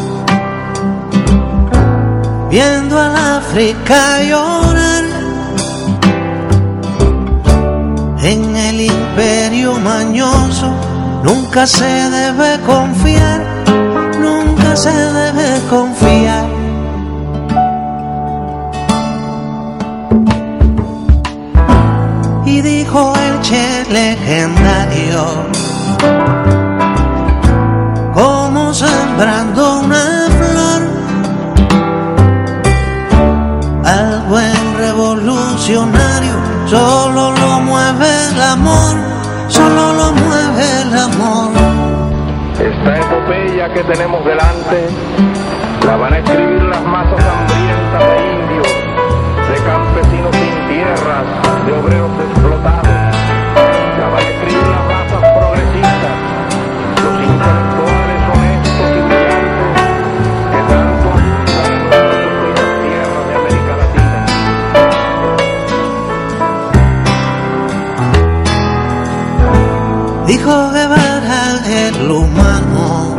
viendo al África llorar. En el imperio mañoso nunca se debe confiar, nunca se debe confiar. Y dijo el Che legendario, como sembrando una flor, al buen revolucionario solo lo mueve el amor, solo lo mueve el amor. Esta epopeya que tenemos delante la van a escribir las masas hambrientas de indios, de campesinos sin tierras, de obreros explotados. La van a escribir las masas progresistas, los intelectuales honestos y brillantes que tanto ayudan a nuestras bellas tierras de América Latina. Dijo Guevara el humano,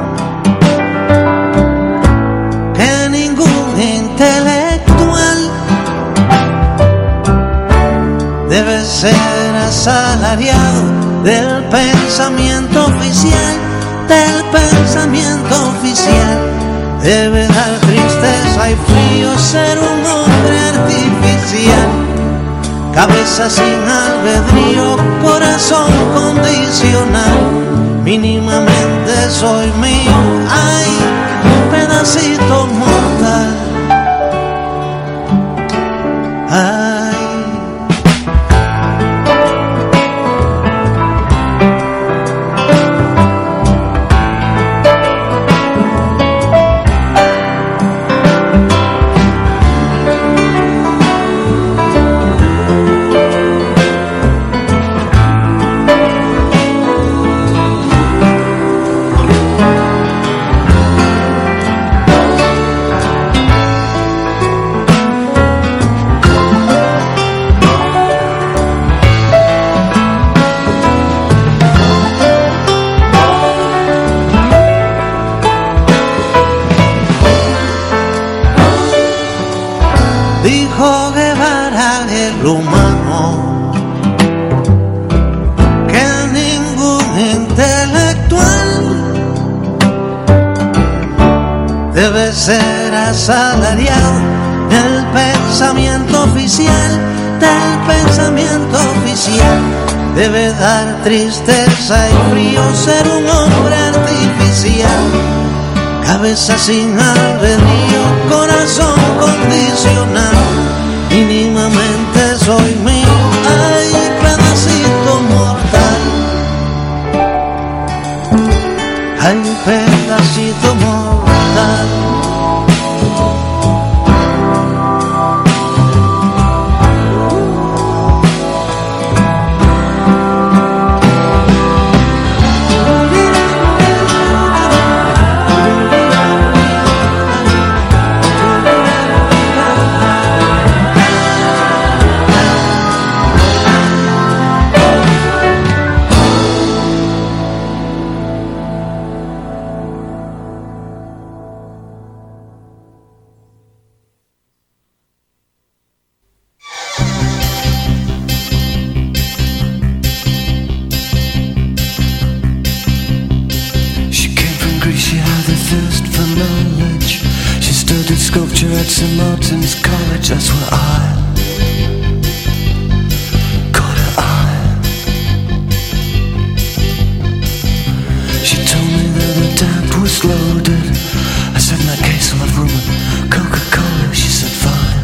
que ningún intelectual debe ser asalariado del pensamiento oficial, del pensamiento oficial. Debe dar tristeza y frío ser un hombre artificial, cabeza sin albedrío, corazón condicional. Mínimamente soy mío, ay, pedacito mortal. Ay. humano, que ningún intelectual debe ser asalariado del pensamiento oficial, debe dar tristeza y frío ser un hombre artificial, cabeza sin albedrío, corazón condicional, mínimamente soy mío, ay, pedacito mortal, ay, pedacito mortal. St. Martin's College, that's where I caught her eye. She told me that the dad was loaded. I said, in that case I'll have rum and Coca-Cola. She said, fine.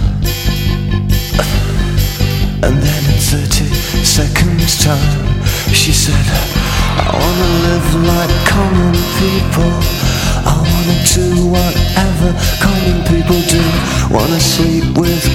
And then in 30 seconds time she said, I wanna live like common people, I wanna do whatever common people do, wanna sleep with